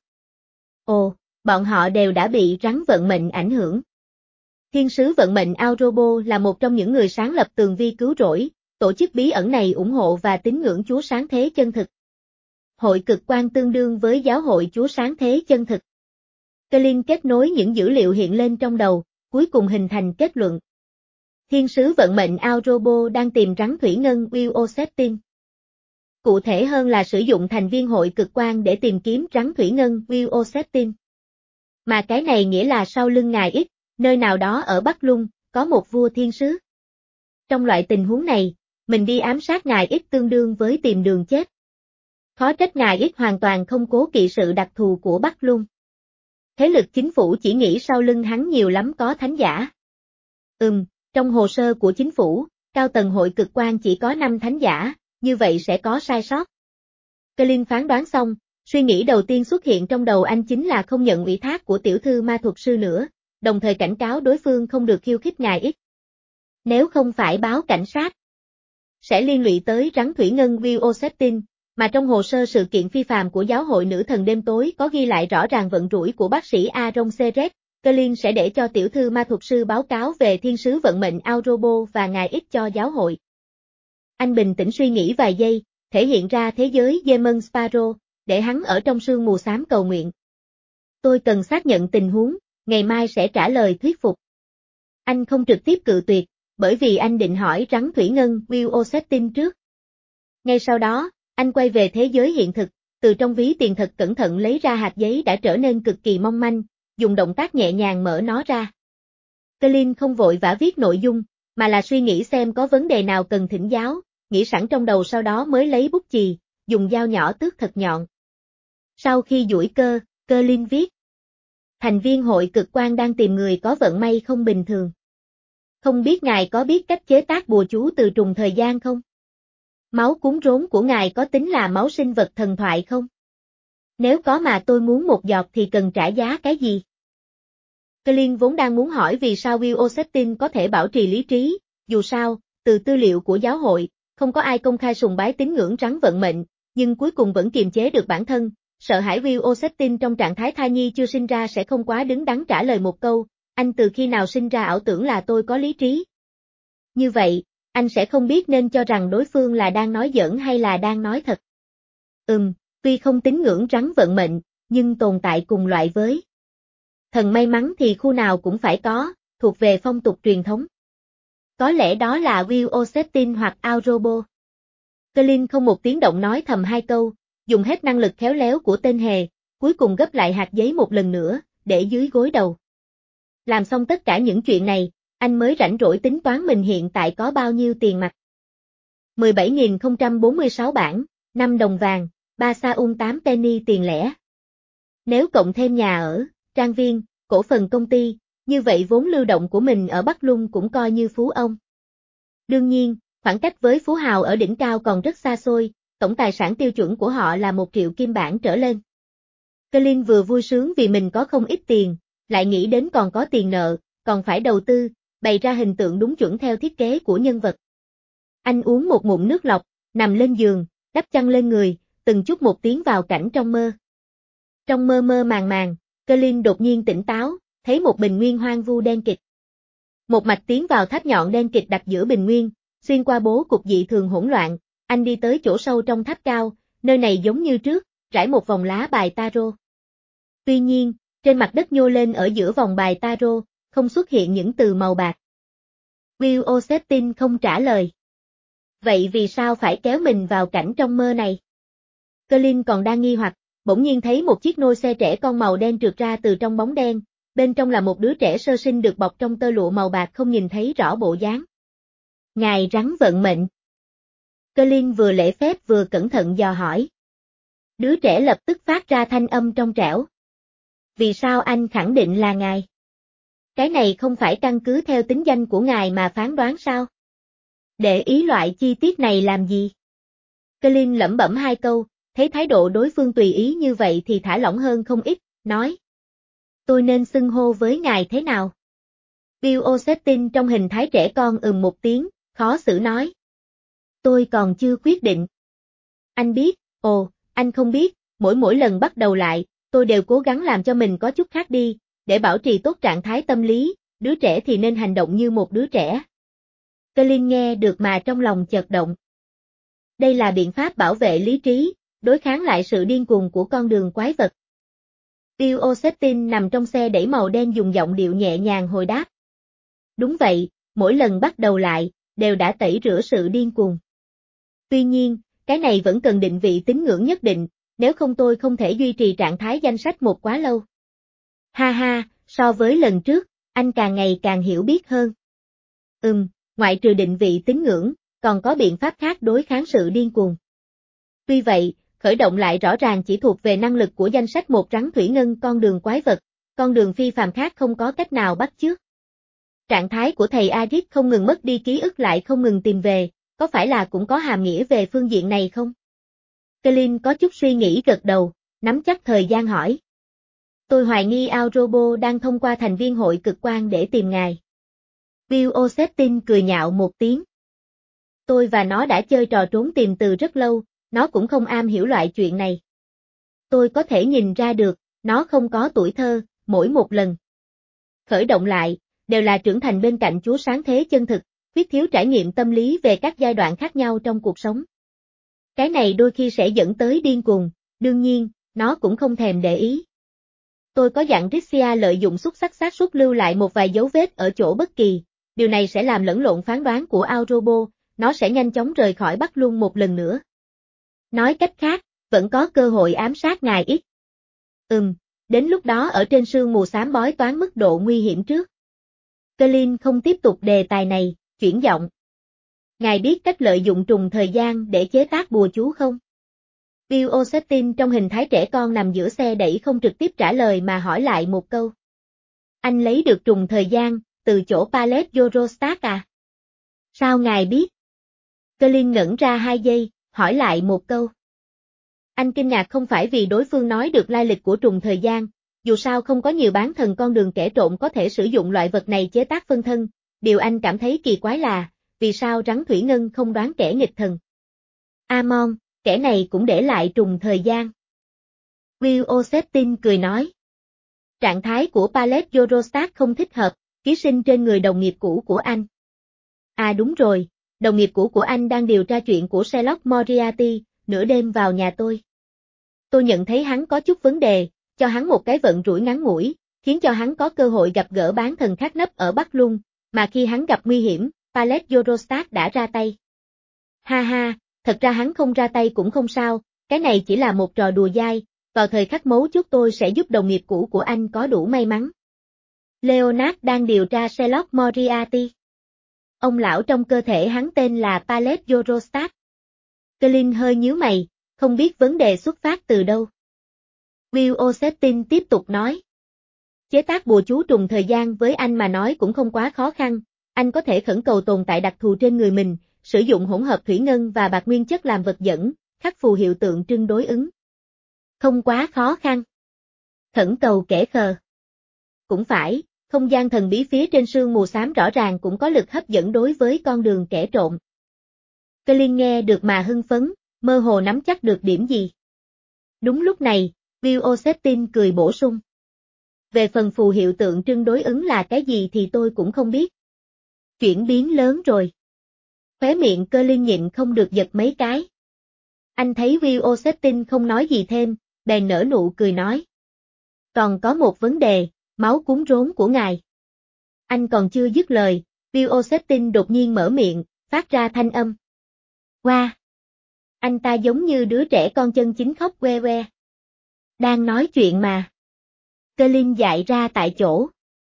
Ồ, bọn họ đều đã bị rắn vận mệnh ảnh hưởng. Thiên sứ vận mệnh Aurobo là một trong những người sáng lập tường vi cứu rỗi, tổ chức bí ẩn này ủng hộ và tín ngưỡng Chúa Sáng Thế chân thực. Hội cực quan tương đương với giáo hội Chúa Sáng Thế chân thực. Colin kết nối những dữ liệu hiện lên trong đầu, cuối cùng hình thành kết luận. Thiên sứ vận mệnh Aurobo đang tìm rắn thủy ngân Will O'Septin. Cụ thể hơn là sử dụng thành viên hội cực quan để tìm kiếm rắn thủy ngân Will O'Septin. Mà cái này nghĩa là sau lưng ngài X, nơi nào đó ở Bắc Lung, có một vua thiên sứ. Trong loại tình huống này, mình đi ám sát ngài X tương đương với tìm đường chết. Khó trách ngài X hoàn toàn không cố kỵ sự đặc thù của Bắc Lung. Thế lực chính phủ chỉ nghĩ sau lưng hắn nhiều lắm có thánh giả. Ừm, trong hồ sơ của chính phủ, cao tầng hội cực quan chỉ có năm thánh giả, như vậy sẽ có sai sót. Colin phán đoán xong, suy nghĩ đầu tiên xuất hiện trong đầu anh chính là không nhận ủy thác của tiểu thư ma thuật sư nữa, đồng thời cảnh cáo đối phương không được khiêu khích ngài X. Nếu không phải báo cảnh sát, sẽ liên lụy tới rắn thủy ngân Will O'Septin, mà trong hồ sơ sự kiện phi phàm của giáo hội nữ thần đêm tối có ghi lại rõ ràng vận rủi của bác sĩ Aaron Seret. Colin sẽ để cho tiểu thư ma thuật sư báo cáo về thiên sứ vận mệnh Aurobo và ngài X cho giáo hội. Anh bình tĩnh suy nghĩ vài giây, thể hiện ra thế giới Demon Sparrow, để hắn ở trong sương mù xám cầu nguyện. Tôi cần xác nhận tình huống, ngày mai sẽ trả lời thuyết phục. Anh không trực tiếp cự tuyệt, bởi vì anh định hỏi rắn thủy ngân Will O'Septin trước. Ngay sau đó, anh quay về thế giới hiện thực, từ trong ví tiền thật cẩn thận lấy ra hạt giấy đã trở nên cực kỳ mong manh, dùng động tác nhẹ nhàng mở nó ra. Colin không vội vã viết nội dung, mà là suy nghĩ xem có vấn đề nào cần thỉnh giáo, nghĩ sẵn trong đầu sau đó mới lấy bút chì, dùng dao nhỏ tước thật nhọn. Sau khi duỗi cơ, Colin viết. Thành viên hội cực quan đang tìm người có vận may không bình thường. Không biết ngài có biết cách chế tác bùa chú từ trùng thời gian không? Máu cúng rốn của ngài có tính là máu sinh vật thần thoại không? Nếu có mà tôi muốn một giọt thì cần trả giá cái gì? Colin vốn đang muốn hỏi vì sao Will O'Septin có thể bảo trì lý trí, dù sao, từ tư liệu của giáo hội, không có ai công khai sùng bái tín ngưỡng rắn vận mệnh, nhưng cuối cùng vẫn kiềm chế được bản thân, sợ hãi Will O'Septin trong trạng thái thai nhi chưa sinh ra sẽ không quá đứng đắn trả lời một câu, anh từ khi nào sinh ra ảo tưởng là tôi có lý trí. Như vậy, anh sẽ không biết nên cho rằng đối phương là đang nói giỡn hay là đang nói thật. Ừm, tuy không tín ngưỡng rắn vận mệnh, nhưng tồn tại cùng loại với thần may mắn thì khu nào cũng phải có, thuộc về phong tục truyền thống. Có lẽ đó là Will O'Septin hoặc Aurobo. Colin không một tiếng động nói thầm hai câu, dùng hết năng lực khéo léo của tên hề, cuối cùng gấp lại hạt giấy một lần nữa, để dưới gối đầu. Làm xong tất cả những chuyện này, anh mới rảnh rỗi tính toán mình hiện tại có bao nhiêu tiền mặt. mười bảy nghìn không trăm bốn mươi sáu bảng, năm đồng vàng, ba sa ung tám penny tiền lẻ. Nếu cộng thêm nhà ở, trang viên, cổ phần công ty, như vậy vốn lưu động của mình ở Bắc Lung cũng coi như phú ông. Đương nhiên, khoảng cách với phú hào ở đỉnh cao còn rất xa xôi, tổng tài sản tiêu chuẩn của họ là một triệu kim bản trở lên. Colin vừa vui sướng vì mình có không ít tiền, lại nghĩ đến còn có tiền nợ, còn phải đầu tư, bày ra hình tượng đúng chuẩn theo thiết kế của nhân vật. Anh uống một ngụm nước lọc, nằm lên giường, đắp chăn lên người, từng chút một tiến vào cảnh trong mơ. Trong mơ mơ màng màng, Colin đột nhiên tỉnh táo, thấy một bình nguyên hoang vu đen kịt. Một mạch tiến vào tháp nhọn đen kịt đặt giữa bình nguyên, xuyên qua bố cục dị thường hỗn loạn, anh đi tới chỗ sâu trong tháp cao, nơi này giống như trước, trải một vòng lá bài tarot. Tuy nhiên, trên mặt đất nhô lên ở giữa vòng bài tarot, không xuất hiện những từ màu bạc. Will Ossetin không trả lời. Vậy vì sao phải kéo mình vào cảnh trong mơ này? Colin còn đang nghi hoặc, bỗng nhiên thấy một chiếc nôi xe trẻ con màu đen trượt ra từ trong bóng đen, bên trong là một đứa trẻ sơ sinh được bọc trong tơ lụa màu bạc không nhìn thấy rõ bộ dáng. Ngài rắn vận mệnh. Colin vừa lễ phép vừa cẩn thận dò hỏi. Đứa trẻ lập tức phát ra thanh âm trong trẻo. Vì sao anh khẳng định là ngài? Cái này không phải căn cứ theo tính danh của ngài mà phán đoán sao? Để ý loại chi tiết này làm gì? Colin lẩm bẩm hai câu, thấy thái độ đối phương tùy ý như vậy thì thả lỏng hơn không ít, nói. Tôi nên xưng hô với ngài thế nào? Bill Ossetin trong hình thái trẻ con ừm một tiếng, khó xử nói. Tôi còn chưa quyết định. Anh biết, ồ, anh không biết, mỗi mỗi lần bắt đầu lại, tôi đều cố gắng làm cho mình có chút khác đi, để bảo trì tốt trạng thái tâm lý, đứa trẻ thì nên hành động như một đứa trẻ. Colin nghe được mà trong lòng chợt động. Đây là biện pháp bảo vệ lý trí, đối kháng lại sự điên cuồng của con đường quái vật. Bill Ossetin nằm trong xe đẩy màu đen dùng giọng điệu nhẹ nhàng hồi đáp. Đúng vậy, mỗi lần bắt đầu lại, đều đã tẩy rửa sự điên cuồng. Tuy nhiên, cái này vẫn cần định vị tín ngưỡng nhất định, nếu không tôi không thể duy trì trạng thái danh sách một quá lâu. Ha ha, so với lần trước, anh càng ngày càng hiểu biết hơn. Ừm, ngoại trừ định vị tín ngưỡng, còn có biện pháp khác đối kháng sự điên cuồng. Tuy vậy, khởi động lại rõ ràng chỉ thuộc về năng lực của danh sách một rắn thủy ngân con đường quái vật, con đường phi phàm khác không có cách nào bắt chước. Trạng thái của thầy Arit không ngừng mất đi ký ức lại không ngừng tìm về, có phải là cũng có hàm nghĩa về phương diện này không? Colin có chút suy nghĩ gật đầu, nắm chắc thời gian hỏi. Tôi hoài nghi Aurobo đang thông qua thành viên hội cực quan để tìm ngài. Bill Ossetin cười nhạo một tiếng. Tôi và nó đã chơi trò trốn tìm từ rất lâu, nó cũng không am hiểu loại chuyện này. Tôi có thể nhìn ra được, nó không có tuổi thơ, mỗi một lần. Khởi động lại, đều là trưởng thành bên cạnh Chúa sáng thế chân thực, khuyết thiếu trải nghiệm tâm lý về các giai đoạn khác nhau trong cuộc sống. Cái này đôi khi sẽ dẫn tới điên cuồng, đương nhiên, nó cũng không thèm để ý. Tôi có dặn Tricia lợi dụng xúc sắc xác suất lưu lại một vài dấu vết ở chỗ bất kỳ, điều này sẽ làm lẫn lộn phán đoán của Aurobo, nó sẽ nhanh chóng rời khỏi Bắc Luân một lần nữa. Nói cách khác, vẫn có cơ hội ám sát ngài ít. Ừm, đến lúc đó ở trên sương mù xám bói toán mức độ nguy hiểm trước. Colin không tiếp tục đề tài này, chuyển giọng. Ngài biết cách lợi dụng trùng thời gian để chế tác bùa chú không? Bill Ossetin trong hình thái trẻ con nằm giữa xe đẩy không trực tiếp trả lời mà hỏi lại một câu. Anh lấy được trùng thời gian, từ chỗ Pallet Eurostat à? Sao ngài biết? Colin ngẩn ra hai giây, hỏi lại một câu. Anh kinh ngạc không phải vì đối phương nói được lai lịch của trùng thời gian, dù sao không có nhiều bán thần con đường kẻ trộm có thể sử dụng loại vật này chế tác phân thân, điều anh cảm thấy kỳ quái là, vì sao rắn thủy ngân không đoán kẻ nghịch thần. Amon, kẻ này cũng để lại trùng thời gian. Bill Ossetin cười nói. Trạng thái của Pallet Eurostat không thích hợp, ký sinh trên người đồng nghiệp cũ của anh. À đúng rồi, đồng nghiệp cũ của anh đang điều tra chuyện của Sherlock Moriarty, nửa đêm vào nhà tôi. Tôi nhận thấy hắn có chút vấn đề, cho hắn một cái vận rủi ngắn ngủi, khiến cho hắn có cơ hội gặp gỡ bán thần khác nấp ở Bắc Luân, mà khi hắn gặp nguy hiểm, Pallet Eurostat đã ra tay. Ha ha, thật ra hắn không ra tay cũng không sao, cái này chỉ là một trò đùa dai, vào thời khắc mấu chốt tôi sẽ giúp đồng nghiệp cũ của anh có đủ may mắn. Leonard đang điều tra Sherlock Moriarty. Ông lão trong cơ thể hắn tên là Pallet Eurostat. Colin hơi nhíu mày, không biết vấn đề xuất phát từ đâu. Bill Ossetin tiếp tục nói. Chế tác bùa chú trùng thời gian với anh mà nói cũng không quá khó khăn, anh có thể khẩn cầu tồn tại đặc thù trên người mình, sử dụng hỗn hợp thủy ngân và bạc nguyên chất làm vật dẫn, khắc phù hiệu tượng trưng đối ứng. Không quá khó khăn. Khẩn cầu kẻ khờ. Cũng phải, không gian thần bí phía trên sương mù xám rõ ràng cũng có lực hấp dẫn đối với con đường kẻ trộm. Colin nghe được mà hưng phấn, mơ hồ nắm chắc được điểm gì. Đúng lúc này, Bill Ossetin cười bổ sung. Về phần phù hiệu tượng trưng đối ứng là cái gì thì tôi cũng không biết. Chuyển biến lớn rồi. Khóe miệng Colin nhịn không được giật mấy cái. Anh thấy Bill Ossetin không nói gì thêm, bèn nở nụ cười nói. Còn có một vấn đề, máu cúng rốn của ngài. Anh còn chưa dứt lời, Bill O'Ceptin đột nhiên mở miệng, phát ra thanh âm. Wow! Anh ta giống như đứa trẻ con chân chính khóc que que. Đang nói chuyện mà. Colin dại ra tại chỗ.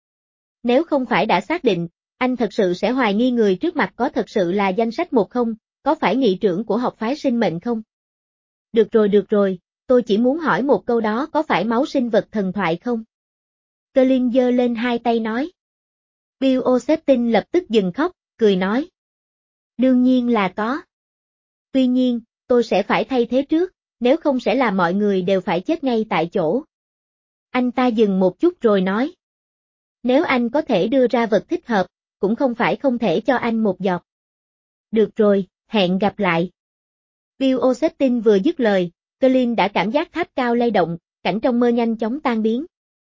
Nếu không phải đã xác định, anh thật sự sẽ hoài nghi người trước mặt có thật sự là danh sách một không, có phải nghị trưởng của học phái sinh mệnh không? Được rồi được rồi, tôi chỉ muốn hỏi một câu đó có phải máu sinh vật thần thoại không? Colin giơ lên hai tay nói. Bill O'Ceptin lập tức dừng khóc, cười nói. Đương nhiên là có. Tuy nhiên, tôi sẽ phải thay thế trước, nếu không sẽ làm mọi người đều phải chết ngay tại chỗ. Anh ta dừng một chút rồi nói. Nếu anh có thể đưa ra vật thích hợp, cũng không phải không thể cho anh một giọt. Được rồi, hẹn gặp lại. Bill O'Ceptin vừa dứt lời, Colin đã cảm giác tháp cao lay động, cảnh trong mơ nhanh chóng tan biến.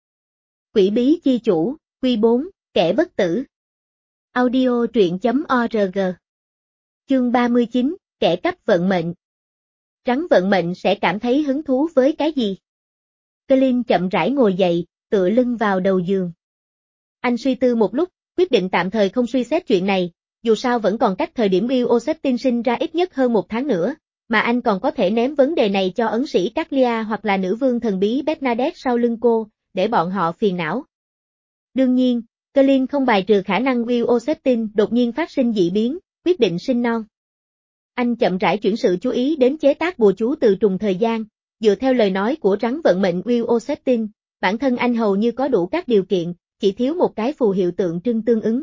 Quỷ bí chi chủ, Quy bốn, kẻ bất tử. Audio truyện chấm org. Chương ba mươi chín, kẻ cắp vận mệnh. Rắn vận mệnh sẽ cảm thấy hứng thú với cái gì? Colin chậm rãi ngồi dậy, tựa lưng vào đầu giường. Anh suy tư một lúc, quyết định tạm thời không suy xét chuyện này, dù sao vẫn còn cách thời điểm Bill O'Ceptin sinh ra ít nhất hơn một tháng nữa, mà anh còn có thể ném vấn đề này cho ấn sĩ Caglia hoặc là nữ vương thần bí Bernadette sau lưng cô, để bọn họ phiền não. Đương nhiên, Colin không bài trừ khả năng Bill O'Ceptin đột nhiên phát sinh dị biến, quyết định sinh non. Anh chậm rãi chuyển sự chú ý đến chế tác bùa chú từ trùng thời gian, dựa theo lời nói của rắn vận mệnh Bill O'Ceptin, bản thân anh hầu như có đủ các điều kiện, chỉ thiếu một cái phù hiệu tượng trưng tương ứng.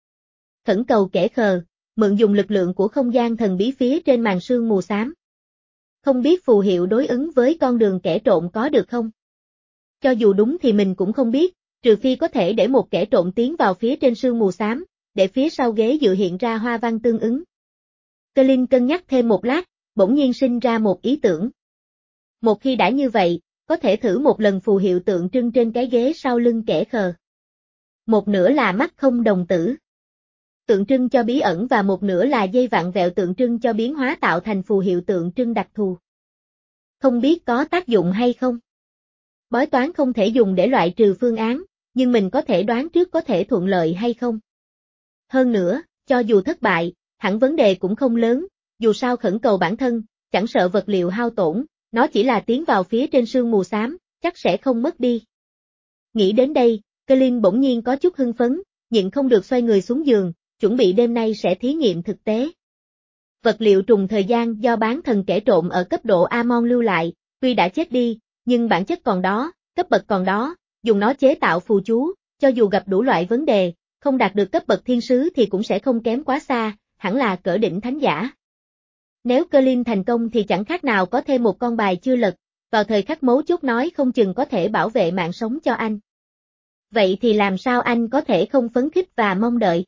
Khẩn cầu kẻ khờ, mượn dùng lực lượng của không gian thần bí phía trên màn sương mù xám. Không biết phù hiệu đối ứng với con đường kẻ trộm có được không? Cho dù đúng thì mình cũng không biết, trừ phi có thể để một kẻ trộm tiến vào phía trên sương mù xám, để phía sau ghế dự hiện ra hoa văn tương ứng. Colin cân nhắc thêm một lát, bỗng nhiên sinh ra một ý tưởng. Một khi đã như vậy, có thể thử một lần phù hiệu tượng trưng trên cái ghế sau lưng kẻ khờ. Một nửa là mắt không đồng tử, tượng trưng cho bí ẩn, và một nửa là dây vặn vẹo tượng trưng cho biến hóa tạo thành phù hiệu tượng trưng đặc thù. Không biết có tác dụng hay không? Bói toán không thể dùng để loại trừ phương án, nhưng mình có thể đoán trước có thể thuận lợi hay không. Hơn nữa, cho dù thất bại, hẳn vấn đề cũng không lớn, dù sao khẩn cầu bản thân, chẳng sợ vật liệu hao tổn, nó chỉ là tiến vào phía trên sương mù xám, chắc sẽ không mất đi. Nghĩ đến đây, Colin bỗng nhiên có chút hưng phấn, nhịn không được xoay người xuống giường, chuẩn bị đêm nay sẽ thí nghiệm thực tế. Vật liệu trùng thời gian do bán thần kẻ trộm ở cấp độ Amon lưu lại, tuy đã chết đi, nhưng bản chất còn đó, cấp bậc còn đó, dùng nó chế tạo phù chú, cho dù gặp đủ loại vấn đề, không đạt được cấp bậc thiên sứ thì cũng sẽ không kém quá xa, hẳn là cỡ đỉnh thánh giả. Nếu Colin thành công thì chẳng khác nào có thêm một con bài chưa lật, vào thời khắc mấu chốt nói không chừng có thể bảo vệ mạng sống cho anh. Vậy thì làm sao anh có thể không phấn khích và mong đợi?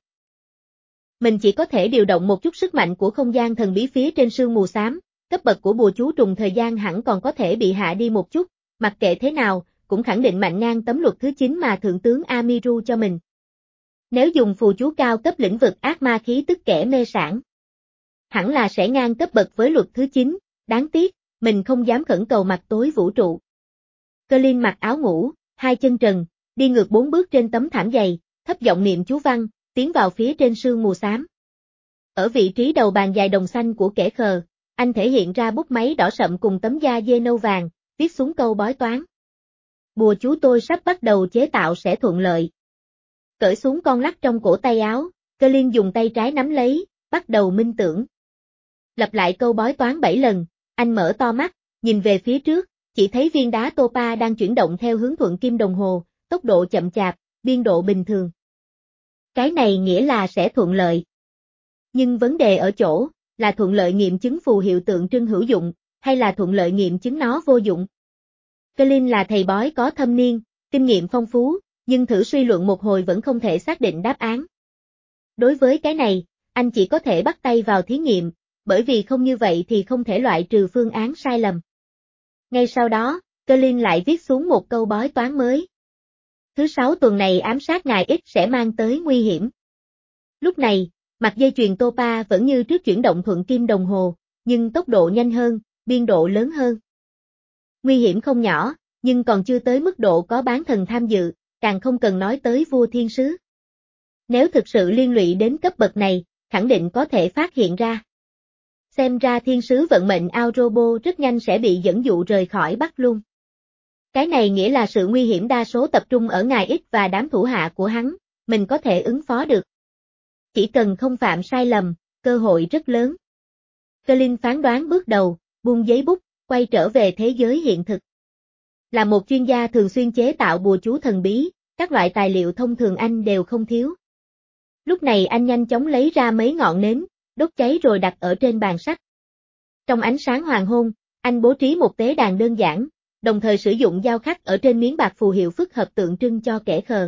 Mình chỉ có thể điều động một chút sức mạnh của không gian thần bí phía trên sương mù xám, cấp bậc của bùa chú trùng thời gian hẳn còn có thể bị hạ đi một chút, mặc kệ thế nào, cũng khẳng định mạnh ngang tấm luật thứ chín mà Thượng tướng Amiru cho mình. Nếu dùng phù chú cao cấp lĩnh vực ác ma khí tức kẻ mê sản, hẳn là sẽ ngang cấp bậc với luật thứ chín, đáng tiếc, mình không dám khẩn cầu mặt tối vũ trụ. Colin mặc áo ngủ, hai chân trần, đi ngược bốn bước trên tấm thảm dày, thấp giọng niệm chú văn, tiến vào phía trên sương mù xám. Ở vị trí đầu bàn dài đồng xanh của kẻ khờ, anh thể hiện ra bút máy đỏ sậm cùng tấm da dê nâu vàng, viết xuống câu bói toán. Bùa chú tôi sắp bắt đầu chế tạo sẽ thuận lợi. Cởi xuống con lắc trong cổ tay áo, Colin dùng tay trái nắm lấy, bắt đầu minh tưởng. Lặp lại câu bói toán bảy lần, anh mở to mắt, nhìn về phía trước, chỉ thấy viên đá topa đang chuyển động theo hướng thuận kim đồng hồ, tốc độ chậm chạp, biên độ bình thường. Cái này nghĩa là sẽ thuận lợi. Nhưng vấn đề ở chỗ, là thuận lợi nghiệm chứng phù hiệu tượng trưng hữu dụng, hay là thuận lợi nghiệm chứng nó vô dụng. Colin là thầy bói có thâm niên, kinh nghiệm phong phú, nhưng thử suy luận một hồi vẫn không thể xác định đáp án. Đối với cái này, anh chỉ có thể bắt tay vào thí nghiệm, bởi vì không như vậy thì không thể loại trừ phương án sai lầm. Ngay sau đó, Colin lại viết xuống một câu bói toán mới. Thứ sáu tuần này ám sát ngài X sẽ mang tới nguy hiểm. Lúc này, mặt dây chuyền Topa vẫn như trước chuyển động thuận kim đồng hồ, nhưng tốc độ nhanh hơn, biên độ lớn hơn. Nguy hiểm không nhỏ, nhưng còn chưa tới mức độ có bán thần tham dự, càng không cần nói tới vua thiên sứ. Nếu thực sự liên lụy đến cấp bậc này, khẳng định có thể phát hiện ra. Xem ra thiên sứ vận mệnh Aorobo rất nhanh sẽ bị dẫn dụ rời khỏi Bắc Luân. Cái này nghĩa là sự nguy hiểm đa số tập trung ở ngài X và đám thủ hạ của hắn, mình có thể ứng phó được. Chỉ cần không phạm sai lầm, cơ hội rất lớn. Colin phán đoán bước đầu, buông giấy bút, quay trở về thế giới hiện thực. Là một chuyên gia thường xuyên chế tạo bùa chú thần bí, các loại tài liệu thông thường anh đều không thiếu. Lúc này anh nhanh chóng lấy ra mấy ngọn nến, đốt cháy rồi đặt ở trên bàn sách. Trong ánh sáng hoàng hôn, anh bố trí một tế đàn đơn giản, đồng thời sử dụng dao khắc ở trên miếng bạc phù hiệu phức hợp tượng trưng cho kẻ khờ.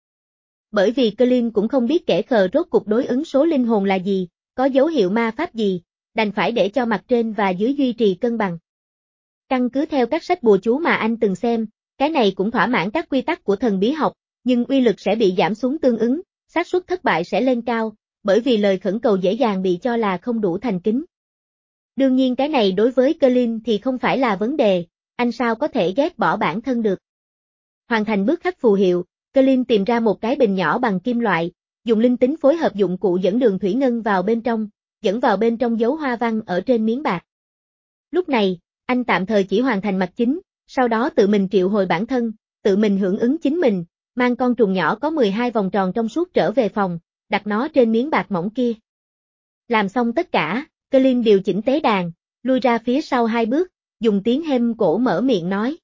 Bởi vì Colin cũng không biết kẻ khờ rốt cuộc đối ứng số linh hồn là gì, có dấu hiệu ma pháp gì, đành phải để cho mặt trên và dưới duy trì cân bằng. Căn cứ theo các sách bùa chú mà anh từng xem, cái này cũng thỏa mãn các quy tắc của thần bí học, nhưng uy lực sẽ bị giảm xuống tương ứng, xác suất thất bại sẽ lên cao, bởi vì lời khẩn cầu dễ dàng bị cho là không đủ thành kính. Đương nhiên cái này đối với Colin thì không phải là vấn đề, anh sao có thể ghét bỏ bản thân được. Hoàn thành bước khắc phù hiệu, Colin tìm ra một cái bình nhỏ bằng kim loại, dùng linh tính phối hợp dụng cụ dẫn đường thủy ngân vào bên trong, dẫn vào bên trong dấu hoa văn ở trên miếng bạc. Lúc này, anh tạm thời chỉ hoàn thành mặt chính, sau đó tự mình triệu hồi bản thân, tự mình hưởng ứng chính mình, mang con trùng nhỏ có mười hai vòng tròn trong suốt trở về phòng, đặt nó trên miếng bạc mỏng kia. Làm xong tất cả, Colin điều chỉnh tế đàn, lui ra phía sau hai bước, dùng tiếng hêm cổ mở miệng nói.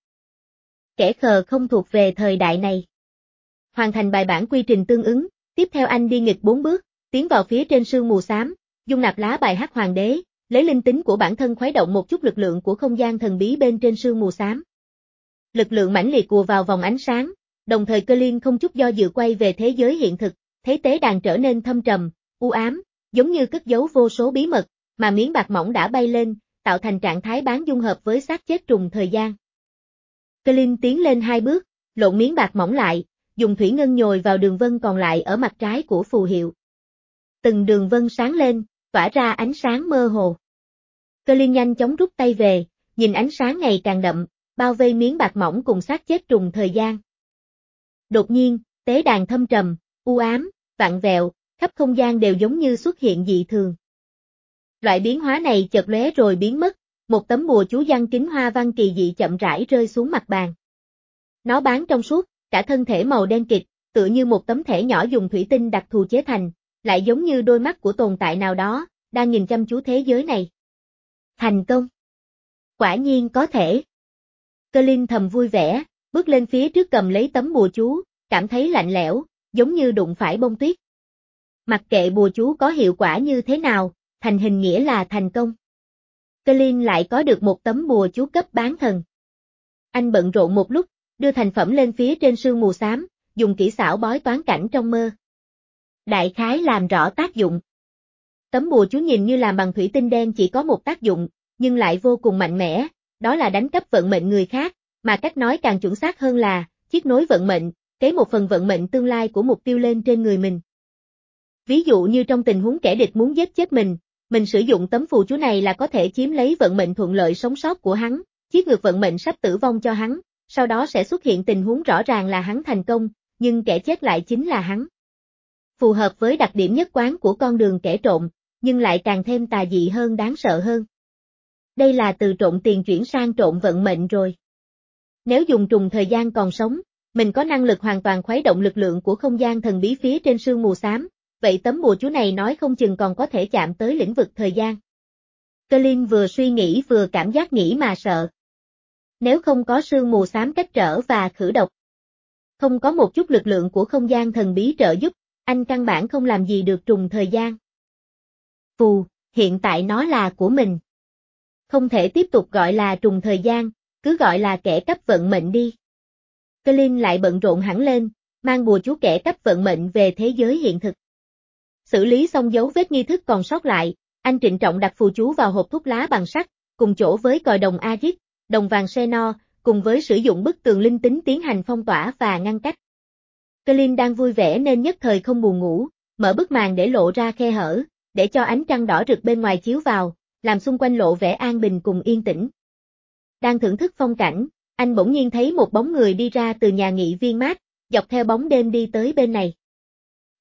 Kẻ khờ không thuộc về thời đại này. Hoàn thành bài bản quy trình tương ứng, tiếp theo anh đi nghịch bốn bước, tiến vào phía trên sương mù xám, dung nạp lá bài hắc hoàng đế, lấy linh tính của bản thân khuấy động một chút lực lượng của không gian thần bí bên trên sương mù xám. Lực lượng mãnh liệt ùa vào vòng ánh sáng, đồng thời Colin không chút do dự quay về thế giới hiện thực, thấy tế đàn trở nên thâm trầm, u ám, giống như cất giấu vô số bí mật, mà miếng bạc mỏng đã bay lên, tạo thành trạng thái bán dung hợp với xác chết trùng thời gian. Colin tiến lên hai bước, lộn miếng bạc mỏng lại, dùng thủy ngân nhồi vào đường vân còn lại ở mặt trái của phù hiệu. Từng đường vân sáng lên, tỏa ra ánh sáng mơ hồ. Colin nhanh chóng rút tay về, nhìn ánh sáng ngày càng đậm, bao vây miếng bạc mỏng cùng xác chết trùng thời gian. Đột nhiên, tế đàn thâm trầm, u ám, vặn vẹo, khắp không gian đều giống như xuất hiện dị thường. Loại biến hóa này chợt lóe rồi biến mất, một tấm bùa chú giăng kính hoa văn kỳ dị chậm rãi rơi xuống mặt bàn. Nó bán trong suốt, cả thân thể màu đen kịt, tựa như một tấm thẻ nhỏ dùng thủy tinh đặc thù chế thành, lại giống như đôi mắt của tồn tại nào đó, đang nhìn chăm chú thế giới này. Thành công! Quả nhiên có thể! Colin thầm vui vẻ, bước lên phía trước cầm lấy tấm bùa chú, cảm thấy lạnh lẽo, giống như đụng phải bông tuyết. Mặc kệ bùa chú có hiệu quả như thế nào, thành hình nghĩa là thành công. Colin lại có được một tấm bùa chú cấp bán thần. Anh bận rộn một lúc, đưa thành phẩm lên phía trên sương mù xám, dùng kỹ xảo bói toán cảnh trong mơ. Đại khái làm rõ tác dụng. Tấm bùa chú nhìn như làm bằng thủy tinh đen chỉ có một tác dụng, nhưng lại vô cùng mạnh mẽ, đó là đánh cắp vận mệnh người khác, mà cách nói càng chuẩn xác hơn là, chiết nối vận mệnh, kế một phần vận mệnh tương lai của mục tiêu lên trên người mình. Ví dụ như trong tình huống kẻ địch muốn giết chết mình, mình sử dụng tấm phù chú này là có thể chiếm lấy vận mệnh thuận lợi sống sót của hắn, chiết ngược vận mệnh sắp tử vong cho hắn, sau đó sẽ xuất hiện tình huống rõ ràng là hắn thành công, nhưng kẻ chết lại chính là hắn. Phù hợp với đặc điểm nhất quán của con đường kẻ trộm, nhưng lại càng thêm tà dị hơn đáng sợ hơn. Đây là từ trộm tiền chuyển sang trộm vận mệnh rồi. Nếu dùng trùng thời gian còn sống, mình có năng lực hoàn toàn khuấy động lực lượng của không gian thần bí phía trên sương mù xám, vậy tấm bùa chú này nói không chừng còn có thể chạm tới lĩnh vực thời gian. Colin vừa suy nghĩ vừa cảm giác nghĩ mà sợ. Nếu không có sương mù xám cách trở và khử độc, không có một chút lực lượng của không gian thần bí trợ giúp, anh căn bản không làm gì được trùng thời gian. Phù, hiện tại nó là của mình. Không thể tiếp tục gọi là trùng thời gian, cứ gọi là kẻ cắp vận mệnh đi. Colin lại bận rộn hẳn lên, mang bùa chú kẻ cắp vận mệnh về thế giới hiện thực. Xử lý xong dấu vết nghi thức còn sót lại, anh trịnh trọng đặt phù chú vào hộp thuốc lá bằng sắt, cùng chỗ với còi đồng Aziz, đồng vàng Xenor, cùng với sử dụng bức tường linh tính tiến hành phong tỏa và ngăn cách. Colin đang vui vẻ nên nhất thời không buồn ngủ, mở bức màn để lộ ra khe hở, để cho ánh trăng đỏ rực bên ngoài chiếu vào, làm xung quanh lộ vẻ an bình cùng yên tĩnh. Đang thưởng thức phong cảnh, anh bỗng nhiên thấy một bóng người đi ra từ nhà nghị viên mát, dọc theo bóng đêm đi tới bên này.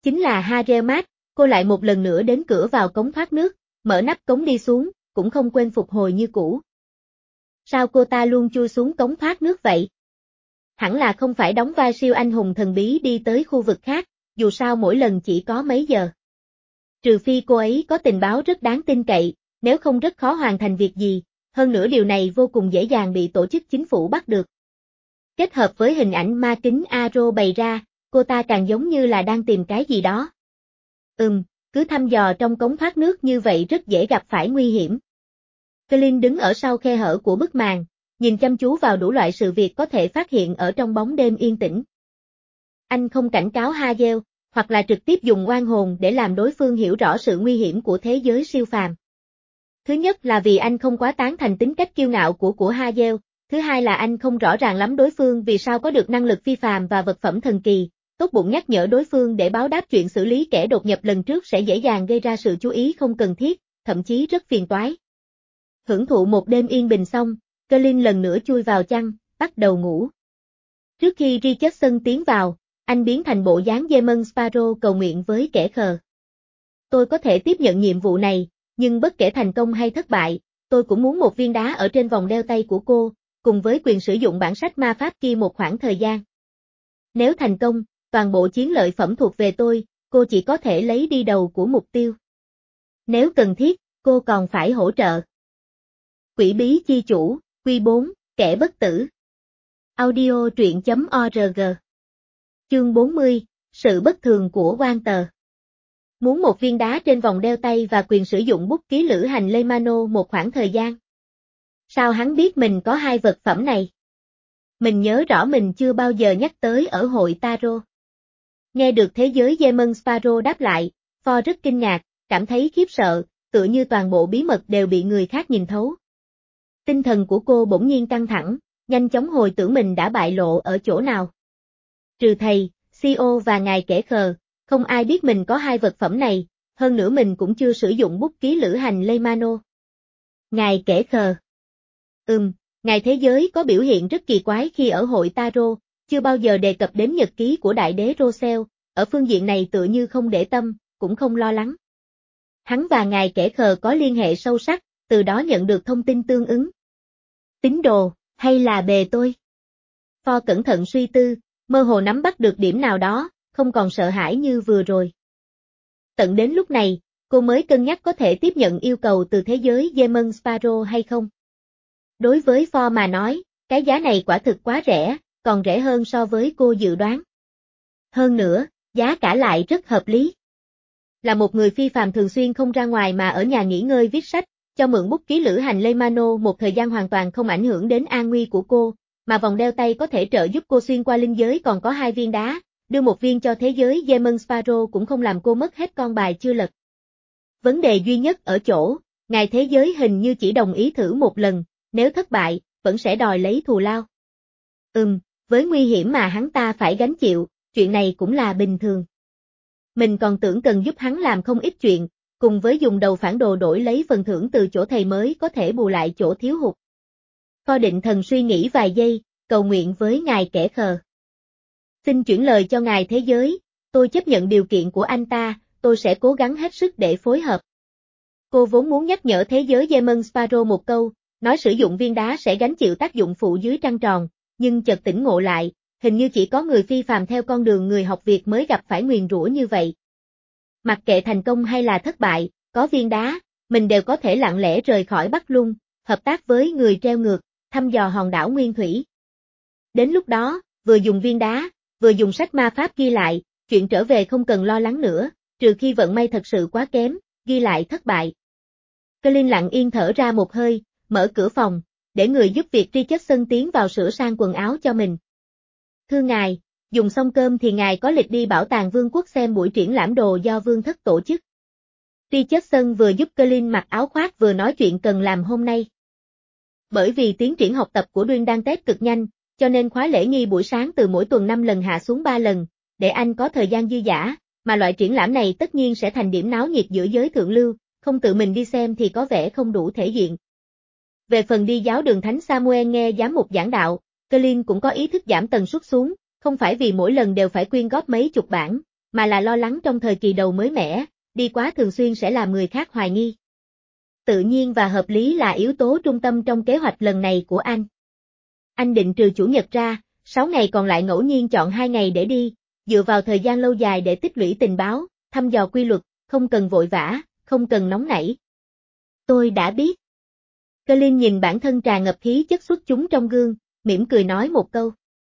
Chính là Harriet, cô lại một lần nữa đến cửa vào cống thoát nước, mở nắp cống đi xuống, cũng không quên phục hồi như cũ. Sao cô ta luôn chui xuống cống thoát nước vậy? Hẳn là không phải đóng vai siêu anh hùng thần bí đi tới khu vực khác, dù sao mỗi lần chỉ có mấy giờ. Trừ phi cô ấy có tình báo rất đáng tin cậy, nếu không rất khó hoàn thành việc gì, hơn nữa điều này vô cùng dễ dàng bị tổ chức chính phủ bắt được. Kết hợp với hình ảnh ma kính Aro bày ra, cô ta càng giống như là đang tìm cái gì đó. Ừm, cứ thăm dò trong cống thoát nước như vậy rất dễ gặp phải nguy hiểm. Colin đứng ở sau khe hở của bức màn, nhìn chăm chú vào đủ loại sự việc có thể phát hiện ở trong bóng đêm yên tĩnh. Anh không cảnh cáo Hagel, hoặc là trực tiếp dùng oan hồn để làm đối phương hiểu rõ sự nguy hiểm của thế giới siêu phàm. Thứ nhất là vì anh không quá tán thành tính cách kiêu ngạo của của Hagel, thứ hai là anh không rõ ràng lắm đối phương vì sao có được năng lực phi phàm và vật phẩm thần kỳ, tốt bụng nhắc nhở đối phương để báo đáp chuyện xử lý kẻ đột nhập lần trước sẽ dễ dàng gây ra sự chú ý không cần thiết, thậm chí rất phiền toái. Hưởng thụ một đêm yên bình xong, Colin lần nữa chui vào chăn, bắt đầu ngủ. Trước khi Richardson tiến vào, anh biến thành bộ dáng Demon Sparrow cầu nguyện với kẻ khờ. Tôi có thể tiếp nhận nhiệm vụ này, nhưng bất kể thành công hay thất bại, tôi cũng muốn một viên đá ở trên vòng đeo tay của cô, cùng với quyền sử dụng bản sách ma pháp kia một khoảng thời gian. Nếu thành công, toàn bộ chiến lợi phẩm thuộc về tôi, cô chỉ có thể lấy đi đầu của mục tiêu. Nếu cần thiết, cô còn phải hỗ trợ. Quỷ bí chi chủ, Quy bốn, kẻ bất tử. Audio truyện chấm org. Chương bốn mươi, sự bất thường của quan tờ. Muốn một viên đá trên vòng đeo tay và quyền sử dụng bút ký lữ hành Leymano một khoảng thời gian. Sao hắn biết mình có hai vật phẩm này? Mình nhớ rõ mình chưa bao giờ nhắc tới ở hội Tarot. Nghe được thế giới Demon Sparrow đáp lại, Ford rất kinh ngạc, cảm thấy khiếp sợ, tựa như toàn bộ bí mật đều bị người khác nhìn thấu. Tinh thần của cô bỗng nhiên căng thẳng, nhanh chóng hồi tưởng mình đã bại lộ ở chỗ nào. Trừ thầy, xê e ô và ngài kẻ khờ, không ai biết mình có hai vật phẩm này, hơn nữa mình cũng chưa sử dụng bút ký lữ hành Leymano. Ngài kẻ khờ. Ừm, ngài thế giới có biểu hiện rất kỳ quái khi ở hội Tarot, chưa bao giờ đề cập đến nhật ký của đại đế Rosel, ở phương diện này tựa như không để tâm, cũng không lo lắng. Hắn và ngài kẻ khờ có liên hệ sâu sắc, từ đó nhận được thông tin tương ứng. Tín đồ, hay là bề tôi? Ford cẩn thận suy tư, mơ hồ nắm bắt được điểm nào đó, không còn sợ hãi như vừa rồi. Tận đến lúc này, cô mới cân nhắc có thể tiếp nhận yêu cầu từ thế giới Demon Sparrow hay không. Đối với Ford mà nói, cái giá này quả thực quá rẻ, còn rẻ hơn so với cô dự đoán. Hơn nữa, giá cả lại rất hợp lý. Là một người phi phàm thường xuyên không ra ngoài mà ở nhà nghỉ ngơi viết sách, cho mượn bút ký lữ hành Leymano một thời gian hoàn toàn không ảnh hưởng đến an nguy của cô, mà vòng đeo tay có thể trợ giúp cô xuyên qua linh giới còn có hai viên đá, đưa một viên cho thế giới Demon Sparrow cũng không làm cô mất hết con bài chưa lật. Vấn đề duy nhất ở chỗ, ngài thế giới hình như chỉ đồng ý thử một lần, nếu thất bại, vẫn sẽ đòi lấy thù lao. Ừm, với nguy hiểm mà hắn ta phải gánh chịu, chuyện này cũng là bình thường. Mình còn tưởng cần giúp hắn làm không ít chuyện, cùng với dùng đầu phản đồ đổi lấy phần thưởng từ chỗ thầy mới có thể bù lại chỗ thiếu hụt. Kho định thần suy nghĩ vài giây, cầu nguyện với ngài kẻ khờ. Xin chuyển lời cho ngài thế giới, tôi chấp nhận điều kiện của anh ta, tôi sẽ cố gắng hết sức để phối hợp. Cô vốn muốn nhắc nhở thế giới Demon Sparrow một câu, nói sử dụng viên đá sẽ gánh chịu tác dụng phụ dưới trăng tròn, nhưng chợt tỉnh ngộ lại, hình như chỉ có người phi phàm theo con đường người học Việt mới gặp phải nguyền rủa như vậy. Mặc kệ thành công hay là thất bại, có viên đá, mình đều có thể lặng lẽ rời khỏi Bắc Luân, hợp tác với người treo ngược, thăm dò hòn đảo Nguyên Thủy. Đến lúc đó, vừa dùng viên đá, vừa dùng sách ma pháp ghi lại, chuyện trở về không cần lo lắng nữa, trừ khi vận may thật sự quá kém, ghi lại thất bại. Colin lặng yên thở ra một hơi, mở cửa phòng, để người giúp việc Richardson tiến vào sửa sang quần áo cho mình. Thưa ngài, dùng xong cơm thì ngài có lịch đi bảo tàng vương quốc xem buổi triển lãm đồ do vương thất tổ chức. Richardson vừa giúp Colin mặc áo khoác vừa nói chuyện cần làm hôm nay. Bởi vì tiến triển học tập của Duyên đang test cực nhanh, cho nên khóa lễ nghi buổi sáng từ mỗi tuần năm lần hạ xuống ba lần, để anh có thời gian dư dả, mà loại triển lãm này tất nhiên sẽ thành điểm náo nhiệt giữa giới thượng lưu, không tự mình đi xem thì có vẻ không đủ thể diện. Về phần đi giáo đường Thánh Samuel nghe giám mục giảng đạo, Colin cũng có ý thức giảm tần suất xuống, không phải vì mỗi lần đều phải quyên góp mấy chục bảng, mà là lo lắng trong thời kỳ đầu mới mẻ, đi quá thường xuyên sẽ làm người khác hoài nghi. Tự nhiên và hợp lý là yếu tố trung tâm trong kế hoạch lần này của anh. Anh định trừ chủ nhật ra, sáu ngày còn lại ngẫu nhiên chọn hai ngày để đi, dựa vào thời gian lâu dài để tích lũy tình báo, thăm dò quy luật, không cần vội vã, không cần nóng nảy. Tôi đã biết. Colin nhìn bản thân tràn ngập khí chất xuất chúng trong gương, mỉm cười nói một câu.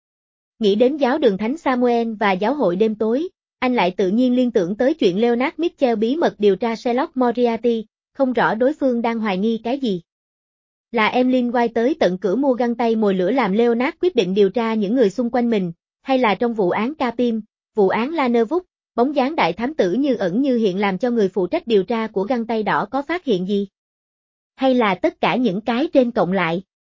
Nghĩ đến giáo đường Thánh Samuel và giáo hội đêm tối, anh lại tự nhiên liên tưởng tới chuyện Leonard Mitchell bí mật điều tra Sherlock Moriarty, không rõ đối phương đang hoài nghi cái gì. Là Emlyn White tới tận cửa mua găng tay mồi lửa làm Leonard quyết định điều tra những người xung quanh mình, hay là trong vụ án Capim, vụ án Lanerwood, bóng dáng đại thám tử như ẩn như hiện làm cho người phụ trách điều tra của găng tay đỏ có phát hiện gì? Hay là tất cả những cái trên cộng lại?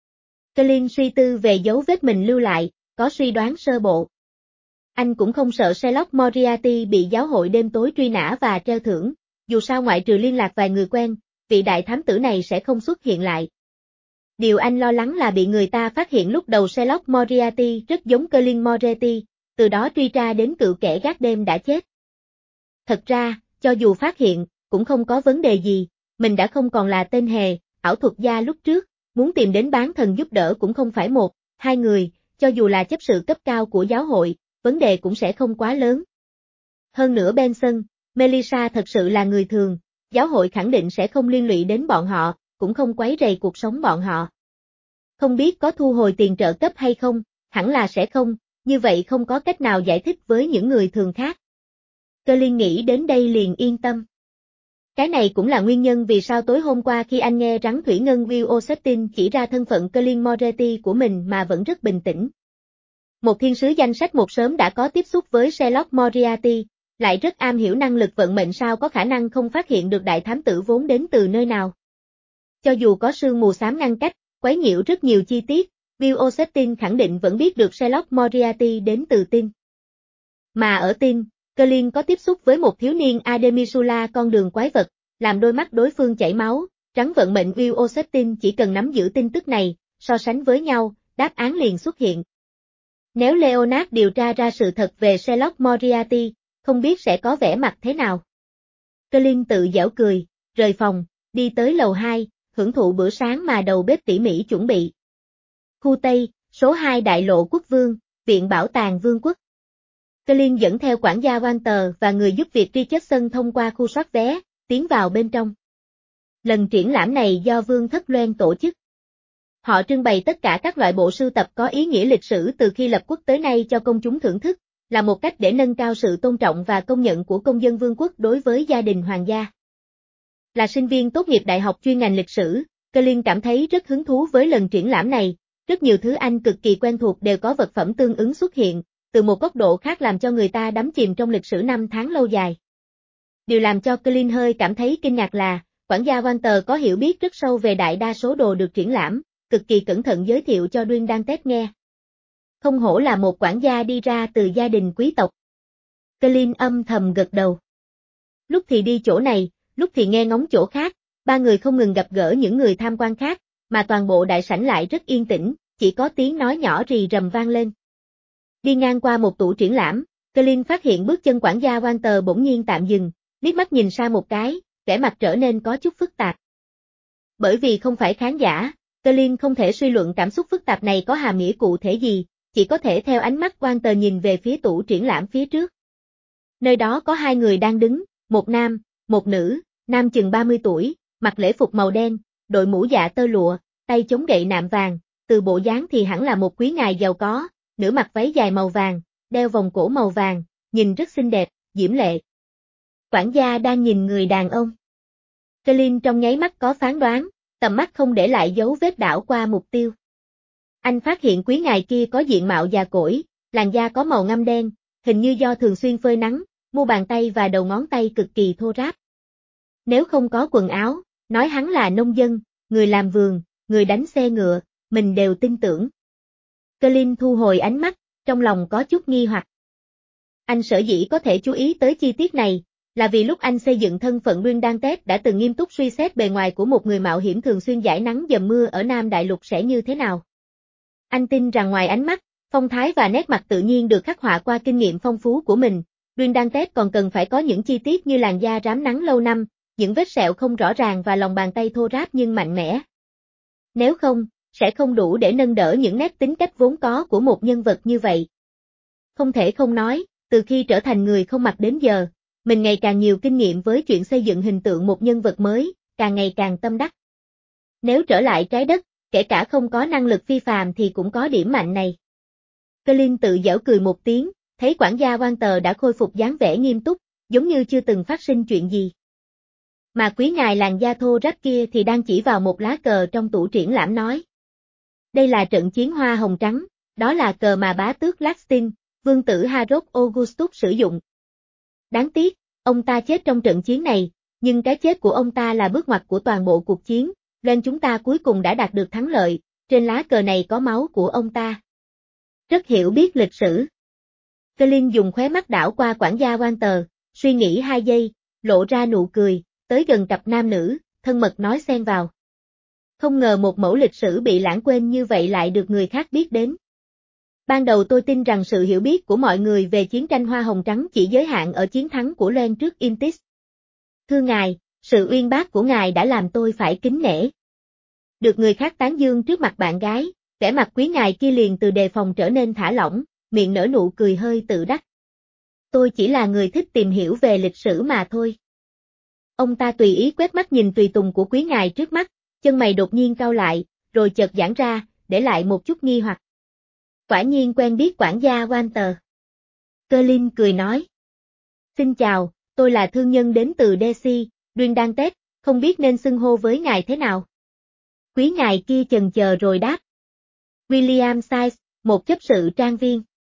Colin suy tư về dấu vết mình lưu lại, có suy đoán sơ bộ. Anh cũng không sợ Sherlock Moriarty bị giáo hội đêm tối truy nã và treo thưởng, dù sao ngoại trừ liên lạc vài người quen, vị đại thám tử này sẽ không xuất hiện lại. Điều anh lo lắng là bị người ta phát hiện lúc đầu Sherlock Moriarty rất giống Colin Moretti, từ đó truy tra đến cựu kẻ gác đêm đã chết. Thật ra, cho dù phát hiện, cũng không có vấn đề gì, mình đã không còn là tên hề, ảo thuật gia lúc trước, muốn tìm đến bán thần giúp đỡ cũng không phải một, hai người, cho dù là chấp sự cấp cao của giáo hội, vấn đề cũng sẽ không quá lớn. Hơn nữa Benson, Melissa thật sự là người thường, giáo hội khẳng định sẽ không liên lụy đến bọn họ, cũng không quấy rầy cuộc sống bọn họ. Không biết có thu hồi tiền trợ cấp hay không, hẳn là sẽ không, như vậy không có cách nào giải thích với những người thường khác. Colin nghĩ đến đây liền yên tâm. Cái này cũng là nguyên nhân vì sao tối hôm qua khi anh nghe rắn thủy ngân Will O'Septin chỉ ra thân phận Colin Moretti của mình mà vẫn rất bình tĩnh. Một thiên sứ danh sách một sớm đã có tiếp xúc với Sherlock Moriarty, lại rất am hiểu năng lực vận mệnh sao có khả năng không phát hiện được đại thám tử vốn đến từ nơi nào. Cho dù có sương mù xám ngăn cách, quấy nhiễu rất nhiều chi tiết, Will O'Septin khẳng định vẫn biết được Sherlock Moriarty đến từ Tin. Mà ở Tin, Colin có tiếp xúc với một thiếu niên Ademisula con đường quái vật, làm đôi mắt đối phương chảy máu, rắn vận mệnh Will O'Septin chỉ cần nắm giữ tin tức này, so sánh với nhau, đáp án liền xuất hiện. Nếu Leonard điều tra ra sự thật về Sherlock Moriarty, không biết sẽ có vẻ mặt thế nào. Colin tự giễu cười, rời phòng, đi tới lầu hai, hưởng thụ bữa sáng mà đầu bếp tỉ mỉ chuẩn bị. Khu Tây, số hai Đại lộ Quốc Vương, Viện Bảo tàng Vương quốc. Colin dẫn theo quản gia Walter và người giúp việc Richardson thông qua khu soát vé, tiến vào bên trong. Lần triển lãm này do Vương Thất Loan tổ chức. Họ trưng bày tất cả các loại bộ sưu tập có ý nghĩa lịch sử từ khi lập quốc tới nay cho công chúng thưởng thức, là một cách để nâng cao sự tôn trọng và công nhận của công dân vương quốc đối với gia đình hoàng gia. Là sinh viên tốt nghiệp đại học chuyên ngành lịch sử, Colin cảm thấy rất hứng thú với lần triển lãm này, rất nhiều thứ anh cực kỳ quen thuộc đều có vật phẩm tương ứng xuất hiện, từ một góc độ khác làm cho người ta đắm chìm trong lịch sử năm tháng lâu dài. Điều làm cho Colin hơi cảm thấy kinh ngạc là, quản gia Walter có hiểu biết rất sâu về đại đa số đồ được triển lãm, cực kỳ cẩn thận giới thiệu cho Duyên Đan Tết nghe. Không hổ là một quản gia đi ra từ gia đình quý tộc. Colin âm thầm gật đầu. Lúc thì đi chỗ này, lúc thì nghe ngóng chỗ khác, ba người không ngừng gặp gỡ những người tham quan khác, mà toàn bộ đại sảnh lại rất yên tĩnh, chỉ có tiếng nói nhỏ rì rầm vang lên. Đi ngang qua một tủ triển lãm, Colin phát hiện bước chân quản gia Walter bỗng nhiên tạm dừng, liếc mắt nhìn sang một cái, vẻ mặt trở nên có chút phức tạp. Bởi vì không phải khán giả, Colin không thể suy luận cảm xúc phức tạp này có hàm nghĩa cụ thể gì, chỉ có thể theo ánh mắt Walter nhìn về phía tủ triển lãm phía trước. Nơi đó có hai người đang đứng, một nam, một nữ, nam chừng ba mươi tuổi, mặc lễ phục màu đen, đội mũ dạ tơ lụa, tay chống gậy nạm vàng, từ bộ dáng thì hẳn là một quý ngài giàu có, nữ mặc váy dài màu vàng, đeo vòng cổ màu vàng, nhìn rất xinh đẹp, diễm lệ. Quản gia đang nhìn người đàn ông. Colin trong nháy mắt có phán đoán, tầm mắt không để lại dấu vết đảo qua mục tiêu. Anh phát hiện quý ngài kia có diện mạo già cỗi, làn da có màu ngăm đen, hình như do thường xuyên phơi nắng, mu bàn tay và đầu ngón tay cực kỳ thô ráp. Nếu không có quần áo, nói hắn là nông dân, người làm vườn, người đánh xe ngựa, mình đều tin tưởng. Colin thu hồi ánh mắt, trong lòng có chút nghi hoặc. Anh sở dĩ có thể chú ý tới chi tiết này, là vì lúc anh xây dựng thân phận Duyên Đan Tết đã từng nghiêm túc suy xét bề ngoài của một người mạo hiểm thường xuyên dãi nắng dầm mưa ở Nam Đại Lục sẽ như thế nào. Anh tin rằng ngoài ánh mắt, phong thái và nét mặt tự nhiên được khắc họa qua kinh nghiệm phong phú của mình, Dundantet còn cần phải có những chi tiết như làn da rám nắng lâu năm, những vết sẹo không rõ ràng và lòng bàn tay thô ráp nhưng mạnh mẽ. Nếu không, sẽ không đủ để nâng đỡ những nét tính cách vốn có của một nhân vật như vậy. Không thể không nói, từ khi trở thành người không mặt đến giờ, mình ngày càng nhiều kinh nghiệm với chuyện xây dựng hình tượng một nhân vật mới, càng ngày càng tâm đắc. Nếu trở lại trái đất, kể cả không có năng lực phi phàm thì cũng có điểm mạnh này. Colin tự giễu cười một tiếng, thấy quản gia Walter đã khôi phục dáng vẻ nghiêm túc, giống như chưa từng phát sinh chuyện gì. Mà quý ngài làn da thô ráp kia thì đang chỉ vào một lá cờ trong tủ triển lãm nói. Đây là trận chiến hoa hồng trắng, đó là cờ mà bá tước Laxtin, vương tử Harold Augustus sử dụng. Đáng tiếc, ông ta chết trong trận chiến này, nhưng cái chết của ông ta là bước ngoặt của toàn bộ cuộc chiến, nên chúng ta cuối cùng đã đạt được thắng lợi, trên lá cờ này có máu của ông ta. Rất hiểu biết lịch sử. Colin dùng khóe mắt đảo qua quản gia Walter, suy nghĩ hai giây, lộ ra nụ cười, tới gần cặp nam nữ, thân mật nói xen vào. Không ngờ một mẫu lịch sử bị lãng quên như vậy lại được người khác biết đến. Ban đầu tôi tin rằng sự hiểu biết của mọi người về chiến tranh hoa hồng trắng chỉ giới hạn ở chiến thắng của Len trước Intis. Thưa ngài, sự uyên bác của ngài đã làm tôi phải kính nể. Được người khác tán dương trước mặt bạn gái, vẻ mặt quý ngài kia liền từ đề phòng trở nên thả lỏng, miệng nở nụ cười hơi tự đắc. Tôi chỉ là người thích tìm hiểu về lịch sử mà thôi. Ông ta tùy ý quét mắt nhìn tùy tùng của quý ngài trước mắt, chân mày đột nhiên cau lại, rồi chợt giãn ra, để lại một chút nghi hoặc. Quả nhiên quen biết quản gia Walter. Colin cười nói. Xin chào, tôi là thương nhân đến từ Desi, Dundantet, không biết nên xưng hô với ngài thế nào. Quý ngài kia chần chờ rồi đáp. William Size, một chấp sự trang viên.